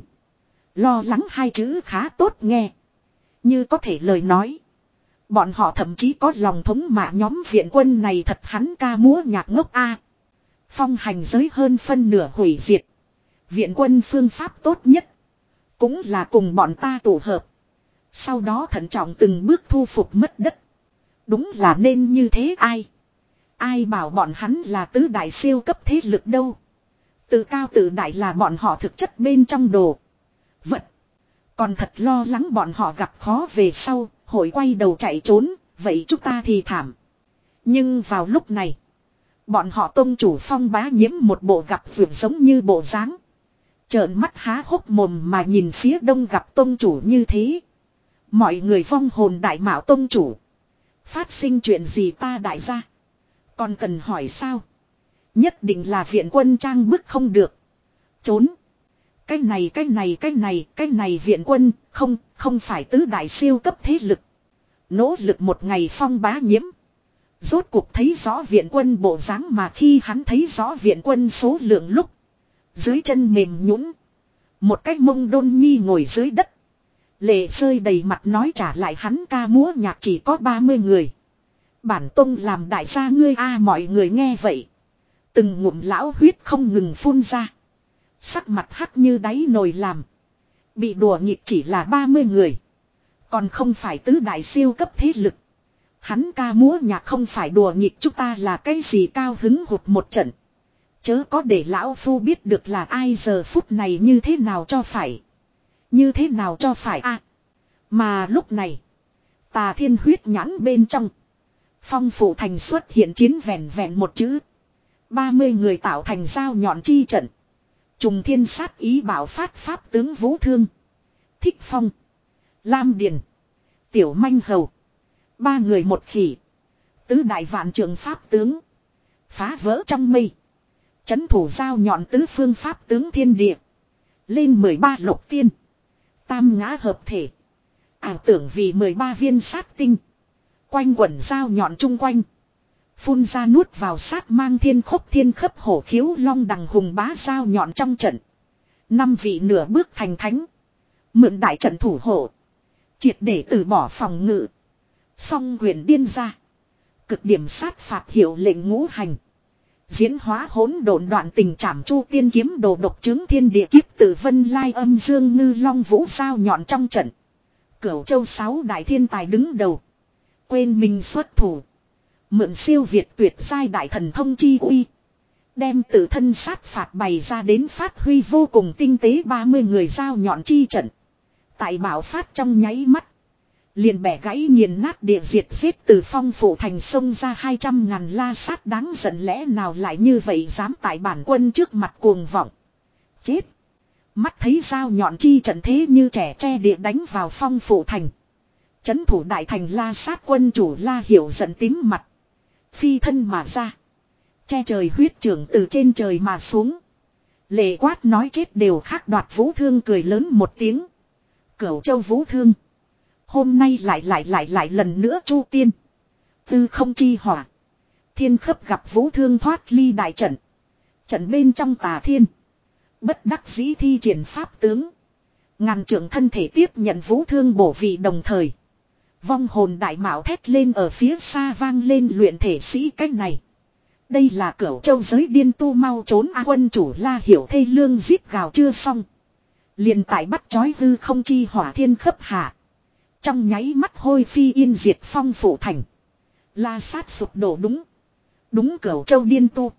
lo lắng hai chữ khá tốt nghe. Như có thể lời nói. Bọn họ thậm chí có lòng thống mạ nhóm viện quân này thật hắn ca múa nhạc ngốc a. Phong hành giới hơn phân nửa hủy diệt. Viện quân phương pháp tốt nhất cũng là cùng bọn ta tụ hợp. Sau đó thận trọng từng bước thu phục mất đất. Đúng là nên như thế. Ai Ai bảo bọn hắn là tứ đại siêu cấp thế lực đâu. Tự cao tự đại là bọn họ thực chất bên trong đồ vật. Còn thật lo lắng bọn họ gặp khó về sau hội quay đầu chạy trốn. Vậy chúng ta thì thảm. Nhưng vào lúc này, bọn họ tông chủ Phong Bá Nhiễm một bộ gặp vượt giống như bộ dáng, trợn mắt há hốc mồm mà nhìn phía đông gặp tông chủ như thế. Mọi người vong hồn đại mạo tông chủ. Phát sinh chuyện gì ta đại gia? Còn cần hỏi sao? Nhất định là viện quân trang bức không được. Trốn. Cái này cái này cái này cái này viện quân không không phải tứ đại siêu cấp thế lực. Nỗ lực một ngày Phong Bá Nhiễm rốt cuộc thấy rõ viện quân bộ dáng, mà khi hắn thấy rõ viện quân số lượng lúc, dưới chân mềm nhũn, một cái mông đôn nhi ngồi dưới đất. Lệ rơi đầy mặt nói trả lại hắn ca múa nhạc chỉ có ba mươi người. Bản tông làm đại gia ngươi a. Mọi người nghe vậy, từng ngụm lão huyết không ngừng phun ra. Sắc mặt hắc như đáy nồi làm. Bị đùa nghịch chỉ là ba mươi người. Còn không phải tứ đại siêu cấp thế lực. Hắn ca múa nhạc không phải đùa nghịch chúng ta là cái gì, cao hứng hụt một trận. Chớ có để lão phu biết được là ai giờ phút này như thế nào cho phải. Như thế nào cho phải a. À, mà lúc này, Tà Thiên huyết nhãn bên trong, Phong Phủ Thành xuất hiện chiến vẹn vẹn một chữ. ba mươi người tạo thành dao nhọn chi trận. Trùng thiên sát ý bảo phát pháp tướng Vũ Thương, Thích Phong, Lam Điền, Tiểu Manh Hầu. Ba người một khỉ. Tứ đại vạn trường pháp tướng. Phá vỡ trong mây. Chấn thủ dao nhọn tứ phương pháp tướng thiên địa. Lên mười ba lục tiên. Tam ngã hợp thể. Ảo tưởng vì mười ba viên sát tinh. Quanh quẩn dao nhọn chung quanh. Phun ra nuốt vào sát mang thiên khốc thiên khấp hổ khiếu long đằng hùng bá dao nhọn trong trận. Năm vị nửa bước thành thánh. Mượn đại trận thủ hộ. Triệt để từ bỏ phòng ngự. Song quyền điên ra. Cực điểm sát phạt hiệu lệnh ngũ hành. Diễn hóa hỗn độn đoạn tình trảm chu tiên kiếm đồ độc chứng thiên địa kiếp tử vân lai âm dương ngư long vũ sao nhọn trong trận. Cửu châu sáu đại thiên tài đứng đầu. Quên mình xuất thủ. Mượn siêu việt tuyệt giai đại thần thông chi uy. Đem tự thân sát phạt bày ra đến phát huy vô cùng tinh tế. Ba mươi người dao nhọn chi trận. Tại bảo phát trong nháy mắt. Liền bẻ gãy nghiền nát địa diệt giết từ Phong Phủ thành sông ra hai trăm ngàn la sát đáng giận, lẽ nào lại như vậy, dám tại bản quân trước mặt cuồng vọng. Chết. Mắt thấy dao nhọn chi trận thế như trẻ tre địa đánh vào Phong Phủ thành. Chấn thủ đại thành la sát quân chủ La Hiểu giận tím mặt. Phi thân mà ra. Che trời huyết trưởng từ trên trời mà xuống. Lệ quát nói chết đều khác đoạt Vũ Thương cười lớn một tiếng. Cửu Châu Vũ Thương. Hôm nay lại lại lại lại lần nữa chu tiên. Tư không chi hỏa. Thiên khấp gặp Vũ Thương thoát ly đại trận. Trận bên trong Tà Thiên. Bất đắc dĩ thi triển pháp tướng. Ngàn trưởng thân thể tiếp nhận Vũ Thương bổ vị, đồng thời. Vong hồn đại mạo thét lên ở phía xa vang lên luyện thể sĩ cách này. Đây là Cửu Châu giới điên tu mau trốn a quân chủ La Hiểu thê lương giết gào chưa xong. Liền tại bắt chói hư không chi hỏa thiên khấp hạ. Trong nháy mắt hôi phi yên diệt Phong Phủ thành. La sát sụp đổ, đúng. Đúng Cửu Châu điên tu.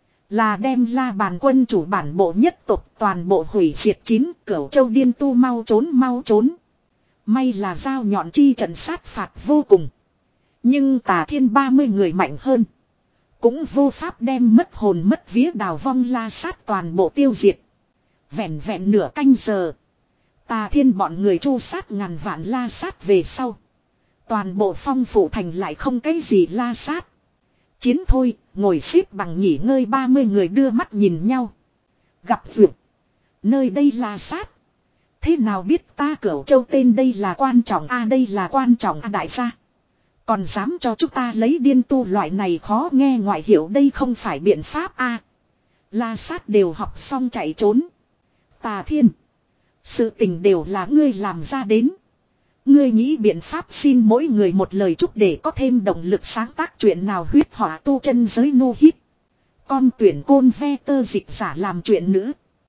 Là đem La Bàn quân chủ bản bộ nhất tộc toàn bộ hủy diệt chín. Cửu Châu điên tu mau trốn mau trốn. May là dao nhọn chi trận sát phạt vô cùng. Nhưng Tà Thiên ba mươi người mạnh hơn. Cũng vô pháp đem mất hồn mất vía đào vong la sát toàn bộ tiêu diệt. Vẹn vẹn nửa canh giờ. Tà Thiên bọn người tru sát ngàn vạn la sát về sau. Toàn bộ Phong Phủ thành lại không cái gì la sát. Chiến thôi, ngồi xếp bằng nghỉ ngơi ba mươi người đưa mắt nhìn nhau. Gặp vượt. Nơi đây la sát. Thế nào biết ta Cửu Châu tên đây là quan trọng a à, đây là quan trọng a à, đại gia. Còn dám cho chúng ta lấy điên tu loại này khó nghe ngoại hiệu, đây không phải biện pháp a à. La sát đều học xong chạy trốn. Tà Thiên. Sự tình đều là ngươi làm ra đến. Ngươi nghĩ biện pháp xin mỗi người một lời chúc để có thêm động lực sáng tác chuyện nào huyết hỏa tu chân giới nô hít. Con tuyển côn ve tơ dịch giả làm chuyện nữ.